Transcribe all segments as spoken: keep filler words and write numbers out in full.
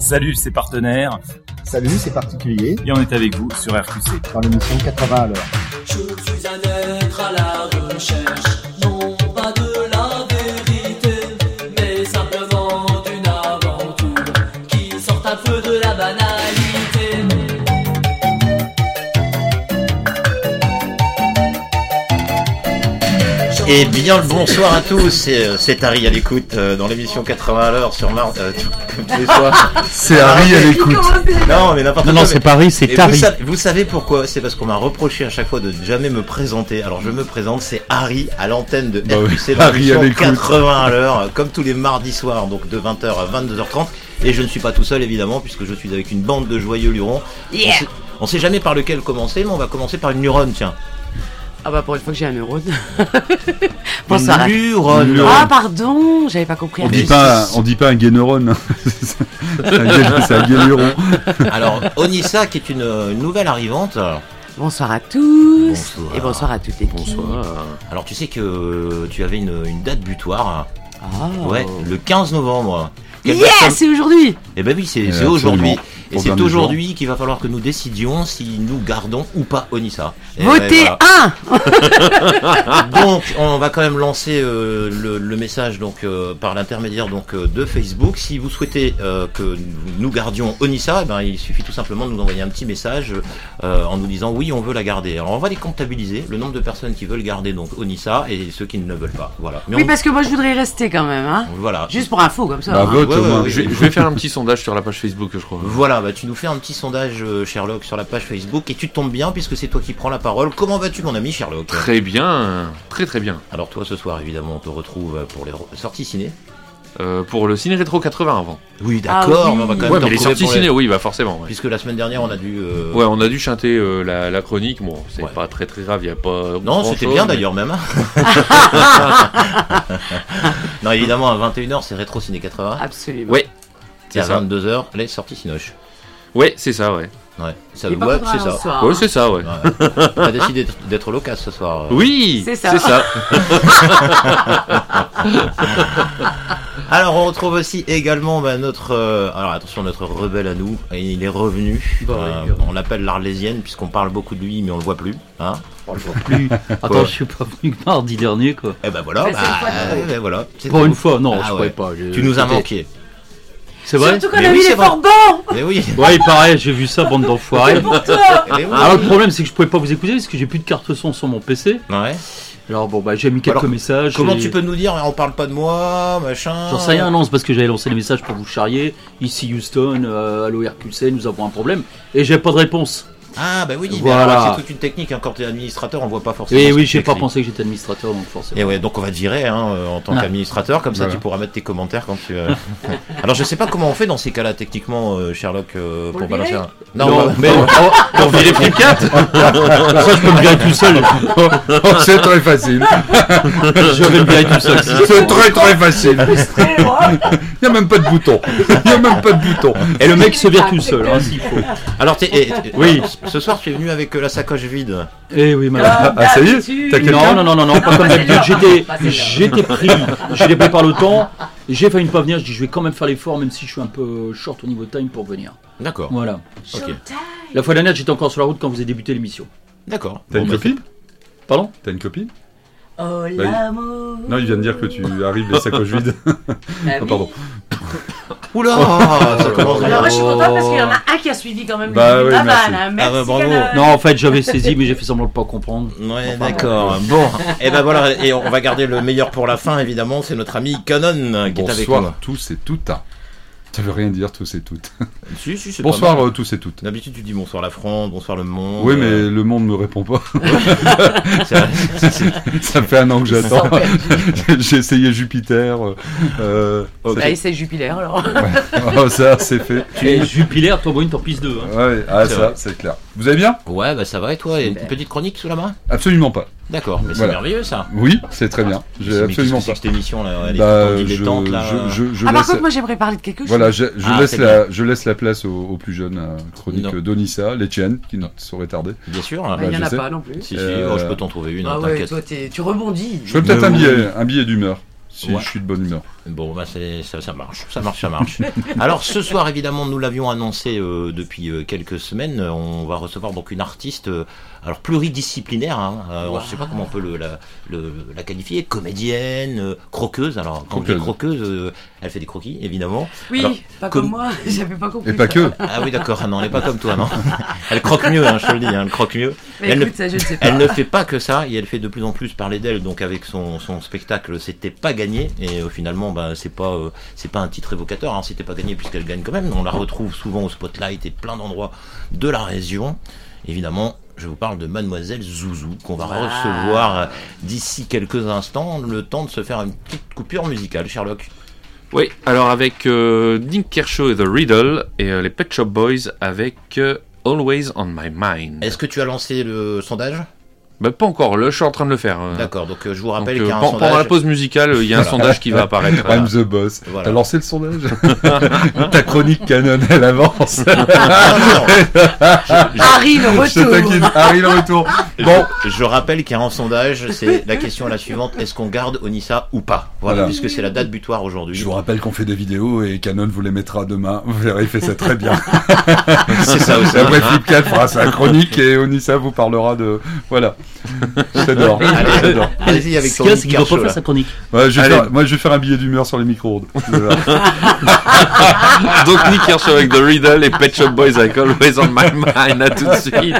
Salut, c'est Partenaire. Salut, c'est Particulier. Et on est avec vous sur R Q C. Dans l'émission quatre-vingts à l'heure. Je suis un être à la recherche, non pas de la vérité, mais simplement d'une aventure qui sort un peu de la banalité. Et bien le bonsoir à tous, c'est, c'est Harry à l'écoute euh, dans l'émission quatre-vingts à l'heure sur Mars, euh, comme tous les soirs. C'est Harry à l'écoute. Non mais n'importe non, quoi. Non, c'est mais... pas Harry, c'est Et Tari. Vous, sa- vous savez pourquoi? C'est parce qu'on m'a reproché à chaque fois de jamais me présenter. Alors je me présente, c'est Harry à l'antenne de bah R Q C oui, dans Harry à l'émission l'écoute. quatre-vingts à l'heure, comme tous les mardis soirs, donc de vingt heures à vingt-deux heures trente. Et je ne suis pas tout seul évidemment, puisque je suis avec une bande de joyeux lurons. Yeah. On sait, on sait jamais par lequel commencer, mais on va commencer par une neurone, tiens. Ah bah pour une fois que j'ai un neurone. Bonsoir. Une neurone. Ah pardon, j'avais pas compris. On dit pas, on dit pas un gay neurone. hein. C'est un gay, c'est un gay neuron. Alors, Onissa, qui est une, une nouvelle arrivante. Bonsoir à tous. Bonsoir. Et bonsoir à toute l'équipe. Bonsoir. Alors, tu sais que tu avais une, une date butoir. Ah. Ouais, le quinze novembre. Quelle Yeah, personne- c'est aujourd'hui. Eh ben oui, c'est, Eh, c'est aujourd'hui. Et Au c'est dernier aujourd'hui qu'il va falloir que nous décidions si nous gardons ou pas Onissa. Et Votez voilà. un. Donc, on va quand même lancer euh, le, le message donc euh, par l'intermédiaire donc euh, de Facebook. Si vous souhaitez euh, que nous gardions Onissa, eh ben il suffit tout simplement de nous envoyer un petit message euh, en nous disant oui, on veut la garder. Alors on va les comptabiliser, le nombre de personnes qui veulent garder donc Onissa et ceux qui ne le veulent pas. Voilà. Mais Oui on- parce que moi je voudrais y rester quand même, hein. voilà. Juste pour info comme ça. Bah, hein. vote Ouais, au ouais, moins. ouais. Je vais, je vais faire un petit sondage sur la page Facebook, je crois. Voilà, bah tu nous fais un petit sondage euh, Sherlock sur la page Facebook et tu tombes bien puisque c'est toi qui prends la parole. Comment vas-tu mon ami Sherlock? Très bien, très très bien. Alors toi ce soir évidemment on te retrouve pour les re- sorties ciné. Euh, pour le Ciné Rétro quatre-vingts avant. Oui Ah d'accord, oui. mais on va quand même Ouais, te mais les retrouver sorties pour ciné, oui, bah forcément. Ouais, Puisque la semaine dernière on a dû... euh, ouais on a dû chanter euh, la, la chronique, bon, c'est Ouais. pas très très grave, il y a pas. Non, grand c'était chose, bien mais- d'ailleurs même. Non, évidemment, à vingt et une heures, c'est Rétro Ciné quatre-vingts. Absolument. Ouais, Et à c'est ça. vingt-deux heures, les sorties Cinoche. Ouais, c'est ça, ouais. Ouais, ça, Et pas ouais, pour c'est un ça. soir, Ouais, hein. c'est ça, ouais. Ouais. T'as décidé d'être- d'être loquace ce soir. euh. Oui, C'est ça. C'est ça. Alors, on retrouve aussi également bah, notre. euh, alors, attention, notre rebelle à nous. Et il est revenu. Bah, Euh, oui. on l'appelle l'Arlésienne, puisqu'on parle beaucoup de lui, mais on le voit plus. Hein on le voit Plus. Attends, je suis pas venu que mardi dernier, quoi. Et ben voilà. Bah, Bah, c'est une fois de euh, trop. ben voilà. C'est Pour tout. une fois, non, Ah je ouais. croyais pas. j'ai- Tu nous as c'était- manqué. C'est vrai? Surtout qu'on Mais a oui, vu c'est les vrai. forbans. Mais oui. Ouais, pareil, j'ai vu ça, bande d'enfoirés. Pour toi. Mais oui. Alors, le problème, c'est que je pouvais pas vous écouter parce que j'ai plus de carte son sur mon P C. Ouais. Alors, bon, bah, j'ai mis quelques Alors, messages. Comment et- tu peux nous dire on parle pas de moi, machin? J'en sais rien, non, c'est parce que j'avais lancé des messages pour vous charrier. Ici Houston, euh, allô R Q C, nous avons un problème. Et j'ai pas de réponse. Ah bah oui, mais Voilà. alors, c'est toute une technique, hein. Quand t'es administrateur, on voit pas forcément. Et ce oui, que j'ai tu pas écris. pensé que j'étais administrateur, donc forcément. Et ouais, donc on va te virer hein, euh, en tant Ah. qu'administrateur, comme ça Voilà. tu pourras mettre tes commentaires quand tu. euh, Alors je sais pas comment on fait dans ces cas-là techniquement, euh, Sherlock, euh, Pour pour le balancer virer un. Non, bah- mais oh, Pour virer Flip quatre. ça, je peux me virer tout seul. Oh, c'est très facile. Je vais me virer tout seul. C'est très très facile. Il y a même pas de bouton. Il y a même pas de bouton. Et le mec se vire tout seul, hein, s'il faut. Alors t'es. eh, t'es- Oui. Ce soir tu es venu avec euh, la sacoche vide. Eh oui, madame. Ah, ça y est, t'as quelqu'un? Non, non, non, non, non, pas comme d'habitude. J'étais, Pas celle-là. j'étais pris, j'étais pris par le temps. J'ai failli ne pas venir. Je dis, je vais quand même faire l'effort, même si je suis un peu short au niveau time pour venir. D'accord. Voilà. Ok. La fois dernière, j'étais encore sur la route quand vous avez débuté l'émission. D'accord. T'as une Bon, bah, copine? Pardon? T'as une copine? Oh Bah, l'amour. Non, il vient de dire que tu arrives les sacoches vides. Bah Ah, oui. pardon. Oula, ça commence bien. Alors moi je suis contente parce qu'il y en a un qui a suivi quand même Bah le oui, ma merci. vanne, hein. Ah Merci bah, bravo. Canal. Non, en fait, j'avais saisi, mais j'ai fait semblant de pas comprendre. Ouais, Enfin, d'accord. Bon, et ben voilà, et on va garder le meilleur pour la fin, évidemment. C'est notre ami Canon qui est avec nous. Bonsoir tous et toutes. Ça veut rien dire tous et toutes. Si, si, c'est pas Bonsoir mal. euh, tous et toutes. D'habitude, tu dis bonsoir la France, bonsoir le monde. Oui, mais euh, le monde me répond pas. c'est vrai, c'est- c'est- Ça fait un an que Ils j'attends. sont perdus. J'ai essayé Jupiter. euh, euh, Ok. Bah essaye Jupiler alors. oh, ça, c'est fait. Et Jupiler, toi, une t'en pisse deux. Hein. Ouais, ah, C'est ça, vrai. c'est clair. Vous allez bien? Ouais, bah ça va et toi? Et une Super. petite chronique sous la main? Absolument pas. D'accord, mais c'est Voilà. merveilleux ça. Oui, c'est très bien. Mais J'ai qu'est-ce absolument que c'est pas. que cette émission là? Elle est Bah, tout en je, dilettante là. je, je, je Ah par laisse, contre moi j'aimerais parler de quelque chose. voilà, je, je Ah, laisse c'est la, je laisse la place aux, aux plus jeunes euh, chroniques Non. d'Onissa, les tiennes, qui ne sauraient tarder. Bien sûr. Bah, Bah, il y en je a sais. pas non plus. Si, si, Euh, oh, je peux t'en trouver une, Ah hein, ouais, t'inquiète. toi t'es- tu rebondis. Je ferais peut-être Mais un oui. billet, un billet d'humeur, si Ouais. je suis de bonne humeur. Bon, bah c'est, ça, ça marche, ça marche, ça marche. Alors ce soir, évidemment, nous l'avions annoncé euh, depuis euh, quelques semaines, on va recevoir donc une artiste, euh, alors pluridisciplinaire, hein, euh, wow. Je ne sais pas comment on peut le, la, le, la qualifier, comédienne, euh, croqueuse. Alors quand on dit croqueuse, euh, elle fait des croquis, évidemment. Oui, alors, pas com- comme moi, j'avais pas compris. Et pas ça. que. Ah oui, d'accord, non, elle n'est pas comme toi, non. Elle croque mieux, hein, je te le dis, hein, elle croque mieux. Mais elle, écoute, ne, ça, je ne sais pas. elle ne fait pas que ça, et elle fait de plus en plus parler d'elle, donc avec son, son spectacle, c'était pas gagné, et euh, finalement, bah, c'est pas, euh, c'est pas un titre évocateur, hein, c'était pas gagné puisqu'elle gagne quand même. On la retrouve souvent au Spotlight et plein d'endroits de la région. Évidemment, je vous parle de Mademoiselle Zouzou, qu'on va wow. recevoir d'ici quelques instants, le temps de se faire une petite coupure musicale. Sherlock. Oui, alors avec euh, Nick Kershaw et The Riddle, et euh, les Pet Shop Boys avec euh, Always on My Mind. Est-ce que tu as lancé le sondage ? Bah, pas encore, là je suis en train de le faire. D'accord, donc euh, je vous rappelle donc, qu'il y a euh, un pendant sondage. la pause musicale, il y a un sondage qui va apparaître. I'm the boss. Voilà. T'as lancé le sondage. Ta chronique canon, elle avance. Harry le retour. Je t'inquiète, Harry le retour. Bon, je, je rappelle qu'il y a un sondage, c'est la question est la suivante, est-ce qu'on garde Onissa ou pas ? Voilà, voilà. Puisque c'est la date butoir aujourd'hui. Je vous rappelle qu'on fait des vidéos et Canon vous les mettra demain. Vous verrez, il fait ça très bien. C'est ça aussi. Après, Flipcat fera sa chronique et Onissa vous parlera de... Voilà. J'adore. Allez, J'adore. Allez-y avec ton Nick Kershaw. Il va pas faire sa chronique. Ouais, je vais faire, moi, je vais faire un billet d'humeur sur les micro-ondes. Donc Nick Kershaw avec The Riddle et Pet Shop Boys avec Always on My Mind. À tout de suite.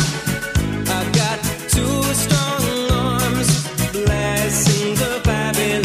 I've got two strong arms, blessings of Babylon.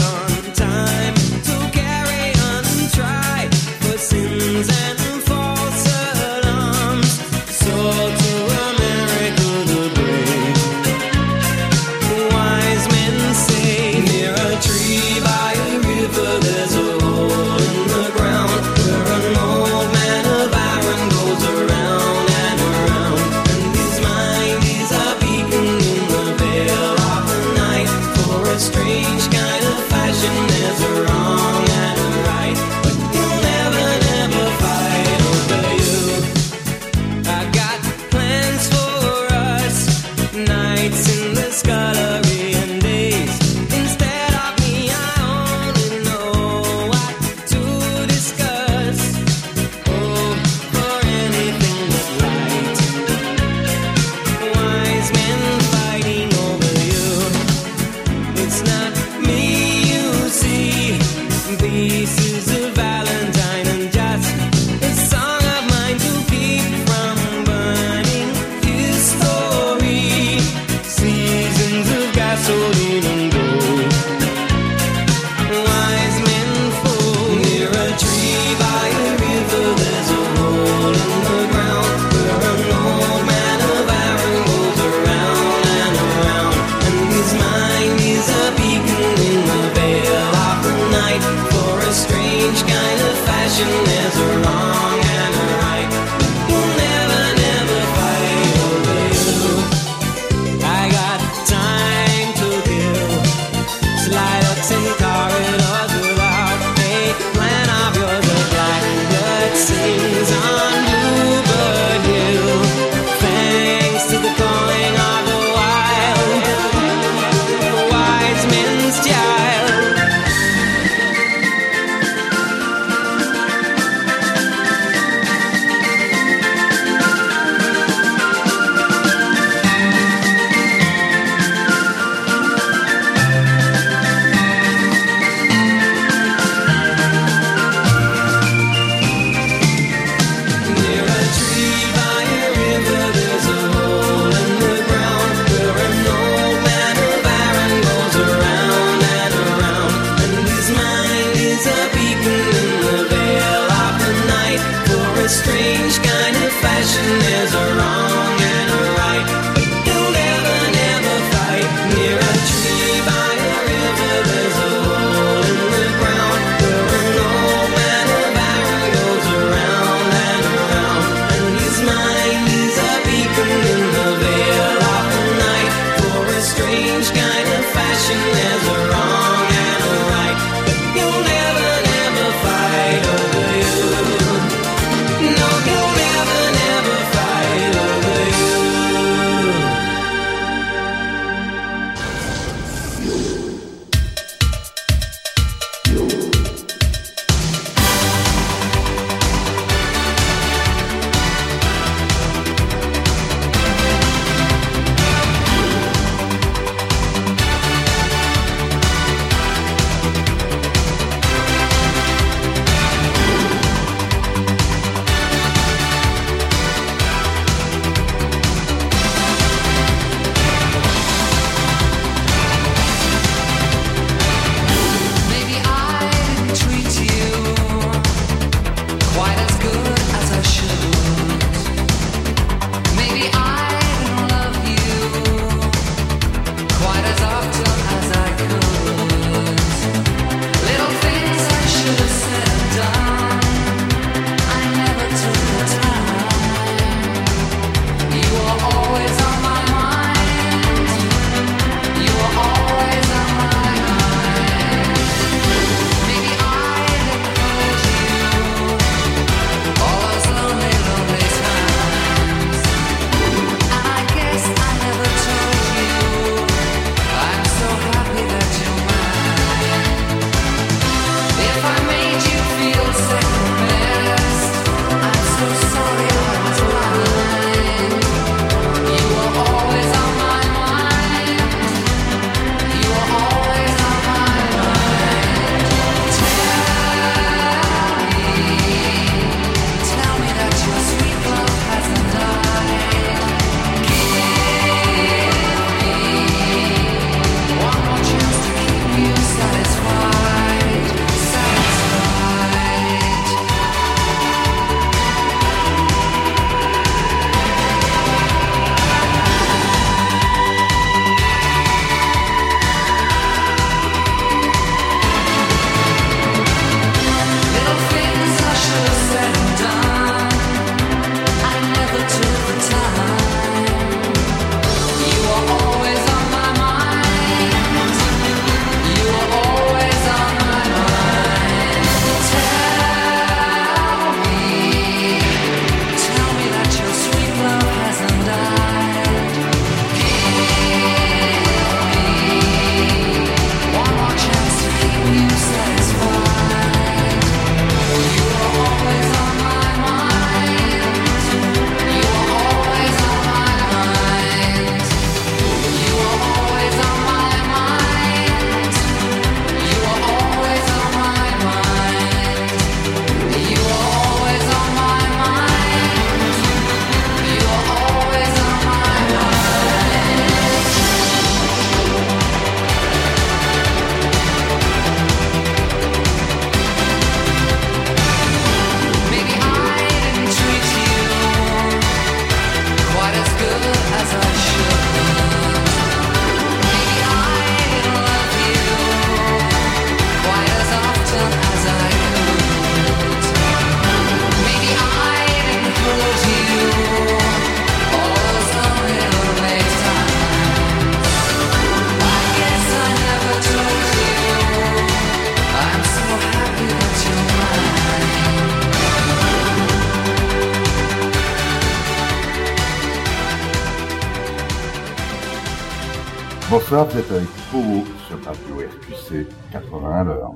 Bonsoir, vous êtes avec Powo sur Radio R Q C quatre-vingts à l'heure.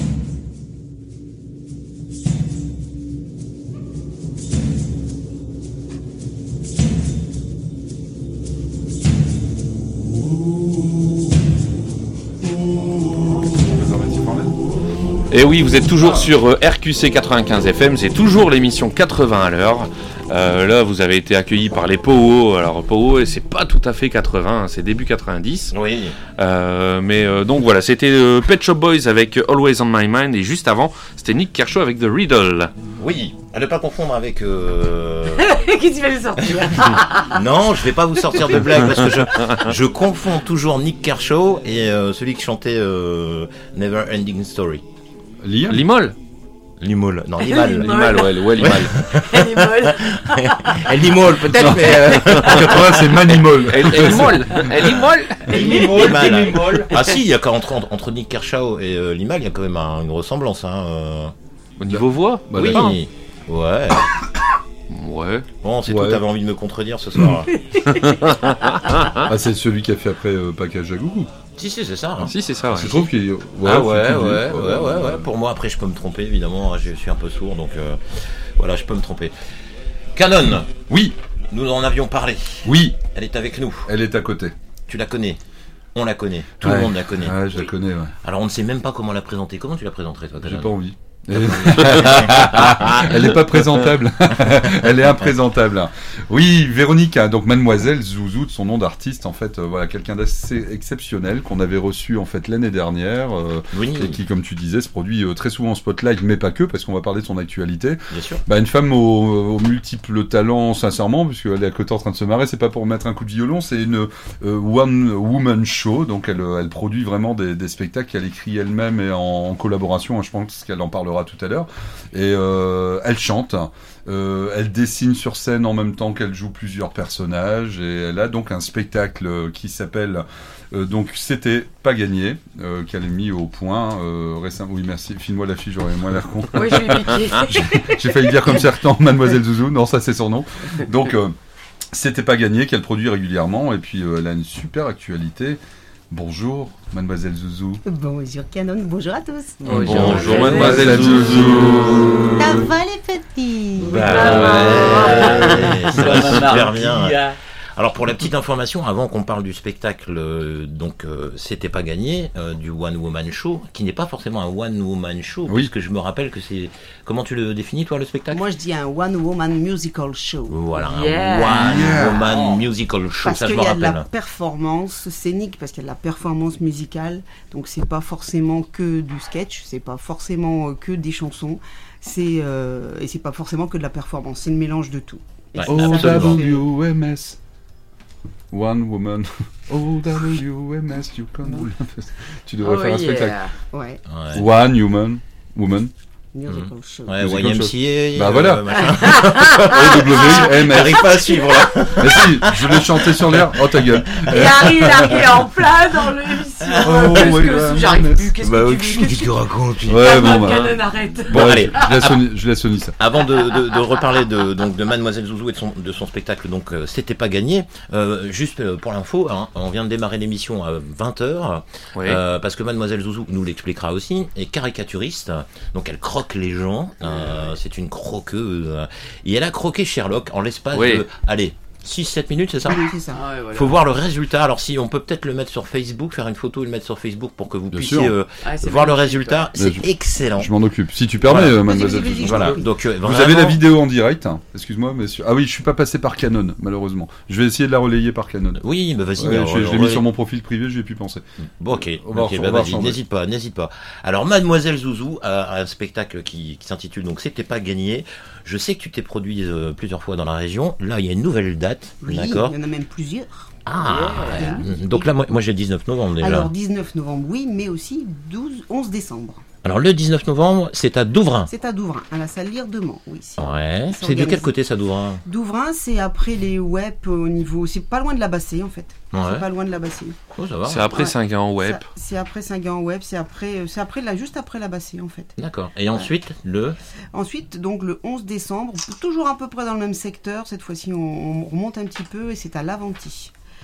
Et oui, vous êtes toujours sur euh, R Q C quatre-vingt-quinze F M, c'est toujours l'émission quatre-vingts à l'heure. Euh, là, vous avez été accueillis par les Powo. Alors, Powo, c'est pas tout à fait quatre-vingts, c'est début quatre-vingt-dix. Oui. Euh, mais euh, donc voilà, c'était euh, Pet Shop Boys avec Always on My Mind. Et juste avant, c'était Nick Kershaw avec The Riddle. Oui, à ne pas confondre avec... Euh... Qu'est-ce que tu vas nous sortir? Non, je vais pas vous sortir de blague parce que je, je confonds toujours Nick Kershaw et euh, celui qui chantait euh, Never Ending Story. Liam Limol Limol, non Limal. Limal. Limal, ouais, ouais, Limal. Elle est molle. Elle Limol peut-être, mais... Euh... quatre-vingts, c'est Manimol. Elle est molle. Elle est molle. Limal. Limal. Ah si, il y a quand entre, entre Nick Kershaw et euh, Limal, il y a quand même un, une ressemblance. Hein, euh... Au niveau voix Bah, oui, d'accord. ouais. Ouais. Bon, c'est Ouais. tout, t'avais envie de me contredire ce soir. Ah, c'est celui qui a fait après euh, Package à Gougou. Si, si, c'est ça. Ah, si, c'est ça, ouais. Je trouve qu'il. ah ouais, c'est ouais, tout ouais, dit. ouais, ouais, ouais. Pour moi, après, je peux me tromper, évidemment. Je suis un peu sourd, donc euh, voilà, je peux me tromper. Canon, Oui, nous en avions parlé. oui, Elle est avec nous. elle est à côté. Tu la connais. On la connaît. Tout Ouais. le monde la connaît. Ouais, je la connais, ouais. Alors, on ne sait même pas comment la présenter. Comment tu la présenterais, toi, J'ai Canon pas envie. Elle est pas présentable. Elle est imprésentable. Oui, Véronique, hein, donc Mademoiselle Zouzou de son nom d'artiste, en fait, euh, voilà, quelqu'un d'assez exceptionnel qu'on avait reçu en fait l'année dernière euh, Oui, et qui, comme tu disais, se produit euh, très souvent en spotlight, mais pas que, parce qu'on va parler de son actualité. bien sûr. Bah, une femme aux, aux multiples talents, sincèrement, puisqu'elle est à côté en train de se marrer, c'est pas pour mettre un coup de violon, c'est une euh, one woman show, donc elle, elle produit vraiment des, des spectacles qu'elle écrit elle-même et en, en collaboration, hein, je pense qu'elle en parlera tout à l'heure, et euh, elle chante, euh, elle dessine sur scène en même temps qu'elle joue plusieurs personnages, et elle a donc un spectacle qui s'appelle euh, donc C'était pas gagné, euh, qu'elle a mis au point euh, récemment. Oui, merci, file-moi la fiche, j'aurais moins l'air con. Oui, je vais piquer. J'ai failli dire comme certains Mademoiselle Zouzou, non, ça c'est son nom. Donc, euh, C'était pas gagné, qu'elle produit régulièrement, et puis euh, elle a une super actualité. Bonjour, Mademoiselle Zouzou. Bonjour Canon, bonjour à tous. Bonjour, Mademoiselle Zouzou. Ça va les petits? Bah ouais, ça va Maman super bien. Marquilla. Alors pour la petite information, avant qu'on parle du spectacle, euh, donc euh, c'était pas gagné, euh, du One Woman Show, qui n'est pas forcément un One Woman Show, Oui. puisque je me rappelle que c'est... Comment tu le définis toi le spectacle? Moi je dis un One Woman Musical Show. Voilà, Yeah. un One Yeah. Woman Musical Show, Parce ça je qu'il me y a de la rappelle. performance scénique, parce qu'il y a de la performance musicale, donc c'est pas forcément que du sketch, c'est pas forcément euh, que des chansons, c'est euh, et c'est pas forcément que de la performance, c'est le mélange de tout. Et Ouais, c'est O ça que absolument. fait- W M S. One woman. O W M S, you can. Tu devrais Oh faire un yeah. spectacle. Ouais, Ouais, One human. Woman. musical show. ouais Musical Y M C A. Bah voilà. euh, machin. O W M S. J'arrive pas à suivre là. Mais si, je voulais chanter sur l'air. Oh ta gueule. Il arrive, il arrive en plein dans l'émission. Oh, Qu'est-ce oui, que bah, c'est J'arrive plus. Qu'est-ce Bah que oui, tu qu'est-ce veux que tu racontes? Ouais, bon, bah. Canon, arrête. Bon, Ouais, allez. Je laisse Sony- je laisse Sony ça. Avant de, de, de reparler de, donc, de Mademoiselle Zouzou et de son, de son spectacle, donc euh, c'était pas gagné. Euh, juste euh, pour l'info, hein, on vient de démarrer l'émission à vingt heures, Oui. euh, parce que Mademoiselle Zouzou nous l'expliquera aussi, est caricaturiste, donc elle croque les gens, euh, c'est une croqueuse, et elle a croqué Sherlock en l'espace Oui. de, allez, six sept minutes, c'est ça? Oui, c'est ça. Ah ouais, voilà. Faut voir le résultat. Alors si on peut peut-être le mettre sur Facebook, faire une photo et le mettre sur Facebook pour que vous Bien puissiez sûr. euh, Ah, c'est voir le magnifique, résultat. ouais. C'est Je- excellent. Je m'en occupe. Si tu permets, Voilà. euh, Mademoiselle Vas-y, vas-y, Zouzou. je Voilà. t'en prie. Donc euh, Vous vraiment- avez la vidéo en direct, hein. Excuse-moi, monsieur. Ah oui, je suis pas passé par Canon, malheureusement. Je vais essayer de la relayer par Canon. Oui, mais vas-y. Ouais, alors, je je l'ai alors, mis ouais. sur mon profil privé, j'y ai pu penser. Bon, ok, On va ok, re- bah on va vas-y, rechanger. n'hésite pas, n'hésite pas. Alors, Mademoiselle Zouzou a un spectacle qui, qui s'intitule donc C'était pas gagné. Je sais que tu t'es produit euh, plusieurs fois dans la région. Là, il y a une nouvelle date, Oui, d'accord? il y en a même plusieurs. Ah, Yeah. ouais. Donc là, moi, moi j'ai le dix-neuf novembre déjà. Alors Alors, dix-neuf novembre, oui, mais aussi douze, onze décembre. le dix-neuf novembre, c'est à Douvrin. C'est à Douvrin, à la salle Lire de Mans, oui. c'est- Ouais. c'est C'est de quel organisé. côté ça, Douvrin? Douvrin, c'est après les web au niveau. C'est pas loin de la Bassée en fait. Ouais. C'est pas loin de la Bassée. Oh, ça va. C'est après Ouais. Saint-Gand Web. Ça- C'est après Saint-Gand web, c'est après, euh, c'est après là, juste après la Bassée en fait. D'accord. Et ensuite, le. Ensuite, donc le onze décembre, toujours à peu près dans le même secteur. Cette fois-ci, on, on remonte un petit peu et c'est à l'Aventie.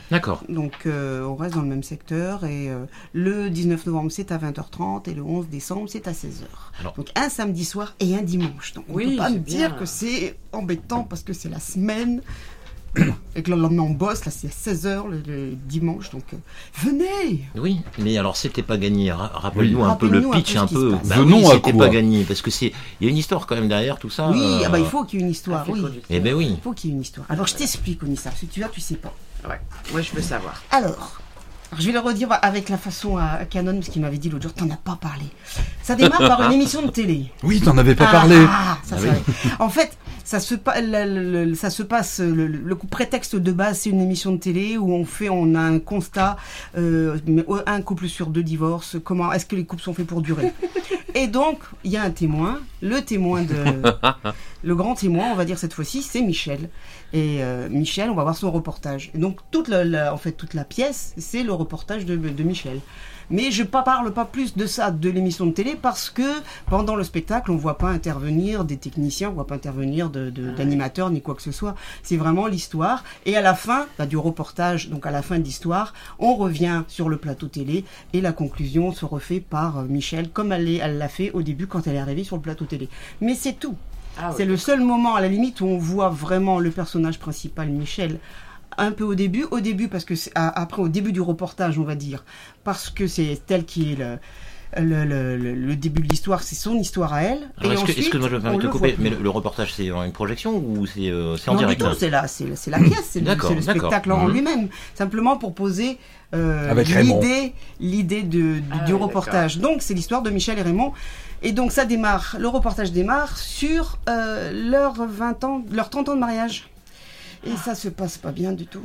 D'accord. Donc euh, on reste dans le même secteur et euh, le dix-neuf novembre c'est à vingt heures trente et le onze décembre c'est à seize heures. Alors- Donc un samedi soir et un dimanche. Donc on Oui, peut pas c'est me bien. dire que c'est embêtant parce que c'est la semaine et que le lendemain on bosse, là c'est à seize heures le, le dimanche. Donc euh, venez. Oui, mais alors c'était pas gagné. Ra- Rappelle-nous Oui. un peu le Rappelle-nous un pitch, peu ce un qui peu. se passe. Bah Venons oui, à c'était quoi pas gagné parce que c'est, il y a une histoire quand même derrière tout ça. Oui, euh, ah bah, il faut qu'il y ait une histoire. Un fil Oui. conducteur. Eh ben oui. Il faut qu'il y ait une histoire. Alors je t'explique Onissa, si tu vas tu sais pas. Ouais, moi je veux savoir. Alors, alors, je vais le redire avec la façon à Canon, parce qu'il m'avait dit l'autre jour, t'en as pas parlé. Ça démarre par une émission de télé. Oui, t'en avais pas Ah, parlé. ah, ça, Ah c'est oui. vrai. En fait, ça se, pa- le, le- le- ça se passe, le, le prétexte de base, c'est une émission de télé où on fait, on a un constat, euh, mais un couple sur deux divorce, comment est-ce que les couples sont faits pour durer. Et donc, il y a un témoin, le témoin de, le grand témoin, on va dire cette fois-ci, c'est Michel. Et euh, Michel, on va voir son reportage. Et donc, toute la, la- en fait, toute la pièce, c'est le reportage de, de Michel. Mais je ne parle pas plus de ça, de l'émission de télé, parce que pendant le spectacle, on ne voit pas intervenir des techniciens, on ne voit pas intervenir de, de, d'animateurs, ni quoi que ce soit. C'est vraiment l'histoire. Et à la fin bah, du reportage, donc à la fin de l'histoire, on revient sur le plateau télé et la conclusion se refait par euh, Michel, comme elle, est- elle l'a fait au début quand elle est arrivée sur le plateau télé. Mais c'est tout. Ah, C'est ouais. le seul moment, à la limite, où on voit vraiment le personnage principal, Michel, un peu au début. Au début, parce que c'est, à- après, au début du reportage, on va dire, parce que c'est elle qui est le, le, le, le- le début de l'histoire, c'est son histoire à elle. Alors, et est-ce que, ensuite, excuse-moi, je me permets on de te le couper, voit mais plus. le, le reportage c'est en une projection ou c'est, euh, c'est en Non, direct du tout, hein c'est la, c'est, la- c'est la pièce, c'est le, D'accord, c'est le d'accord. spectacle en Mhm. lui-même. Simplement pour poser euh, Avec Raymond. l'idée, l'idée de, du, Ah, du ouais, reportage. Donc, c'est l'histoire de Michel et Raymond. Et donc, ça démarre, le reportage démarre sur euh, leurs vingt ans, leurs trente ans de mariage. Et ça se passe pas bien du tout.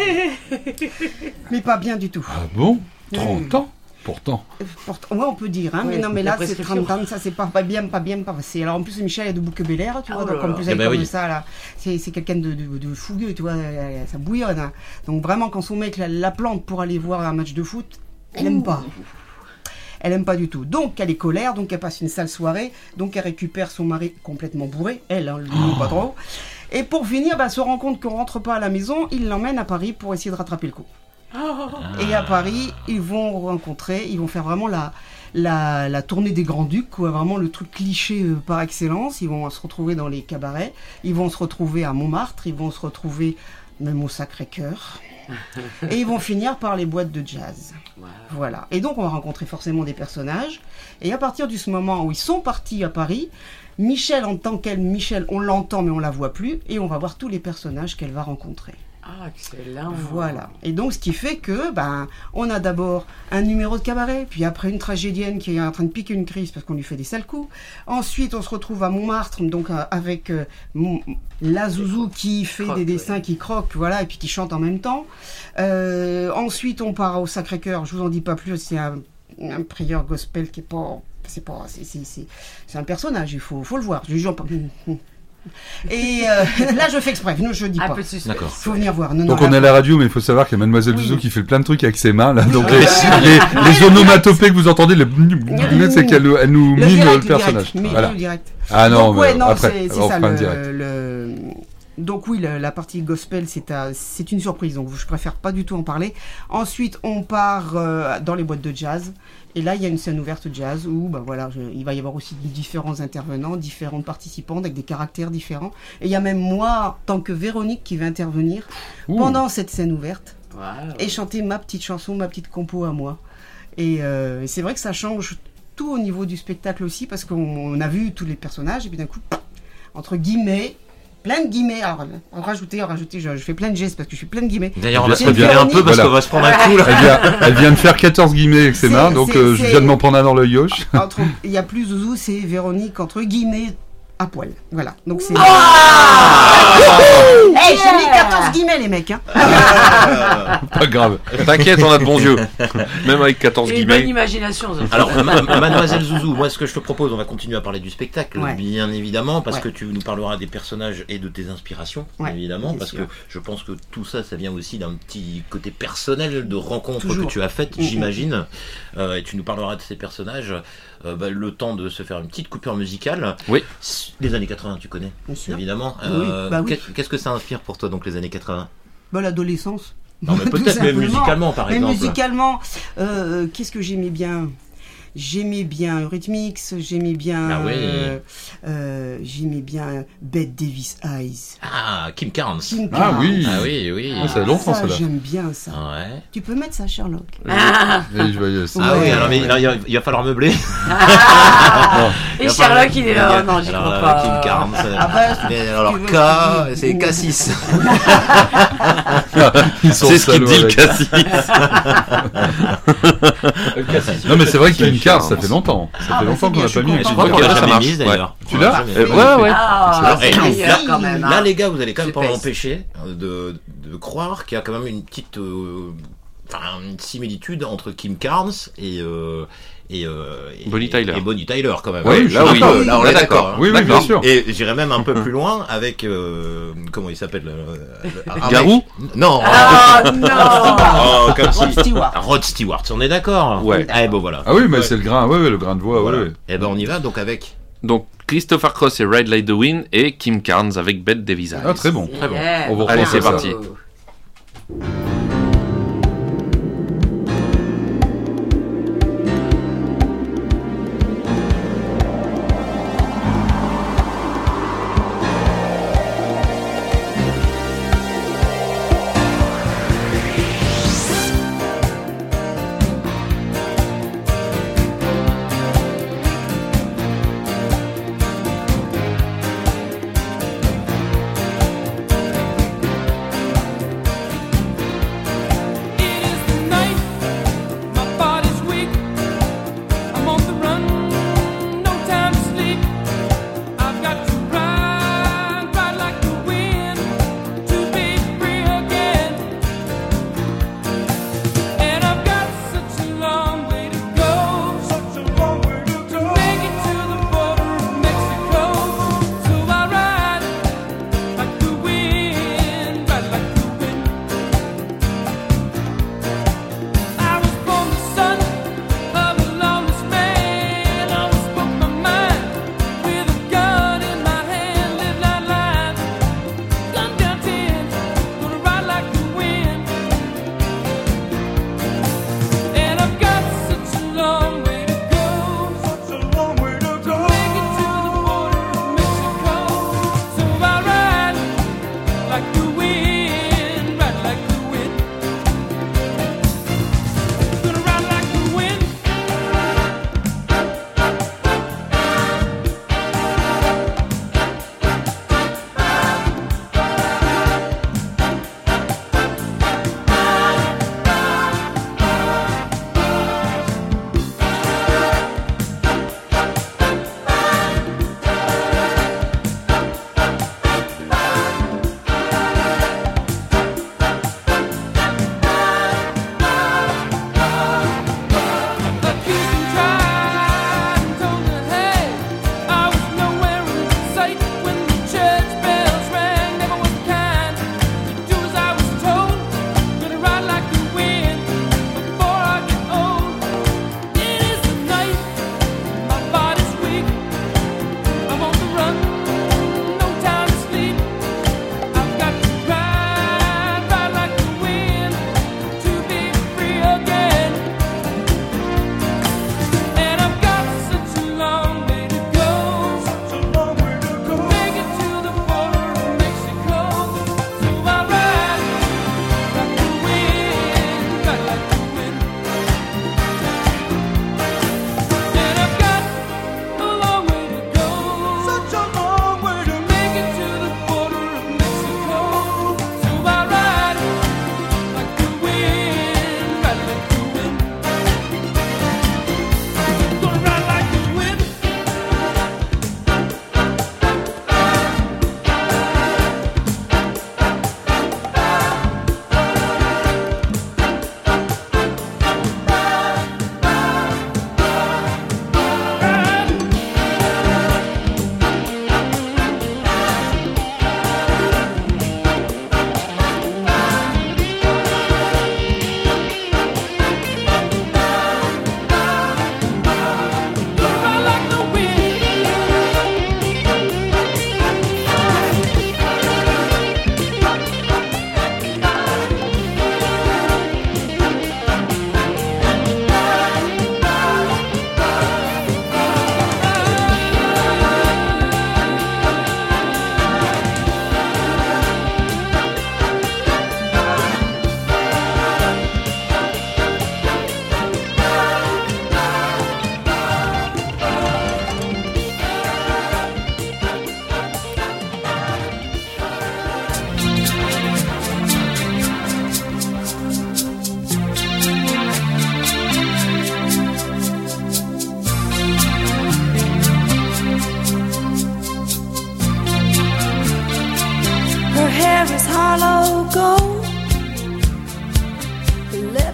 Mais pas bien du tout. Ah bon trente ans pourtant. Pourtant, ouais, on peut dire, hein, Ouais, mais non, mais la là, c'est prescription. trente ans, ça, c'est pas, pas bien, pas bien, pas facile. Alors, en plus, Michel est de Bouquebel-Air, tu Ah, vois, oh donc là en là. plus, Eh elle ben est comme oui. ça, là, c'est, c'est quelqu'un de, de, de fougueux, tu vois, elle- ça bouillonne. Hein. Donc, vraiment, quand son mec la, la plante pour aller voir un match de foot, elle aime pas. Elle aime pas du tout. Donc, elle est colère, donc elle passe une sale soirée, donc elle récupère son mari complètement bourré, elle, hein, lui, pas trop. Et pour finir, bah, elle se rend compte qu'on rentre pas à la maison, il l'emmène à Paris pour essayer de rattraper le coup. Et à Paris, ils vont rencontrer, ils vont faire vraiment la, la, la tournée des Grands-Ducs, quoi, vraiment le truc cliché euh, par excellence. Ils vont se retrouver dans les cabarets, ils vont se retrouver à Montmartre, ils vont se retrouver même au Sacré-Cœur. Et ils vont finir par les boîtes de jazz. Wow. Voilà. Et donc, on va rencontrer forcément des personnages. Et à partir du ce moment où ils sont partis à Paris, Michel, en tant qu'elle, Michel, on l'entend mais on la voit plus. Et on va voir tous les personnages qu'elle va rencontrer. Ah, excellent. Voilà. Et donc, ce qui fait que, ben, on a d'abord un numéro de cabaret, puis après une tragédienne qui est en train de piquer une crise parce qu'on lui fait des sales coups. Ensuite, on se retrouve à Montmartre, donc euh, avec euh, mon- la Zouzou qui fait Croque, des ouais. dessins, qui croque, voilà, et puis qui chante en même temps. Euh, ensuite, on part au Sacré-Cœur. Je vous en dis pas plus. C'est un, un prieur gospel qui est pas, c'est pas, c'est, c'est, c'est, c'est un personnage. Il faut, faut le voir. Je j'en parle. Et euh, là, je fais exprès. Non, je dis Un pas. peu de suspense. D'accord. Faut venir voir. Non, Donc non, on là, est à la radio, mais il faut savoir qu'il y a Mademoiselle Oui. Zouzou qui fait plein de trucs avec ses mains là. Donc Oui. les, les, Oui, les le onomatopées que vous entendez, le c'est qu'elle elle nous Le mime direct, le le personnage. direct, mais Voilà. le direct. Ah non, Donc, ouais, mais non, après, c'est, c'est on ça. fera un Le, direct. le- Donc oui, le- la partie gospel, c'est, à- c'est une surprise. Donc je préfère pas du tout en parler. Ensuite, on part euh, dans les boîtes de jazz. Et là, il y a une scène ouverte jazz où, bah voilà, je- il va y avoir aussi différents intervenants, différents participants avec des caractères différents. Et il y a même moi, en tant que Véronique, qui va intervenir Ouh. pendant cette scène ouverte Wow. et chanter ma petite chanson, ma petite compo à moi. Et euh, c'est vrai que ça change tout au niveau du spectacle aussi, parce qu'on on a vu tous les personnages, et puis d'un coup, entre guillemets, plein de guillemets, alors en rajouter, en rajouter, je, je fais plein de gestes parce que je suis plein de guillemets. D'ailleurs, on va Très se bien. revirer un peu parce Voilà. qu'on va se prendre un coup là. Elle vient, elle vient de faire quatorze guillemets avec ses C'est- mains, donc c'est- euh, je c'est- viens de m'en prendre un dans l'œil gauche. Entre, il y a plus Zouzou, c'est Véronique, entre guillemets, à poil. Voilà, donc c'est... Hey, j'ai mis quatorze guillemets les mecs, hein. Pas grave. T'inquiète, on a de bons yeux. Même avec quatorze Et une bonne guillemets. imagination. ça. Alors, ma- ma- Mademoiselle Zouzou, moi ce que je te propose, on va continuer à parler du spectacle, Ouais. bien évidemment, parce Ouais. que tu nous parleras des personnages et de tes inspirations, Ouais, évidemment, bien parce sûr. que je pense que tout ça, ça vient aussi d'un petit côté personnel de rencontres Toujours. que tu as faites, Mhm. j'imagine, Euh, et tu nous parleras de ces personnages. Euh, bah, le temps de se faire une petite coupure musicale. Oui. Les années quatre-vingts, tu connais, Bien sûr. évidemment. Oui, Euh, bah oui. qu'est- Qu'est-ce que ça inspire pour toi, donc, les années quatre-vingts? Bah, l'adolescence. Non, mais Tout peut-être même simplement. musicalement, par Mais exemple. musicalement, euh, qu'est-ce que j'aimais bien? J'aimais bien Eurythmics, j'aimais bien, Ah oui. euh, euh, j'aimais bien Bette Davis Eyes. Ah, Kim Carnes. Kim Ah Carnes. oui. Ah oui, oui. Ah, ça fait longtemps, Ça, celle-là. j'aime bien ça. Ouais. Tu peux mettre ça, Sherlock. Ah, Et je vais- c'est- Ah oui, Ouais. alors mais, alors, il, va, il va falloir meubler. Et Il va Sherlock, falloir- il est là. Non, j'y alors, crois euh, pas. Kim Carnes. euh, Ah bah, mais alors tu veux- K, c'est K six. Ils sont C'est ce qu'il salauds dit le avec. Cassis. Non mais c'est vrai que Kim Carnes, ça fait longtemps. Ça fait Ah, bah, longtemps c'est qu'on bien, l'a je pas mis. suis Je Je crois crois qu'on qu'on l'a l'a jamais jamais mis, mise d'ailleurs. Tu l'as Euh, ouais, ouais. Ah, Et c'est là, meilleur quand même. là, hein. les gars, vous allez quand même Je pas pèse. m'empêcher de, de croire qu'il y a quand même une petite, euh, enfin, une similitude entre Kim Carnes et euh, et, euh, et Bonnie Tyler. Et Bonnie Tyler quand même. Oui, Ouais, je là, suis oui. d'accord. Là, on Là, est d'accord. d'accord. hein. Oui, oui, bien D'accord. sûr. Et j'irai même un peu plus loin avec euh, comment il s'appelle le, le- un Garou mec- Non. Ah non. Oh, comme Rod si. Stewart. Rod Stewart, on est d'accord. Ouais. Ah bon voilà. Ah oui, mais c'est le grain, ouais, ouais, le grain de voix, Voilà. ouais, ouais. Et ben on y va donc avec. Donc Christopher Cross et Ride Like the Wind et Kim Carnes avec Bette Davis Eyes. Ah, très bon. Très bon. Yeah. On vous Allez, reprend c'est ça. parti. Thank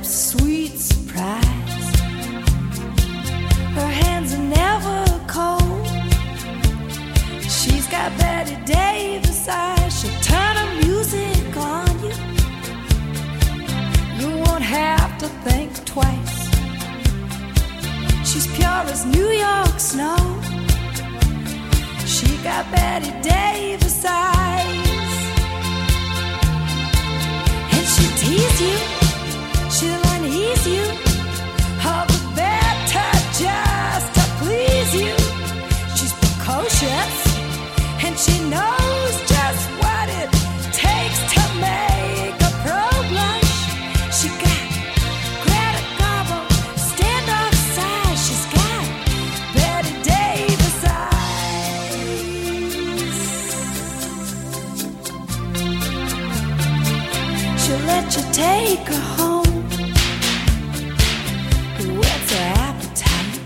sweet surprise. Her hands are never cold. She's got Betty Davis eyes. She'll turn her music on you. You won't have to think twice. She's pure as New York snow. She got Betty Davis eyes. And she'll tease you, she'll unease you, all the better just to please you. She's precocious, and she knows just what it takes to make a pro blush. She got Greta Garbo, standoff size. She's got Betty Davis eyes. She'll let you take her home. Whet's her appetite?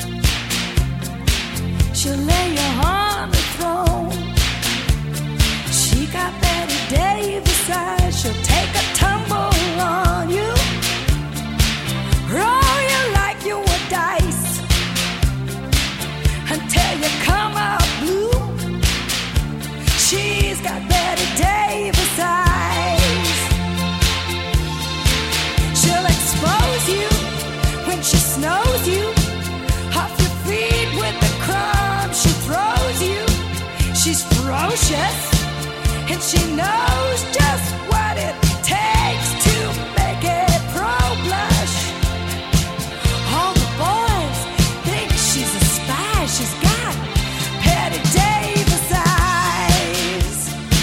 She'll lay you on the throne. She got Betty Davis eyes. She'll take a tumble on you, roll you like you were dice, until you come out blue. She's got Betty Davis eyes. She'll expose you when she snows you, off your feet with the crumbs she throws you. She's ferocious, and she knows just what it takes to make it pro blush. All the boys think she's a spy. She's got Betty Davis eyes.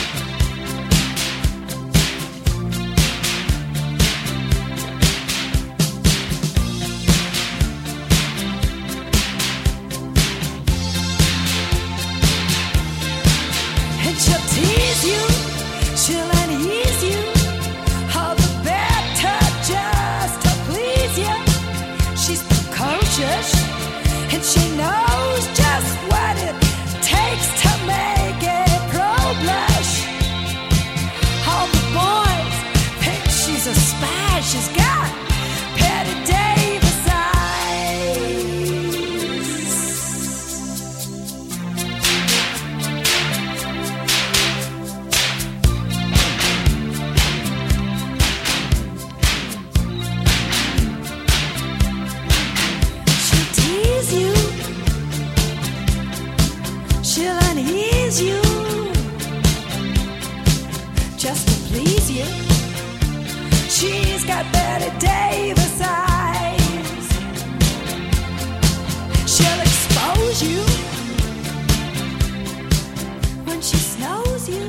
And she'll tease you, she'll unease you, all the better just to please you. She's precocious, and she knows just what it takes to make it pro blush. All the boys think she's a spy. She's got Betty Davis eyes. She'll tease you, she'll unease you, just to please you. She's got Betty Davis eyes. She'll expose you when she snows you.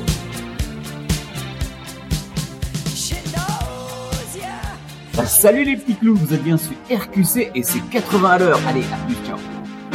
She knows ya. Salut les petits clous, vous êtes bien sur R Q C et c'est quatre-vingts à l'heure. Allez, à plus, ciao.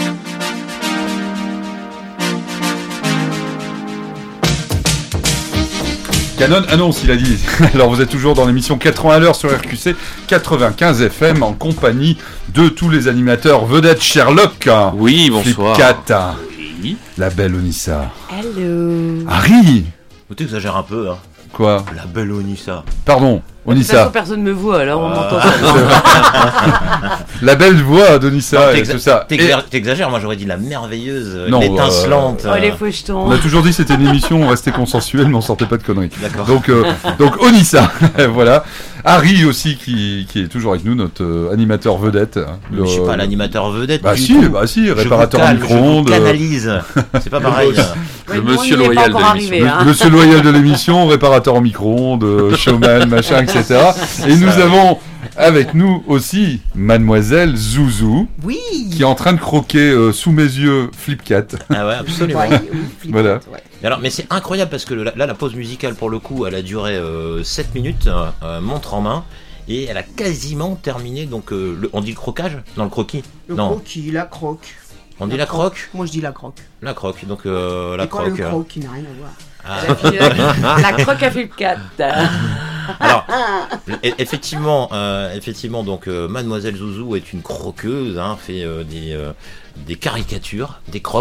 Canon annonce, il a dit. Alors vous êtes toujours dans l'émission quatre-vingts à l'heure sur R Q C quatre-vingt-quinze F M en compagnie de tous les animateurs vedettes Sherlock. Oui, bonsoir. Flipcat, Oui. la belle Onissa, Hello. Harry. Tu exagères un peu, hein. Quoi? La belle Onissa. Pardon, De toute façon, Onissa. personne me voit, alors on m'entend Ah. pas. La belle voix d'Onissa et T'exa- tout ça. Et t'exagères, t'exagères, moi j'aurais dit la merveilleuse, euh, Non, l'étincelante. Oh, les euh, fauchetons. on a toujours dit que c'était une émission, on restait consensuel, mais on sortait pas de conneries. D'accord. Donc, euh, donc Onissa, voilà. Harry aussi qui, qui est toujours avec nous, notre euh, animateur vedette. hein. Mais je suis pas l'animateur vedette. Bah du si, tout. bah si, Je réparateur vous en calme, micro-ondes. Je vous canalise. C'est pas pareil. Ouais, Le nous, monsieur on y est pas loyal de encore l'émission. arrivé, Le- hein. Monsieur loyal de l'émission, réparateur en micro-ondes, euh, showman, machin, et cetera. Et nous avons avec nous aussi Mademoiselle Zouzou, Oui. qui est en train de croquer euh, sous mes yeux Flipcat. Ah ouais, absolument. Ouais, oui, Flipcat, Voilà. ouais. Et alors, mais c'est incroyable parce que le- là, la pause musicale, pour le coup, elle a duré euh, sept minutes, euh, montre en main, et elle a quasiment terminé. Donc, euh, le- on dit le croquage? Non, le croquis. Le non, croquis, la croque. on dit la croque. Moi je dis la croque. La croque. Donc, euh, la Et quand croque. le euh, croque, il n'a rien à voir. ah. Elle a fini la, la croque à Flipcat. Alors, e- effectivement, euh, effectivement, donc euh, Mademoiselle Zouzou est une croqueuse, hein, fait euh, des, euh, des caricatures, des croques,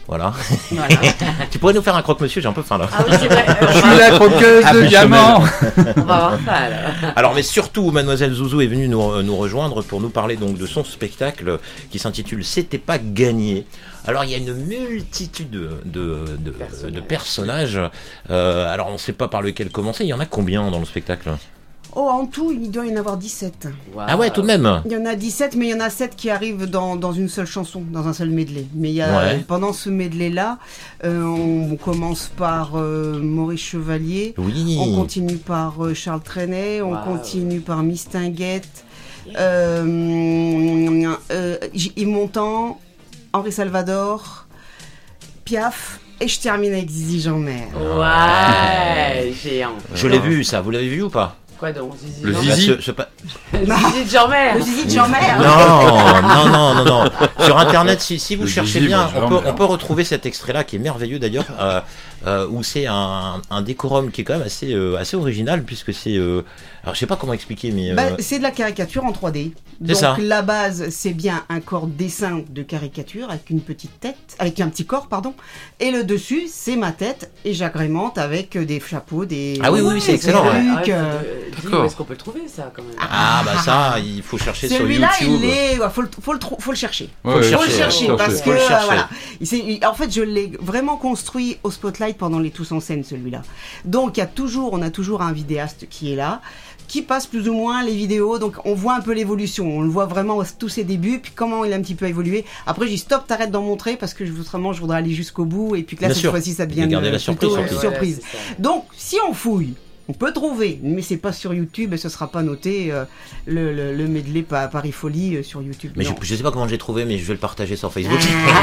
Voilà. Voilà. Tu pourrais nous faire un croque-monsieur, j'ai un peu faim là. Ah oui, c'est vrai. Je suis la croqueuse Ah, de puis diamant. On va voir ça alors. Alors, mais surtout, Mademoiselle Zouzou est venue nous, nous rejoindre pour nous parler donc de son spectacle qui s'intitule C'était pas gagné. Alors, il y a une multitude de, de, de, Personnages. de personnages. Euh, alors, on ne sait pas par lequel commencer. Il y en a combien dans le spectacle? Oh, en tout, il doit y en avoir dix-sept. Wow. Ah ouais, tout de même. Il y en a dix-sept, mais il y en a sept qui arrivent dans, dans une seule chanson, dans un seul medley. Mais il y a, Ouais. pendant ce medley-là, euh, on, on commence par euh, Maurice Chevalier, Oui. on continue par euh, Charles Trenet, on Wow. continue par Mistinguette, euh, euh, Yves Montand, Henri Salvador, Piaf, et je termine avec Zizi Jeanmaire. Ouais, géant. Je l'ai vu, ça. Vous l'avez vu ou pas? Quoi donc, Zizi Le Jean- Zizi. Bah, ce- ce pa- Le Zizi de Jean-Mère. Le Zizi de Jeanmaire. Non, non, non, non, non. Sur Internet, si, si vous Le cherchez Zizi, bien, moi, je on vais en peut, on peut retrouver cet extrait-là qui est merveilleux d'ailleurs, euh, euh, où c'est un, un décorum qui est quand même assez, euh, assez original, puisque c'est... euh, alors, je sais pas comment expliquer, mais... euh, Bah, c'est de la caricature en trois D. C'est Donc ça. la base, c'est bien un corps dessin de caricature avec une petite tête, avec un petit corps, pardon. Et le dessus, c'est ma tête et j'agrémente avec des chapeaux, des. Ah oui, oui, oui, c'est des excellent, ouais. trucs, euh, Dis, D'accord. où est-ce qu'on peut le trouver ça quand même? Ah, bah ça, il faut chercher sur Celui-là, YouTube. il est, ouais, faut le, faut le, trou- faut le chercher. Ouais, Faut le ouais, Faut le chercher, chercher ouais. parce Faut que le euh, chercher. voilà. Il s'est- en fait, je l'ai vraiment construit au Spotlight pendant les Tous en scène, celui-là. Donc, il y a toujours, on a toujours un vidéaste qui est là, qui passe plus ou moins les vidéos. Donc, on voit un peu l'évolution. On le voit vraiment à tous ses débuts, puis comment il a un petit peu évolué. Après, j'ai dit stop, t'arrêtes d'en montrer parce que je, vraiment, je voudrais aller jusqu'au bout. Et puis que là, Bien cette sûr. fois-ci, ça Et devient garder euh, la surprise, plutôt surtout. une surprise. Voilà, c'est ça. Donc, si on fouille, on peut trouver, mais c'est pas sur YouTube et ce sera pas noté euh, le, le, le medley pa- Paris Folie euh, sur YouTube. Mais je, Non. je sais pas comment j'ai trouvé, mais je vais le partager sur Facebook.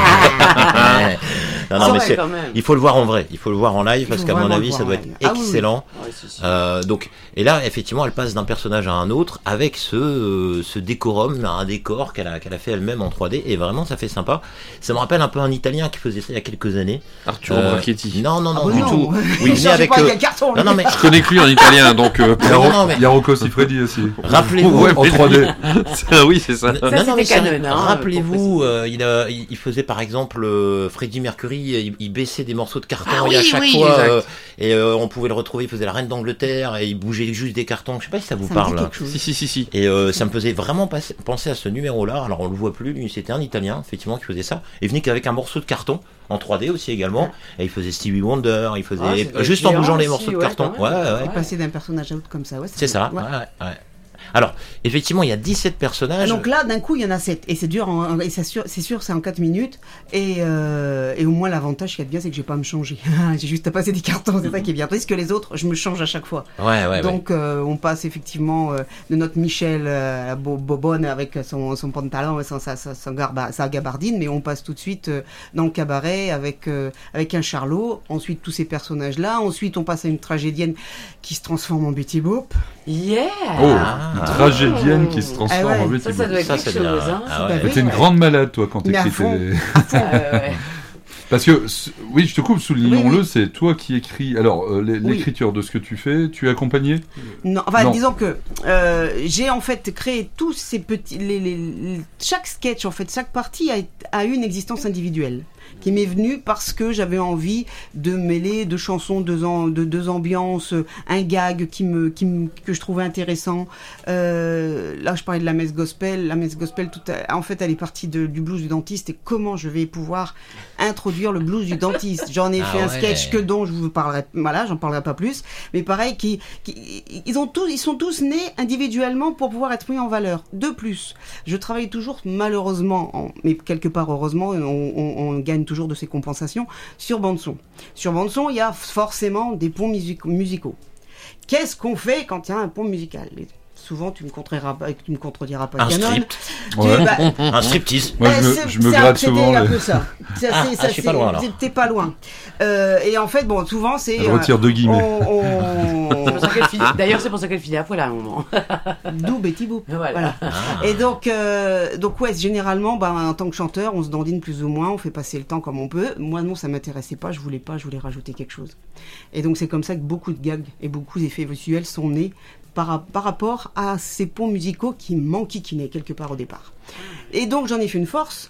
Ah. non, non, C'est mais vrai, c'est- quand même. il faut le voir en vrai. Il faut le voir en live Il parce faut qu'à mon vraiment avis, le ça voir doit en être live. Ah oui, oui. excellent. Ouais, si, si. Euh, donc, et là, effectivement, elle passe d'un personnage à un autre avec ce, euh, ce décorum, un décor qu'elle a, qu'elle a fait elle-même en trois D, et vraiment, ça fait sympa. Ça me rappelle un peu un Italien qui faisait ça il y a quelques années. Arturo Euh, Brachetti. Non, non, non, Ah bah du non. tout. Il Oui, il venait cherchait avec. pas euh, avec un carton, Non, non, mais Je connais que lui en italien, donc. euh, Il y a, Non, Ro- non, mais- il y a Rocco Siffredi aussi. rappelez-vous. Ouais, en mais- trois D. Ah oui, c'est ça. Non, Ça, non, c'était mais c'est- canon, hein, rappelez-vous, pour euh, il, a- il il faisait par exemple euh, Freddie Mercury, il, il baissait des morceaux de carton Ah et à oui, chaque oui, fois, exact. euh, et euh, on pouvait le retrouver, il faisait la reine d'Angleterre et il bougeait juste des cartons. Je sais pas si ça vous Ça me dit parle. quelque chose. Si, si, si, si. Et euh, ça me faisait vraiment passer- penser à ce numéro-là. Alors on le voit plus, lui c'était un Italien effectivement qui faisait ça. Il venait qu'avec un morceau de carton en trois D aussi également. Et il faisait Stevie Wonder, il faisait Ah, ça doit être juste en géant bougeant les aussi, morceaux de ouais, carton. quand Ouais, même. ouais, ouais. Passer d'un personnage à l'autre comme ça, ouais. C'est ça. Ouais. Ouais, ouais. Alors effectivement, il y a dix-sept personnages. Donc là, d'un coup, il y en a sept. Et c'est dur, en- et c'est sûr, c'est sûr, c'est en quatre minutes. Et, euh, et au moins, l'avantage qui est bien, c'est que j'ai pas à me changer. J'ai juste à passer des cartons, c'est ça qui est bien. Tandis que les autres, je me change à chaque fois. Ouais, ouais, ouais. Donc, euh, on passe effectivement euh, de notre Michel euh, Bo- Bobonne avec son, son pantalon et son, sa, sa, son garba- sa gabardine, mais on passe tout de suite euh, dans le cabaret avec, euh, avec un Charlot. Ensuite, tous ces personnages-là. Ensuite, on passe à une tragédienne qui se transforme en Betty Boop. Yeah! Oh, Ah. une tragédienne qui se transforme Ah ouais, en Betty Ça, ça Boop. doit être Ça, quelque c'est chose, bien. hein. Ah Bah ouais. oui. T'es une grande malade, toi, quand Mais à t'écris fond. tes... Ah, ouais, ouais. Parce que, s- oui, je te coupe, soulignons-le, Oui, oui. c'est toi qui écris. Alors, euh, l'é- Oui. l'écriture de ce que tu fais, tu es accompagné? Non, enfin, Non. disons que euh, j'ai en fait créé tous ces petits, les, les- les- chaque sketch en fait, chaque partie a, a eu une existence individuelle qui m'est venue parce que j'avais envie de mêler deux chansons, deux, am- de deux ambiances, un gag qui me, qui me- que je trouvais intéressant. Euh, là, je parlais de la messe gospel. La messe gospel, tout à- en fait, elle est partie de- du blues du dentiste et comment je vais pouvoir introduire le blues du dentiste. J'en ai Ah fait un ouais. sketch que dont je vous parlerai, voilà, j'en parlerai pas plus. Mais pareil, qui, qui, ils ont tous, ils sont tous nés individuellement pour pouvoir être mis en valeur. De plus, je travaille toujours malheureusement, en- mais quelque part heureusement, on, on- on gagne toujours de ces compensations sur bande son. Sur bande son, il y a forcément des ponts music- musicaux. Qu'est-ce qu'on fait quand il y a un pont musical? Et souvent, tu me contrediras pas, tu me contrediras pas, Un Canon. script. Tu- Ouais. bah, Un striptease. Moi, je euh, me, c'est- je me c'est un- gratte c'était souvent. un les- peu ça. Ça, Ah, c'est- ah, ça, je suis c'est- pas loin, alors. T'es pas loin. Euh, et en fait, bon, souvent, c'est. Elle retire deux guillemets. on- on- C'est pour ça qu'elle finit- D'ailleurs, c'est pour ça qu'elle finit à poil à un moment. D'où Betty Boop. Voilà. Voilà. Ah. Et donc, euh, donc ouais, généralement, bah, en tant que chanteur, on se dandine plus ou moins, on fait passer le temps comme on peut. Moi, non, ça m'intéressait pas, je voulais pas, je voulais rajouter quelque chose. Et donc, c'est comme ça que beaucoup de gags et beaucoup d'effets visuels sont nés par, par rapport à ces ponts musicaux qui m'enquiquinaient quelque part au départ. Et donc, j'en ai fait une force.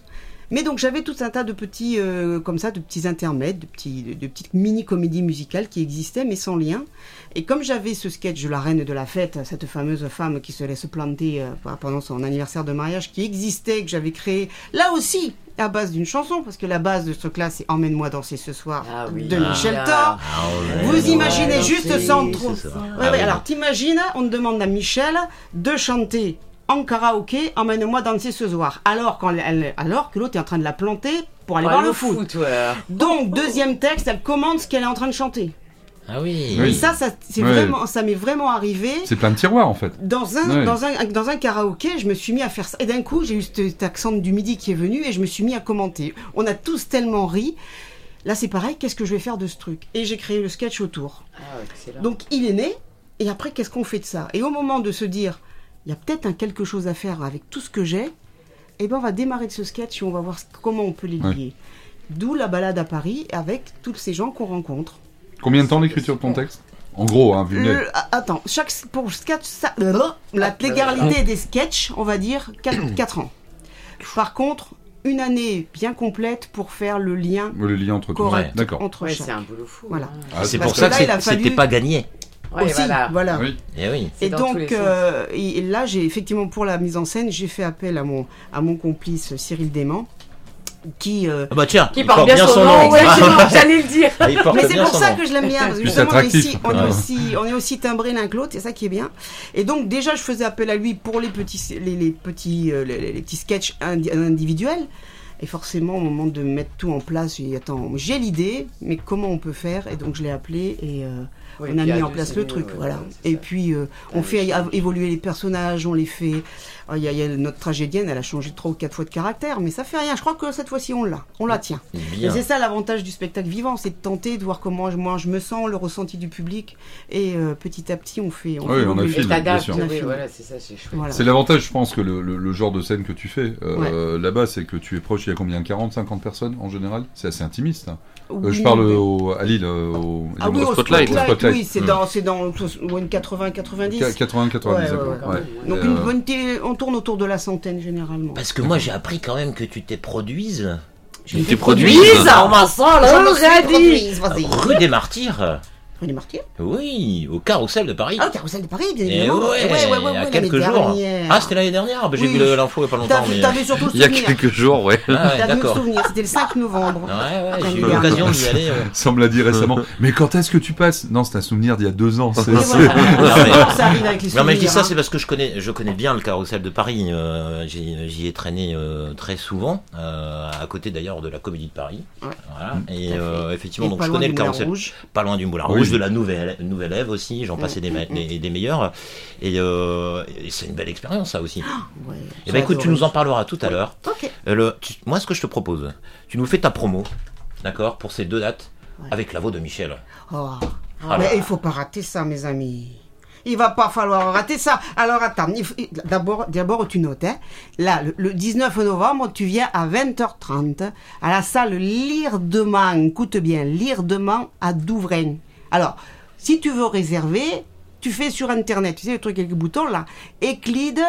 Mais donc j'avais tout un tas de petits, euh, comme ça, de petits intermèdes, de, petits, de, de petites mini-comédies musicales qui existaient, mais sans lien. Et comme j'avais ce sketch de la reine de la fête, cette fameuse femme qui se laisse planter euh, pendant son anniversaire de mariage, qui existait, que j'avais créé, là aussi, à base d'une chanson, parce que la base de ce truc-là, c'est Emmène-moi danser ce soir Ah oui. de Ah, Michel là. Thor. Ah, ouais, Vous ouais, imaginez ouais, juste danser sans ce trop. soir. Ouais, Ah ouais, oui. alors t'imagines, on demande à Michel de chanter en karaoké, Emmène-moi danser ce soir, alors, quand elle- elle- alors que l'autre est en train de la planter pour aller Ouais, voir le le foot. foot, ouais. Donc, deuxième texte, elle commande ce qu'elle est en train de chanter. Ah oui. Et ça, ça, c'est Ouais. vraiment, ça m'est vraiment arrivé. C'est plein de tiroirs en fait. Dans un, Ouais. dans, un, dans un karaoké, je me suis mis à faire ça. Et d'un coup, j'ai eu cet cet accent du midi qui est venu et je me suis mis à commenter. On a tous tellement ri. Là, c'est pareil, qu'est-ce que je vais faire de ce truc? Et j'ai créé le sketch autour. Ah, excellent. Donc, il est né. Et après, qu'est-ce qu'on fait de ça? Et au moment de se dire, il y a peut-être un quelque chose à faire avec tout ce que j'ai, eh ben, on va démarrer de ce sketch et on va voir ce- comment on peut les Ouais. lier. D'où la balade à Paris avec tous ces gens qu'on rencontre. Combien de temps l'écriture de ton texte? En gros, hein, vu le nez. Le- a- attends, chaque, pour sketch, ça, la légalité des sketchs, on va dire quatre ans. Par contre, une année bien complète pour faire le lien Le lien entre tout. correct D'accord. entre Ouais, chaque. c'est un boulot fou. Voilà. hein. Ah, C'est Parce pour que ça là, que il a c'est- c'était fallu- pas gagné. Ouais, Aussi, voilà. voilà. Oui. Eh oui. C'est Et dans tous donc, les sens. euh, et et là, j'ai effectivement pour la mise en scène, j'ai fait appel à mon à mon complice Cyril Desmans, qui. euh, Ah bah tiens, Qui il porte bien son nom, ouais, Ah, je- j'allais le dire. il porte Mais c'est bien pour son ça nom. que je l'aime bien, parce que Plus justement, on est, attractif. aussi, on, est Ouais. aussi, on est aussi timbré l'un que l'autre, c'est ça qui est bien. Et donc déjà, je faisais appel à lui pour les petits, les, les petits, euh, les, les petits sketchs indi- individuels. Et forcément, au moment de mettre tout en place, j'ai dit, attends, j'ai l'idée, mais comment on peut faire? Et donc je l'ai appelé et euh, Oui, on a puis à mis en deux, place c'est le mieux, truc, ouais, voilà. ouais, c'est Et ça. puis euh, on Ah, fait oui, av- évoluer les personnages, on les fait. Ah, Il y, a- il y a notre tragédienne, elle a changé trois ou quatre fois de caractère, mais ça fait rien. Je crois que cette fois-ci on l'a, on la tient. Et Bien. c'est ça l'avantage du spectacle vivant, c'est de tenter de voir comment je, moi je me sens, le ressenti du public, et euh, petit à petit on fait. On Oui, fait on évoluer. affine, Et t'adaptes, bien sûr. oui, voilà, c'est ça, c'est chouette. Voilà. C'est l'avantage, je pense, que le, le- le genre de scène que tu fais euh, là-bas, c'est que tu es proche, il y a combien? quarante, cinquante personnes en général? C'est assez intimiste. hein. Euh, je Oui, parle mais- au- à Lille, euh, au, Ah oui, au au Spotlight. Spotlight, Spotlight. oui, c'est Mm. dans, c'est dans ouais, quatre-vingts quatre-vingt-dix. quatre-vingts quatre-vingt-dix, Ouais, ouais, d'accord. ouais. Ouais. Donc Euh, une bonne té- on tourne autour de la centaine généralement. Parce que moi j'ai appris quand même que tu t'es produise Tu t'es produit. ça, on m'a sent le radis. Vas-y. rue des Martyrs. Rue des Martyrs. Oui, au Carrousel de Paris. Ah, au Carrousel de Paris, bien Et évidemment. ouais, ouais, ouais, ouais, il y a l'année quelques jours. dernière. Ah, c'était l'année dernière. Bah, j'ai Oui. vu le- l'info il y a pas longtemps. T'avais mais- t'avais surtout le Il y a souvenir. quelques jours, ouais. Ah ouais, T'avais le d'accord. souvenir, c'était le cinq novembre. Ouais, ouais, j'ai eu L'année l'occasion dernière. d'y aller. euh. Ça me l'a dit récemment. Mais quand est-ce que tu passes? Non, c'est un souvenir d'il y a deux ans. c'est- Et c'est- voilà. Non, mais- Ça arrive avec les Non mais je dis souvenirs, ça hein. c'est parce que je connais je connais bien le Carrousel de Paris. Euh, j'y, j'y ai traîné euh, très souvent, euh, à côté d'ailleurs de la Comédie de Paris. Ouais. Voilà. Et Tout à fait. euh, effectivement Et donc pas je loin connais du le Moulin Carrousel, Rouge. pas loin du Moulin Oui. Rouge, de la Nouvelle Nouvelle Ève aussi. J'en Mm, passais des, mm, ma- des, des meilleurs. Et, euh, et c'est une belle expérience ça aussi. Ouais, Et ben écoute, tu j'adore. nous en parleras tout à l'heure. Ok. Euh, le- tu- moi ce que je te propose, tu nous fais ta promo, d'accord, pour ces deux dates Ouais. avec la voix de Michel. Oh. Ah Mais là. il faut pas rater ça, mes amis. Il va pas falloir rater ça. Alors attends, il faut- d'abord, d'abord tu notes. Hein. Là, le, le dix-neuf novembre, tu viens à vingt heures trente à la salle Lirdement. Écoute bien, Lirdement à Douvrin. Alors, si tu veux réserver, tu fais sur internet, tu sais le truc avec les boutons là, Eclide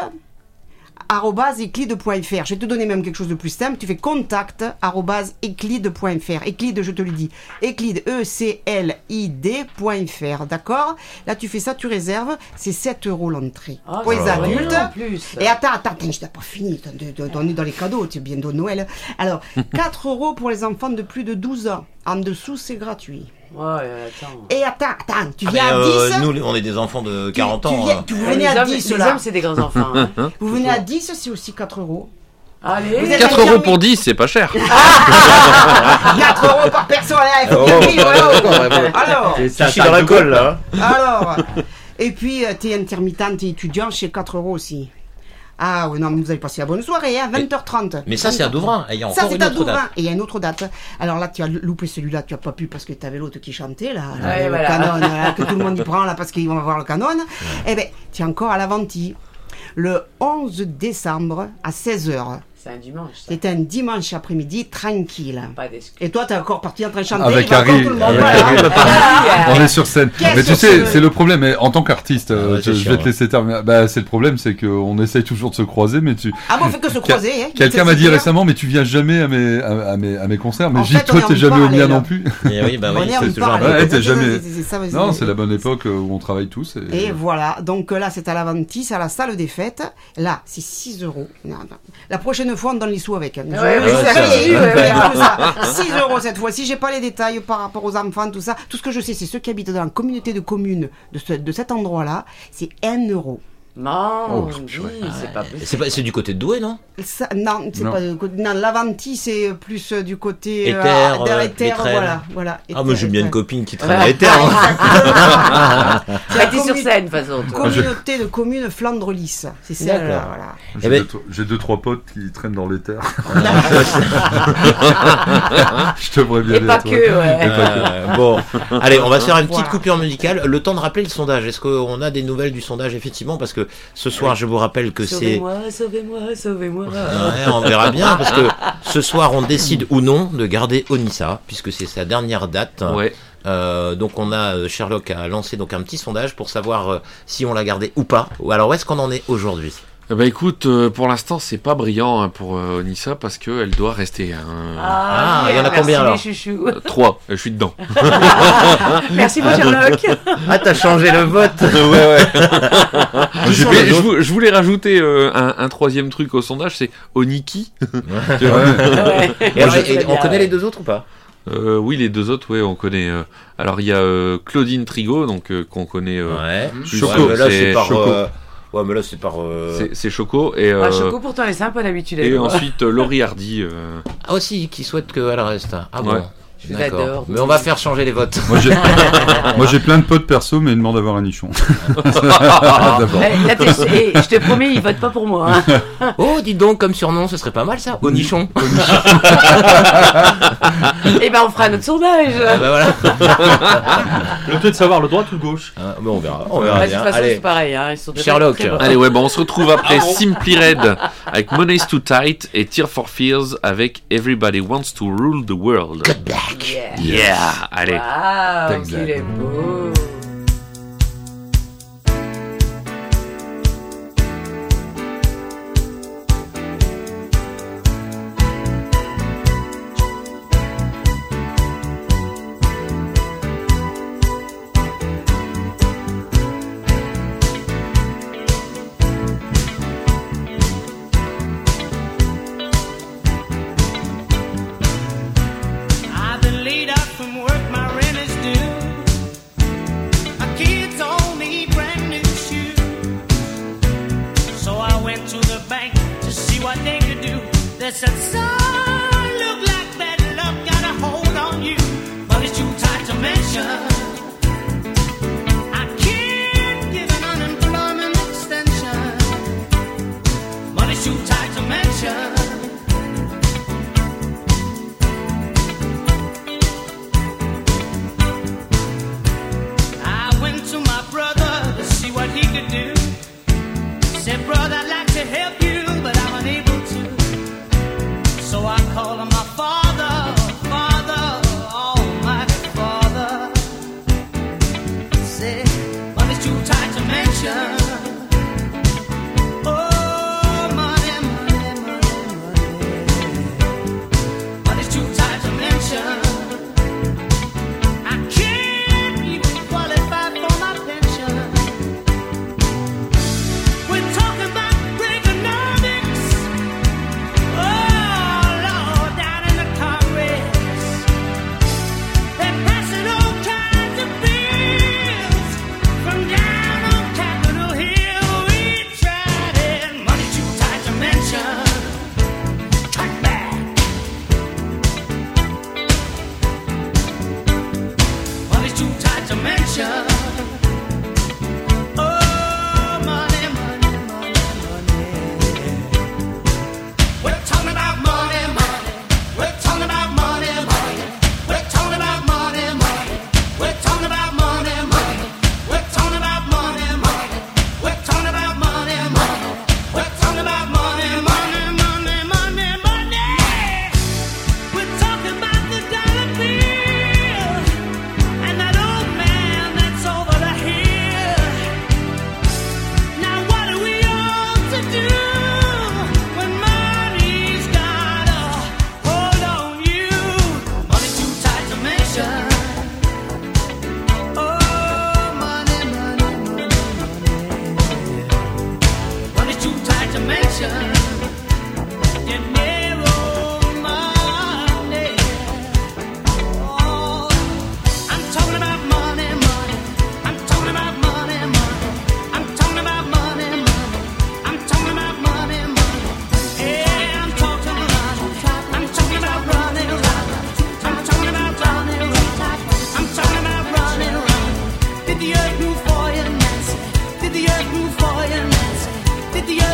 arobase eclide point f r. Je vais te donner même quelque chose de plus simple. Tu fais contact arobase eclide point f r. Eclide, je te le dis. Eclide, E C L I D point f r. D'accord? Là, tu fais ça, tu réserves. C'est sept euros l'entrée. Ah, pour les c'est adultes. rien en plus. Et attends, attends, attends, je n'ai pas fini. Attends, de- de- On est dans les cadeaux, c'est bientôt Noël. Alors, quatre euros pour les enfants de plus de douze ans. En dessous, c'est gratuit. Ouais, attends. Et attends, attends, tu Ah, viens mais, à euh, dix. nous on est des enfants de tu- quarante tu ans. viens- hein. tu- Vous Les venez à hommes- dix les là. hommes, c'est des grands enfants. hein. Vous venez à dix, c'est aussi quatre euros. Vous Allez. êtes quatre infirmier. euros pour dix, c'est pas cher. quatre euros par personne, allez, il faut Oh. bien vivre, alors. Alors, C'est ça, Tu chies dans la colle là. alors. Et puis, euh, t'es intermittent, t'es étudiant, c'est quatre euros aussi. Ah oui, non, mais vous allez passer la bonne soirée, hein, vingt heures trente. Mais ça c'est à Douvrin. Et il y a Ça, encore c'est une à autre Douvrin. date. Et il y a une autre date. Alors là, tu as loupé celui-là, tu as pas pu parce que tu avais l'autre qui chantait, là. là, Ouais, le voilà. canon, là, que tout le monde y prend, là, parce qu'ils vont voir le canon. Eh ben, tu es encore à l'Aventie. Le onze décembre à seize heures. C'est un dimanche. Ça. C'était un dimanche après-midi tranquille. Pas d'excuse. Et toi, t'es encore parti en train de chanter. Avec il va Harry, encore tout le monde, avec voilà. Harry. On est sur scène. Qu'est-ce Mais tu que sais, c'est c'est le problème. Mais en tant qu'artiste, Ah ouais, euh, c'est je, je chiant, vais te laisser terminer. Bah, c'est le problème, c'est qu'on essaye toujours de se croiser, mais tu. Ah bon, on fait que se croiser. Hein. Quelqu'un C'est m'a dit clair. récemment, mais tu viens jamais à mes à, à mes à mes concerts. Mais En je dis, fait, toi, on est t'es en jamais au mien parallèle. non plus. Et oui, bah oui, On est en c'est toujours un parallèle. Ouais, t'es C'est- jamais- c'est- c'est ça, vas-y. Non, c'est la bonne époque où on travaille tous. Et, Et voilà, donc là c'est à l'Aventis, à la salle des fêtes. Là c'est six euros. Non, non. La prochaine fois on donne les sous avec. Hein. Je- Ouais, je- ouais, je- ça, je- ouais. je- ça. six euros cette fois-ci. J'ai pas les détails par rapport aux enfants, tout ça. Tout ce que je sais, c'est ceux qui habitent dans la communauté de communes de, ce- de cet endroit-là, c'est un euro. Non, Oh, oui, purée. c'est pas possible. C'est pas, c'est du côté de Douai, non? Ça, non, c'est Non. pas du côté- non, l'Aventis c'est plus euh, du côté Éther, euh, euh, derrière Éther, Étrennes. voilà, voilà. Ah, Éther, moi j'ai bien une Éther. copine qui Ouais. traîne à Éther. hein. Tu as été sur scène, de toute façon. toi. Communauté de communes Flandre Lys, c'est celle-là, D'accord. voilà. J'ai Eh ben- deux, tro- j'ai deux trois potes qui traînent dans l'éther. Je devrais bien Et aller pas à toi. que, ouais. Et pas que. Euh, bon, allez, on va se faire une petite Voilà. coupure musicale. Le temps de rappeler le sondage. Est-ce qu'on a des nouvelles du sondage, effectivement? Parce que ce soir, je vous rappelle que c'est. Sauvez-moi, sauvez-moi, sauvez-moi. Ouais, on verra bien, parce que ce soir, on décide ou non de garder Onissa, puisque c'est sa dernière date. Ouais. Euh, donc on a euh, Sherlock a lancé donc un petit sondage pour savoir euh, si on l'a gardé ou pas. Ou alors où est-ce qu'on en est aujourd'hui? Eh ben écoute, euh, pour l'instant c'est pas brillant hein, pour euh, Onissa parce qu'elle doit rester hein, Ah, il y en a merci combien, alors les chouchous. euh, trois. Je suis dedans. Merci mon Sherlock. Ah, t'as changé le vote. ouais ouais. Qui sont Mais les je, autres vou- je voulais rajouter euh, un, un troisième truc au sondage, c'est Oniki. Tu vois. Ouais. Et alors, Je et- sais on bien, connaît ouais. les deux autres ou pas? Euh, oui, les deux autres, ouais, on connaît. euh, alors il y a euh, Claudine Trigo, donc euh, qu'on connaît. euh, Ouais. plus, Choco, Ouais, mais là c'est c'est par. Choco. euh, Ouais, mais là c'est par. euh, C'est- C'est Choco et euh, Ah, Choco, pourtant, elle est sympa d'habitude. et elle, moi. ensuite euh, Laurie Hardy. euh, Ah aussi, qui souhaite qu'elle reste. Ah bon. Ouais. Je D'accord. l'adore. Mais on va faire changer les votes. Moi j'ai, moi j'ai plein de potes perso, mais ils demandent d'avoir un nichon. D'abord. Eh, là, t'es- eh, je te promets, ils votent pas pour moi. hein. Oh, dis donc, comme surnom, ce serait pas mal ça. Onichon. Eh ben, on fera notre sondage. Ah bah voilà. Le truc de savoir le droit ou le gauche. Ah, bon, on verra. On Bah, verra de toute bien. façon, Allez. c'est pareil. Hein, ils sont déjà Sherlock. très bons. Allez, ouais, bon, on se retrouve après Simply Red avec Money's Too Tight et Tear for Fears avec Everybody Wants to Rule the World. Yeah. Yeah, allez. Waouh, Exact. qu'il est beau. I've been laid up from work, my rent is due. My kids all need brand new shoes. So I went to the bank to see what they could do. They said, son, look like bad luck got a hold on you. But it's too tight to mention. I can't give an unemployment extension. But it's too tight to mention. I went to my brother to see what he could do. Said, brother, I'd like to help you, but I'm unable to. So I called on my father, father, almighty father. Said, money's too tight to mention. Oh, money, money, money,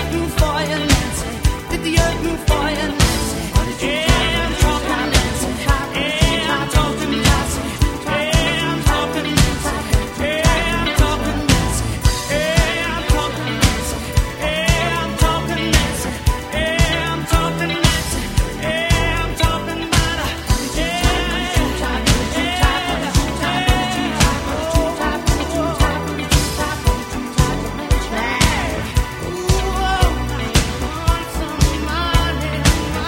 earth move for you, Nancy? Did the earth move for you, Nancy? Yeah, I'm talking Nancy. Yeah, I'm talking Nancy. Yeah, I'm talking Nancy. Yeah, I'm talking Nancy. Yeah, I'm talking Nancy. Yeah, I'm talking Nancy. Yeah, I'm talking Nancy. Yeah, I'm talking about her. Yeah, yeah, yeah.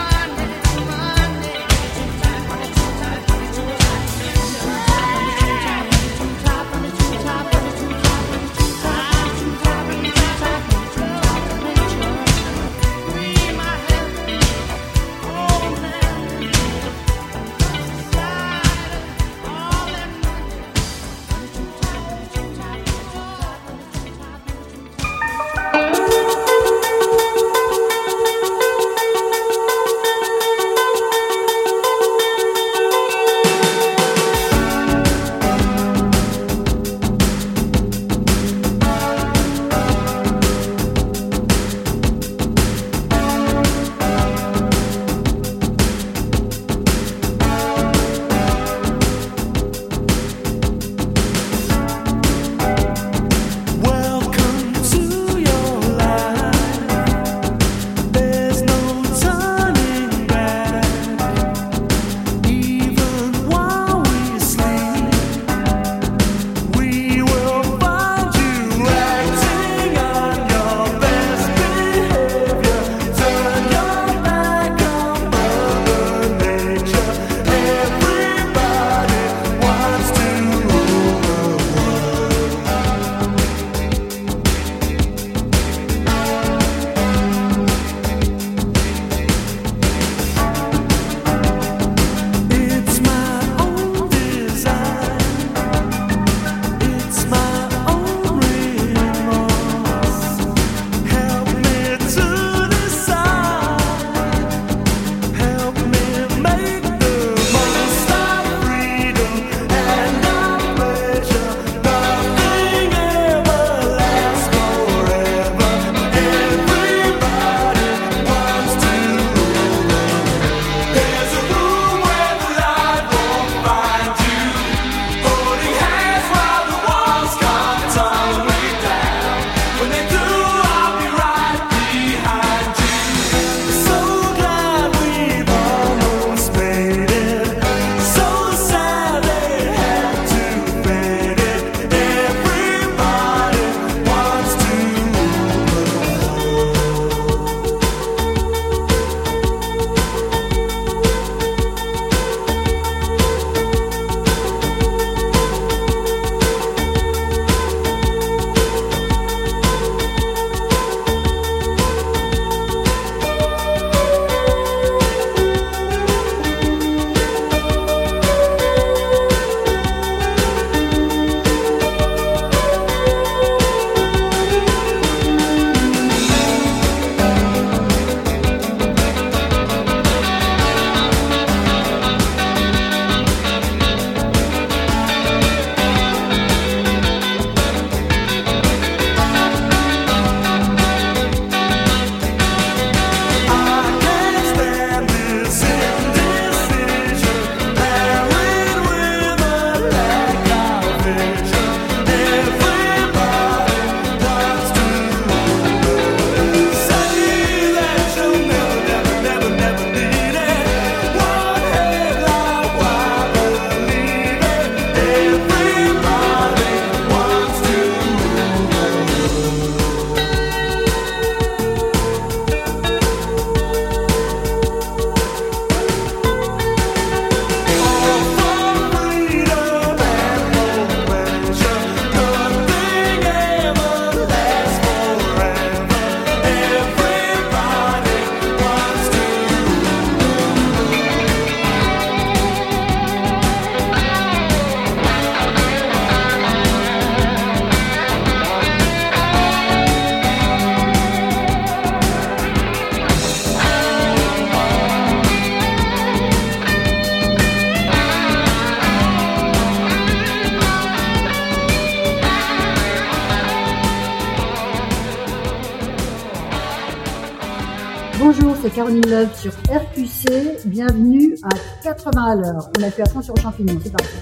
Bonjour, c'est Caroline Love sur R Q C. Bienvenue à quatre-vingts à l'heure. On a fait attention aux champignons, c'est parti.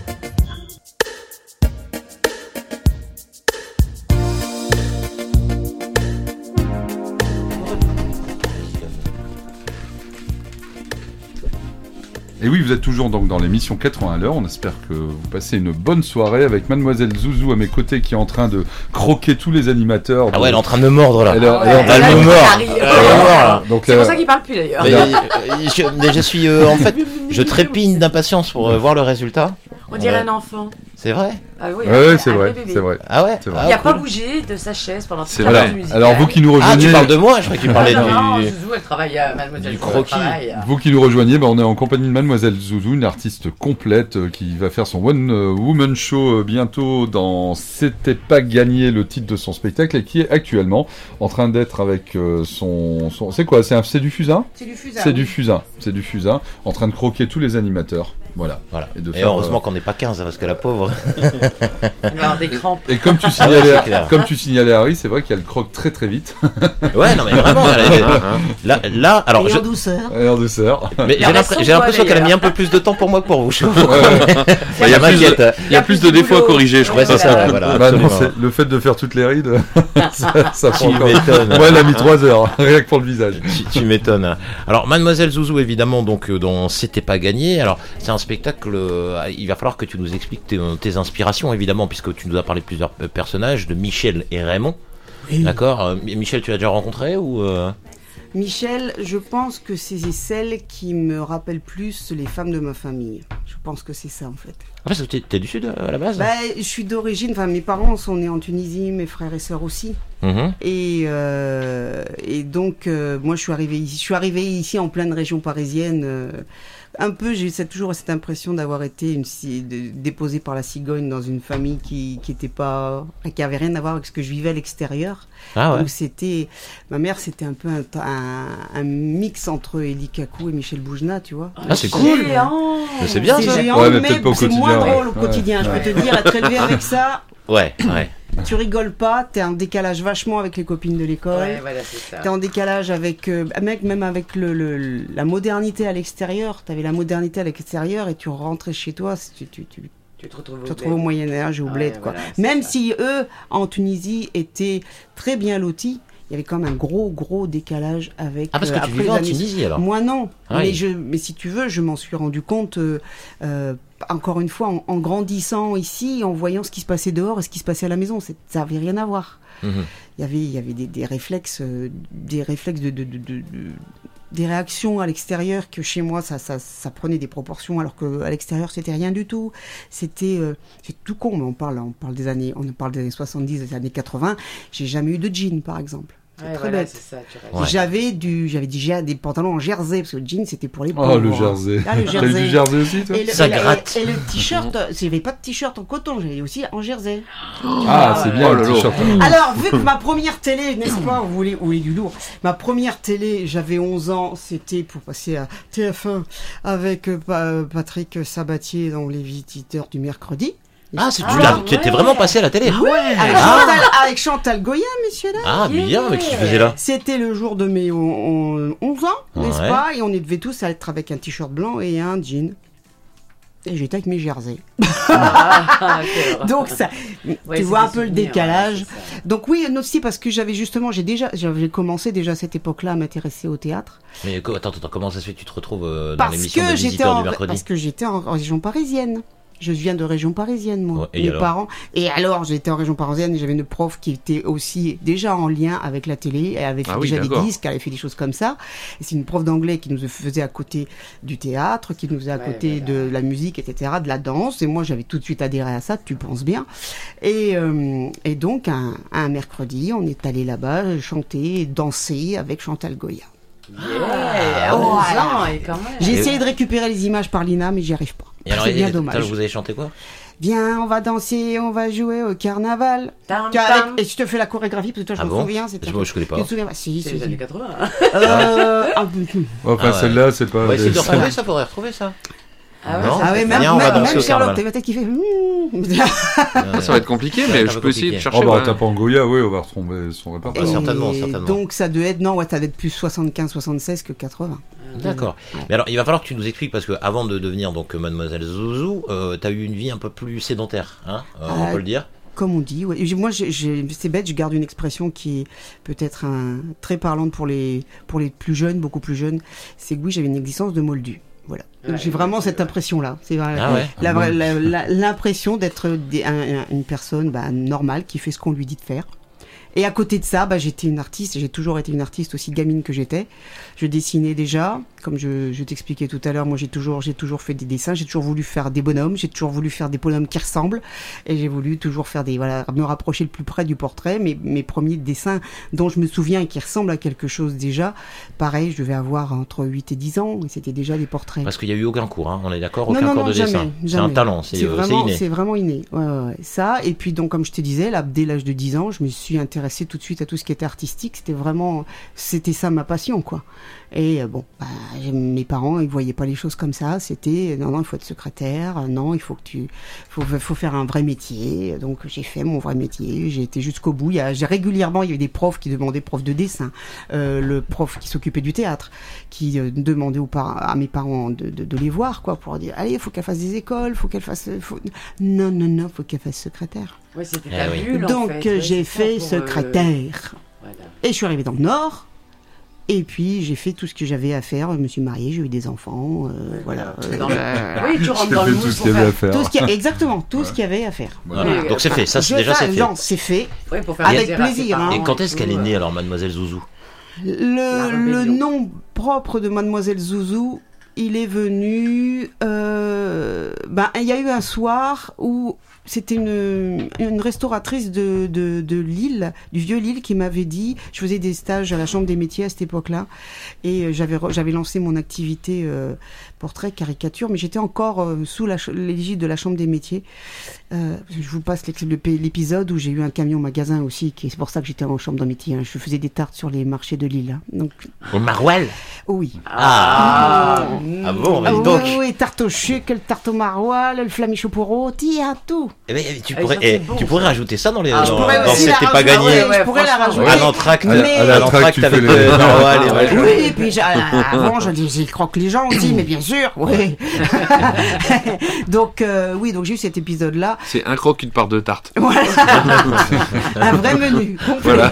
Et oui, vous êtes toujours donc dans l'émission quatre-vingts à l'heure. On espère que vous passez une bonne soirée avec Mademoiselle Zouzou à mes côtés qui est en train de croquer tous les animateurs. Ah ouais, elle est en train de me mordre là. Elle est, Ah elle est en ouais, train de elle me me mordre. mord. Elle me mord, là. Donc, C'est euh, pour ça qu'il parle plus d'ailleurs. Mais, euh, je, mais je suis euh, en fait, je trépigne d'impatience pour euh, voir le résultat. On dirait Euh, un enfant. C'est vrai. Ah oui, Ouais, un- ouais, c'est un vrai, bébé. c'est vrai. Ah ouais. C'est vrai. Il n'a Ah, pas cool. bougé de sa chaise pendant toute C'est la vrai. pause musicale. Alors vous qui nous Ah, rejoignez, tu parles de moi. Je croyais que tu parlais Non, non, du. Zouzou, elle travaille à Mademoiselle du Zouzou, elle croquis. travaille à- vous qui nous rejoignez, bah, on est en compagnie de Mademoiselle Zouzou, une artiste complète euh, qui va faire son One euh, Woman Show euh, bientôt dans C'était pas gagné, le titre de son spectacle, et qui est actuellement en train d'être avec euh, son, son... C'est quoi? C'est un... c'est du fusain? C'est du fusain. C'est oui. du fusain. C'est du fusain. En train de croquer tous les animateurs. Voilà. Voilà. Et de Et faire, heureusement euh, qu'on n'est pas quinze, hein, parce que la pauvre. Elle va avoir des crampes. Et comme tu Ah ouais, signalais, c'est clair. comme tu signalais Harry, c'est vrai qu'elle croque très très vite. Ouais, non mais vraiment. Elle est- Là, là, alors. Et Je... en douceur. Et en douceur. Mais j'ai Il y a l'impr- son j'ai l'impression doigt, qu'elle a mis d'ailleurs. un peu plus de temps pour moi que pour vous. Je Ouais, ouais. Bah, Il y a Ça plus de- m'inquiète. il y a plus de défauts à corriger, je crois. Ouais, c'est ça. Ouais, voilà. Bah non, absolument. c'est le fait de faire toutes les rides, ça, ça prend Tu encore. m'étonnes. Ouais, elle a mis trois heures, rien que pour le visage. Tu, tu m'étonnes. Alors, Mademoiselle Zouzou, évidemment, donc, euh, dont C'était pas gagné. Alors, c'est un spectacle. euh, il va falloir que tu nous expliques tes, tes inspirations, évidemment, puisque tu nous as parlé de plusieurs euh, personnages, de Michel et Raymond. D'accord. Euh, Michel, tu l'as déjà rencontré ou euh... Michel, je pense que c'est celle qui me rappelle plus les femmes de ma famille. Je pense que c'est ça en fait. Ah, parce que t'es, t'es du Sud euh, à la base. Bah, je suis d'origine, enfin mes parents sont nés en Tunisie, mes frères et sœurs aussi. Mhm. Et, euh, et donc euh, moi je suis arrivée ici, je suis arrivée ici en pleine région parisienne. euh, un peu, j'ai eu cette- toujours cette impression d'avoir été une, ci- de- déposée par la cigogne dans une famille qui qui était pas, qui avait rien à voir avec ce que je vivais à l'extérieur. Ah ouais. Donc c'était, ma mère c'était un peu un, un, un mix entre Elie Kakou et Michel Boujna, tu vois. Ah, c'est cool. Géant. Mais c'est bien C'est ça. géant, Ouais, mais mais, peut-être pas au c'est quotidien, moins ouais. drôle au Ouais. quotidien. Je Ouais. peux te dire, être élevé avec ça, Ouais, ouais. tu rigoles pas, t'es en décalage vachement avec les copines de l'école. Ouais, voilà, c'est ça. T'es en décalage avec, euh, mec, même avec le, le- la modernité à l'extérieur. T'avais la modernité à l'extérieur et tu rentrais chez toi, c'est- tu, tu, tu, Tu te retrouves tu au te retrouves au bled. Moyen-Âge et au Ouais, bled, quoi. voilà, c'est Même ça. si eux, en Tunisie, étaient très bien lotis, il y avait quand même un gros, gros décalage avec. Ah, parce que euh, tu après vivais les en années- Tunisie alors. Moi non, Ah mais, oui. je, mais si tu veux, je m'en suis rendu compte, euh, euh, encore une fois, en, en grandissant ici, en voyant ce qui se passait dehors et ce qui se passait à la maison, c'est- ça n'avait rien à voir. Mhm. Il y avait, il y avait des, des réflexes, euh, des réflexes de, de, de, de- de- des réactions à l'extérieur que chez moi ça, ça, ça prenait des proportions alors que à l'extérieur c'était rien du tout. C'était, euh, c'est tout con, mais on parle, on parle des années, on parle des années soixante-dix, des années quatre-vingts. J'ai jamais eu de jean par exemple. C'est Ouais, très voilà, bête. c'est ça, tu restes. Ouais. J'avais du, j'avais du, des pantalons en jersey parce que le jean c'était pour les Oh, pauvres. le jersey. Ah, le T'as eu du jersey aussi, toi Et le, Ça et la- gratte. Et, et le t-shirt, j'avais pas de t-shirt en coton, j'avais aussi en jersey. Ah, c'est bien Oh le là là. t-shirt. Alors, vu que ma première télé, n'est-ce pas, vous voulez, vous voulez du lourd, ma première télé, j'avais onze ans, c'était pour passer à T F un avec euh, Pa- Patrick Sabatier dans Les Visiteurs du mercredi. Ah, c'est, tu, Ah, l'as- tu étais ouais. vraiment passé à la télé. Avec, Ah. Chantal, avec Chantal Goya, messieurs dames. Ah, bien, mais qu'est-ce que tu faisais là? C'était le jour de mes on- on- onze ans, n'est-ce Ouais. pas, et on devait tous être avec un t-shirt blanc et un jean. Et j'étais avec mes jerseys. Ah, quelle horreur. Donc ça, Ouais, tu c'est vois un des peu le souvenirs, décalage. ouais, c'est ça. Donc oui, non, si, parce que j'avais justement, j'ai déjà, j'avais commencé déjà à cette époque-là à m'intéresser au théâtre. Mais co- attends, attends, comment ça se fait que tu te retrouves euh, dans Parce l'émission que de j'étais visiteurs en, du mercredi? parce que j'étais en, en région parisienne. Je viens de région parisienne, moi. Ouais, et Mes alors parents. Et alors, j'étais en région parisienne et j'avais une prof qui était aussi déjà en lien avec la télé. Elle avait fait Ah oui, déjà des d'accord. disques, elle avait fait des choses comme ça. Et c'est une prof d'anglais qui nous faisait à côté du théâtre, qui nous faisait à Ouais, côté voilà. de la musique, et cetera, de la danse. Et moi, j'avais tout de suite adhéré à ça, tu penses bien. Et, euh, et donc, un, un mercredi, on est allé là-bas chanter, danser avec Chantal Goya. Yeah, à onze ans, et quand même. J'ai Et- essayé de récupérer les images par Lina, mais j'y arrive pas. Et alors, C'est et- bien et- dommage. Vous avez chanté quoi? Viens, on va danser, on va jouer au carnaval. Tam, Tiens, tam. avec- Et je te fais la chorégraphie parce que toi, je Ah me bon souviens. c'était- Je- moi, je connais pas. Tu te souviens pas? Si, C'est si, les si. années quatre-vingts. Euh, un peu- Enfin, Ah ouais. celle-là, c'est pas. On va essayer de des- retrouver ça, faudrait retrouver ça. Ah ouais, Non, Ah ouais, même, viens, on va même, danser même au Charlotte, carnaval. t'as peut-être qui fait. Ah, ça va être compliqué, Ça va mais être un je peu peux essayer de compliqué. chercher. Oh bah, ouais. tape en Goya, oui, on va retrouver son répertoire. Et- certainement, Et certainement. Donc ça doit être, non, ouais, ça doit être plus soixante-quinze soixante-seize que quatre-vingts. D'accord. Mais alors, il va falloir que tu nous expliques, parce que avant de devenir donc Mademoiselle Zouzou, euh, t'as eu une vie un peu plus sédentaire, hein, euh, on Euh, peut le dire. Comme on dit, ouais. J'ai- moi j'ai- j'ai- c'est bête, je garde une expression qui est peut-être un, très parlante pour les, pour les plus jeunes, beaucoup plus jeunes, c'est que oui, j'avais une existence de moldu. Voilà. Donc, Ouais, j'ai vraiment ouais, cette ouais. impression-là. C'est vrai. Ah ouais. La vraie- la- la- l'impression d'être des- un- un- une personne bah, normale qui fait ce qu'on lui dit de faire. Et à côté de ça, bah, j'étais une artiste, j'ai toujours été une artiste aussi gamine que j'étais. Je dessinais déjà, comme je, je t'expliquais tout à l'heure, moi j'ai toujours, j'ai toujours fait des dessins, j'ai toujours voulu faire des bonhommes, j'ai toujours voulu faire des bonhommes qui ressemblent, et j'ai voulu toujours faire des, voilà, me rapprocher le plus près du portrait. Mes, mes premiers dessins dont je me souviens et qui ressemblent à quelque chose déjà, pareil, je devais avoir entre huit et dix ans, et c'était déjà des portraits. Parce qu'il n'y a eu aucun cours, hein, on est d'accord, Non, aucun non, cours non, de jamais, dessin. C'est un jamais. talent, c'est C'est euh, c'est vraiment, inné. c'est vraiment inné. Ouais, ouais, ouais. Ça, et puis donc, comme je te disais, là, dès l'âge de dix ans, je me suis intéressée tout de suite à tout ce qui était artistique. C'était vraiment, c'était ça ma passion, quoi. Et euh, bon, bah, j'ai- mes parents, ils voyaient pas les choses comme ça. C'était, non, non, il faut être secrétaire. euh, Non, il faut que tu, faut, faut faire un vrai métier. Donc, j'ai fait mon vrai métier. J'ai été jusqu'au bout. Il y a, j'ai régulièrement, il y avait des profs qui demandaient prof de dessin, euh, le prof qui s'occupait du théâtre, qui euh, demandait aux par- à mes parents de, de, de les voir, quoi, pour dire, allez, il faut qu'elle fasse des écoles, faut qu'elle fasse, faut... non, non, non, faut qu'elle fasse secrétaire. Ouais, c'était Eh ta oui. bulle, en Donc fait. euh, Ouais, j'ai c'est ça, fait pour, euh, secrétaire. voilà. Et je suis arrivée dans le Nord. Et puis j'ai fait tout ce que j'avais à faire. Je me suis mariée, j'ai eu des enfants. euh, voilà. Euh, Dans le- euh, Oui, tu rentres J'ai dans le fait tout moule ce pour qu'il y avait à faire. faire. tout ce qu'il y a- exactement, tout ce qu'il y avait à faire. Voilà. Oui, Donc c'est fait, ça c'est Je- déjà ça, c'est fait. non, c'est fait. Ouais, pour faire Avec plaisir à ses plaisir, parents hein. Et quand est-ce tout, qu'elle est euh, née alors, Mademoiselle Zouzou? Le, le rébellion. nom propre de Mademoiselle Zouzou, il est venu. Euh, ben, il y a eu un soir où c'était une, une restauratrice de, de, de Lille, du vieux Lille, qui m'avait dit. Je faisais des stages à la Chambre des métiers à cette époque-là, et euh, j'avais re- j'avais lancé mon activité euh, portrait caricature, mais j'étais encore euh, sous la ch- l'égide de la Chambre des métiers. Euh, je vous passe l'ex- le- l'épisode où j'ai eu un camion magasin aussi, qui c'est pour ça que j'étais en chambre de métier. Hein. Je faisais des tartes sur les marchés de Lille. Hein. Donc Au Marouel. oui. Ah, ah bon, bah, dis oui, donc. oui, oui, tarte au chuc, le tarte au maroilles, le flamichou pour rôti, à tout. Eh ben, tu Ah, pourrais, ça, c'est eh, bon, tu ça. pourrais rajouter ça dans les Ah, je dans, pourrais dans aussi C'était la pas rajouter, gagné. ouais, ouais, je pourrais la franchement, rajouter. À l'entracte, Mais- À la à traque, l'entracte tu avec fais le les- maroilles et ouais. Oui, et puis j'ai- euh, avant, je dis, j'y croque les gens aussi, mais bien sûr, oui. donc, euh, oui, donc j'ai eu cet épisode-là. C'est un croque, une part de tarte. Voilà. Un vrai menu. complet. Voilà.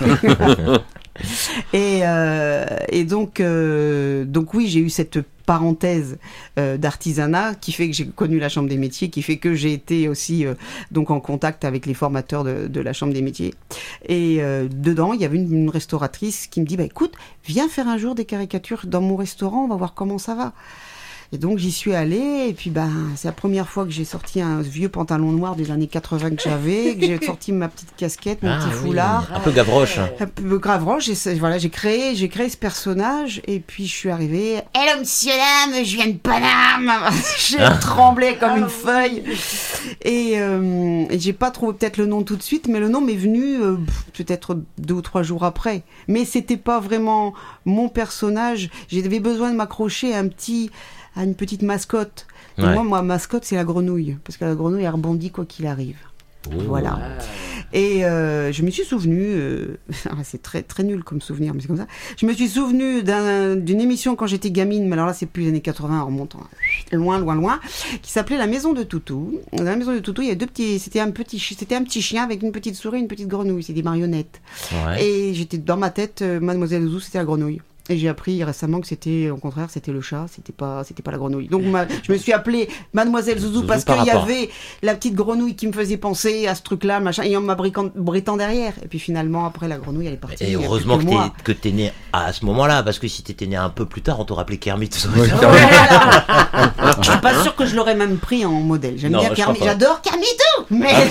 et, euh, et donc, euh, donc oui, j'ai eu cette parenthèse euh, d'artisanat qui fait que j'ai connu la Chambre des métiers, qui fait que j'ai été aussi euh, donc en contact avec les formateurs de, de la Chambre des métiers. Et euh, dedans, il y avait une, une restauratrice qui me dit, bah écoute, viens faire un jour des caricatures dans mon restaurant, on va voir comment ça va. Et donc j'y suis allée, et puis ben c'est la première fois que j'ai sorti un vieux pantalon noir des années quatre-vingts que j'avais, que j'ai sorti ma petite casquette, mon Ah, petit oui. foulard. Un peu Gavroche. Un peu Gavroche, j'ai, voilà, j'ai créé, j'ai créé ce personnage, et puis je suis arrivée. Hello, monsieur, dame, je viens de Paname. J'ai tremblé comme une feuille. Et, euh, et j'ai pas trouvé peut-être le nom tout de suite, mais le nom m'est venu euh, peut-être deux ou trois jours après. Mais c'était pas vraiment mon personnage. J'avais besoin de m'accrocher à un petit, à une petite mascotte. Et Ouais. moi, ma mascotte, c'est la grenouille, parce que la grenouille, elle rebondit quoi qu'il arrive. Oh. Voilà. Et euh, je me suis souvenu, euh, c'est très très nul comme souvenir, mais c'est comme ça. Je me suis souvenu d'un, d'une émission quand j'étais gamine, mais alors là c'est plus les années quatre-vingts, en remontant loin, loin, loin, qui s'appelait La Maison de Toutou. Dans La Maison de Toutou, il y a deux petits, c'était un petit, chi- c'était un petit chien avec une petite souris, une petite grenouille, c'est des marionnettes. Ouais. Et j'étais dans ma tête, euh, Mademoiselle Zouzou, c'était la grenouille. Et j'ai appris récemment que c'était, au contraire, c'était le chat, c'était pas, c'était pas la grenouille. Donc ma, je me suis appelée Mademoiselle Zouzou, Zouzou parce par qu'il y rapport. avait la petite grenouille qui me faisait penser à ce truc-là, machin, et en m'abriquant britant derrière. Et puis finalement, après, la grenouille, elle est partie. Et il y a plus heureusement que que t'es, moi. que t'es né à ce moment-là, parce que si t'étais né un peu plus tard, on t'aurait appelé Kermit. Ça aurait Ouais, été- carrément. Voilà. Je suis pas sûre que je l'aurais même pris en modèle. J'aime Non, bien je Kermit, crois pas. j'adore Kermitou, mais Mais